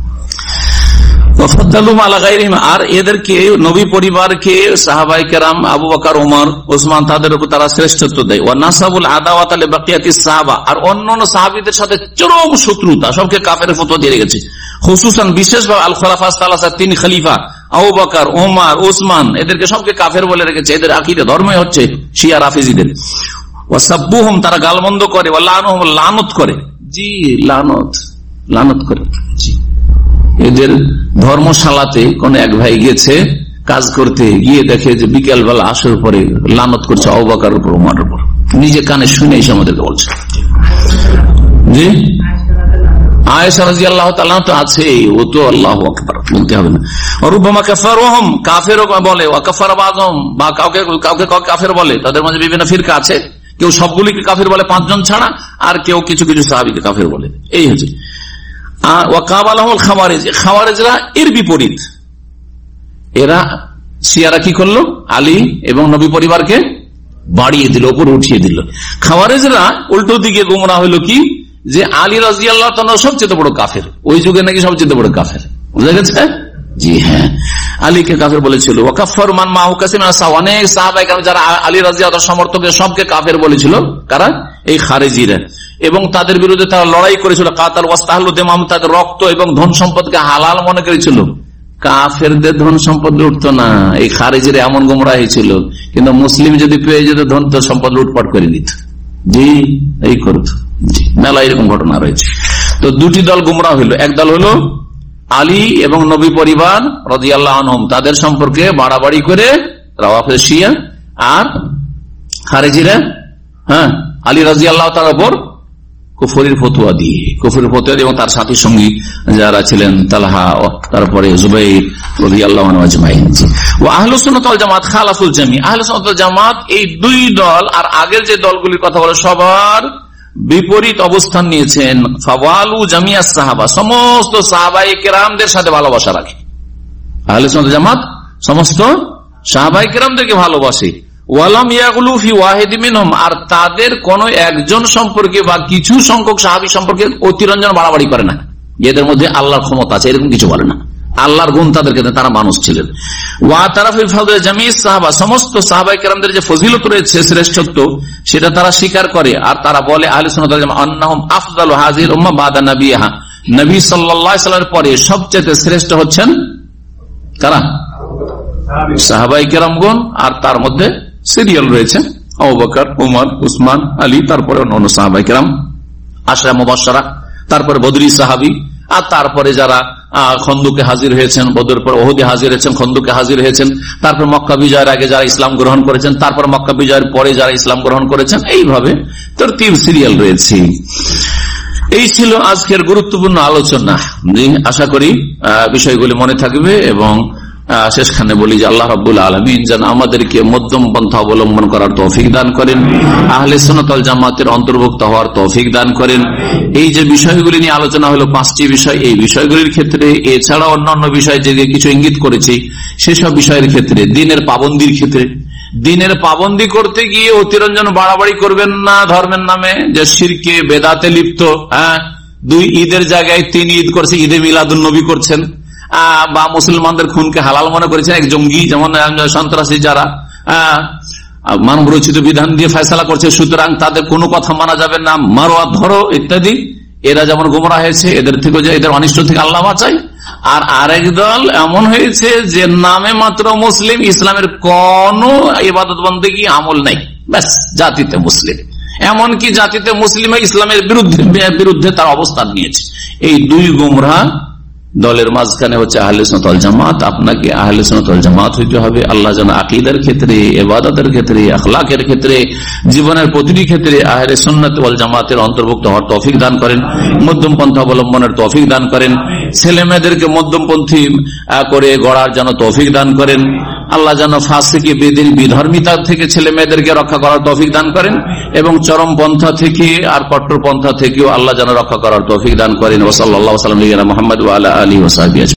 আর এদেরকে নবী পরিবারকে সাহাবায়ে কেরাম আবু বকর ওমর ওসমান তাদের উপর তারা শ্রেষ্ঠত্ব দেয়। ওয়া নাসাবুল আদাওয়াত লিবাকিয়াতিস সাহাবা, আর অন্যান্য সাহাবীদের সাথে চরম শত্রুতা, সবকে কাফের ফতোয়া দিয়ে গেছে। খুসুসান বিশেষভাবে আল খুলাফা সালাসা, তিন খলিফা আবু বকর ওমর ওসমান, এদেরকে সবকে কাফের বলে রেখেছে। এদের আকীদা ধর্মই হচ্ছে শিয়া রাফেজিদের। ওয়া সাব্বুহুম, তারা গালমন্দ করে, ওয়া লানুহুম, লানত করে। জি লানত লানত করে। জি, এদের ধর্মশালাতে কোন এক ভাই গেছে কাজ করতে, গিয়ে দেখে যে বিকেল বেলা আসর পরে লানত করছে আবু বকর উপর, ওমরের উপর, নিজে কানে শুনে এসে আমাদেরকে বলছে। জি, আয়েশা রাদিয়াল্লাহু তাআলা তো আছে, ও তো আল্লাহু আকবার বলতে হবে না। রুবামা কাফারুহুম, কাফেরও বলে, ওয়া কাফারা বাযুহুম, বা কাউকে কাউকে কাফের বলে। তাদের মধ্যে বিভিন্ন ফিরকা আছে, কেউ সবগুলিকে কাফের বলে পাঁচজন ছাড়া, আর কেউ কিছু কিছু সাহাবীকে কাফের বলে। এই হচ্ছে খাওয়ারেজরা এর বিপরীত। এরা শিয়ারা কি করলো, আলী এবং নবী পরিবারকে বাড়িয়ে দিল, ওপর উঠিয়ে দিল। খাওয়ারেজরা উল্টো দিকে গোমরাহ হইল কি, যে আলী রাদিয়াল্লাহু তাআলা সবচেয়ে বড় কাফের, ওই যুগে নাকি সবচেয়ে বড় কাফের, বুঝা গেছে। জি হ্যাঁ, আলীকে কাফের বলেছিল। ওয়াকাফার মান মাহু কাসিম, অনেক সাহাবায়ে কেরাম যারা আলী রাদিয়াল্লাহু তাআলার সমর্থক, সবকে কাফের বলেছিল। কারা, এই খারেজিরা। এবং তাদের বিরুদ্ধে তারা লড়াই করেছিল। কাতাল ওয়াস্তাহলু দিমাম, তাদের রক্ত এবং ধন সম্পদকে হালাল মনে করেছিল। কাফেরদের ধন সম্পদ লুটতো না, এই খারেজিরা এমন গোমরাহি ছিল। কিন্তু মুসলিম যদি পেয়ে যেত ধন তো সম্পদ লুটপাট করে দিত। জি, এই করত। মেলা এরকম ঘটনা রয়েছে। তো দুটি দল গোমরাহ হইল। এক দল হলো আলী এবং নবী পরিবার রাদিয়াল্লাহু আনহুম, তাদের সম্পর্কে বাড়াবাড়ি করে রাওয়াফেজ শিয়া, আর খারেজিরা হ্যাঁ আলী রাদিয়াল্লাহু তাআলার উপর কুফরির ফতোয়া দিয়ে, কুফরির ফতোয়া দিয়ে, এবং তার সাথী সঙ্গী যারা ছিলেন তালহা, তারপরে জুবাইর রাদিয়াল্লাহু আনহু আজমাইন। ওয়া আহলুস সুন্নাত ওয়াল জামাত খালাফুল জামি, আহলুস সুন্নাত ওয়াল জামাত এই দুই দল আর আগের যে দলগুলির কথা বলে সবার বিপরীত অবস্থান নিয়েছেন। ফাওয়ালু জামিয়াস সাহাবা, সমস্ত সাহাবায়ে কেরামদের সাথে ভালোবাসা রাখে। আহলুস সুন্নাত ওয়াল জামাত সমস্ত সাহাবায়ে কেরামদেরকে ভালোবাসে। ওয়ালাম ইয়াগলু ফি ওয়াহিদ মিনহুম, আর তাদের কোন একজন সম্পর্কে বা কিছু সংখ্যক সাহাবী সম্পর্কে অতিরঞ্জন বাড়াবাড়ি করে না। এদের মধ্যে আল্লাহর ক্ষমতা আছে এরকম কিছু বলে না, আল্লাহর গুণ তাদেরকে, তারা মানুষ ছিলেন। ওয়া তারাফিল ফাদল জামিস সাহাবা, সমস্ত সাহাবায়ে কেরামদের যে ফজিলত রয়েছে, শ্রেষ্ঠত্ব, সেটা তারা স্বীকার করে। আর তারা বলে আহলে সুন্নাত ওয়াল জামাত আন্নাহুম আফদালু হাযিহিল উম্মাহ বাদা নবিয়্যিহা, নবী সাল্লাল্লাহু আলাইহি ওয়াসাল্লামের পরে সবচেয়ে শ্রেষ্ঠ হচ্ছেন কারা, সাহাবায়ে কেরামগণ। আর তার মধ্যে সিরিয়াল রয়েছে আবু বকর, ওমর, উসমান, আলী, তারপরে অন্য সাহাবায়ে কেরাম, আশরা মুবাশশারা, তারপরে বদরি সাহাবী, আর তারপরে যারা খন্দকে হাজির হয়েছেন, বদরের পর ওহুদে হাজির হয়েছেন, খন্দকে হাজির হয়েছেন, তারপর মক্কা বিজয়ের আগে যারা ইসলাম গ্রহণ করেছেন, তারপর মক্কা বিজয়ের পরে যারা ইসলাম গ্রহণ করেছেন, এইভাবে তরতিব সিরিয়াল রয়েছে। এই ছিল আজকের গুরুত্বপূর্ণ আলোচনা। আশা করি বিষয়গুলি মনে থাকবে এবং শেষখানে বলি যে আল্লাহ রাব্বুল আলামিন যেন আমাদেরকে মধ্যম পন্থা অবলম্বন করার তৌফিক দান করেন, আহলে সুন্নাত ওয়াল জামাতের অন্তর্ভুক্ত হওয়ার তৌফিক দান করেন। এই যে বিষয়গুলি নিয়ে আলোচনা হলো পাঁচটি বিষয়, এই বিষয়গুলির ক্ষেত্রে এছাড়া অন্যান্য বিষয় যে কিছু ইঙ্গিত করেছি সেসব বিষয়ের ক্ষেত্রে, দিনের পাবন্দির ক্ষেত্রে, দিনের পাবন্দি করতে গিয়ে অতিরঞ্জন বাড়াবাড়ি করবেন না ধর্মের নামে, যে শিরকে বেদাতে লিপ্ত, হ্যাঁ দুই ঈদের জায়গায় তিন ঈদ করছে, ঈদে মিলাদুন নবী করছেন, বা মুসলমানদের খুনকে হালাল মনে করেছেন এক জঙ্গি, যেমন সন্ত্রাসী যারা মানব রচিত বিধান দিয়ে ফয়সালা করছে, সুতরাং তাদের কোনো কথা মানা যাবে না, মারোয়া ধরো ইত্যাদি। এরা যেমন গোমরা হয়েছে, এদের থেকে যে এদের অনিষ্ট থেকে আল্লাহ বাঁচাই। আর আরেক দল এমন হয়েছে যে নামে মাত্র মুসলিম, ইসলামের কোন ইবাদত বন্দেগী আমল নেই, ব্যাস জাতিতে মুসলিম, এমনকি জাতিতে মুসলিম ইসলামের বিরুদ্ধে বিরুদ্ধে তার অবস্থান নিয়েছে। এই দুই গোমরা দলের মাঝখানে হচ্ছে আহলে সুন্নাত ওয়াল জামাত। আপনাকে আহলে সুন্নাত ওয়াল জামাত হইতে হবে। আল্লাহ যেন আকীদার ক্ষেত্রে, ইবাদতের ক্ষেত্রে, আখলাকের ক্ষেত্রে, জীবনের প্রতিটি ক্ষেত্রে আহলে সুন্নাত ওয়াল জামাতের অন্তর্ভুক্ত হওয়ার তৌফিক দান করেন, মধ্যম পন্থা অবলম্বনের তৌফিক দান করেন, ছেলে মেয়েদেরকে মধ্যমপন্থী করে গড়ার যেন তৌফিক দান করেন। আল্লাহ যেন ফাসিকি বেদিন বিধর্মিতা থেকে ছেলে মেয়েদেরকে রক্ষা করার তৌফিক দান করেন, এবং চরম পন্থা থেকে আর কট্টর পন্থা থেকেও আল্লাহ যেন রক্ষা করার তৌফিক দান করেন। ওয়া সাল্লাল্লাহু আলা মুহাম্মদ ওয়া আলা আলিহি ওয়া সাহবিহি।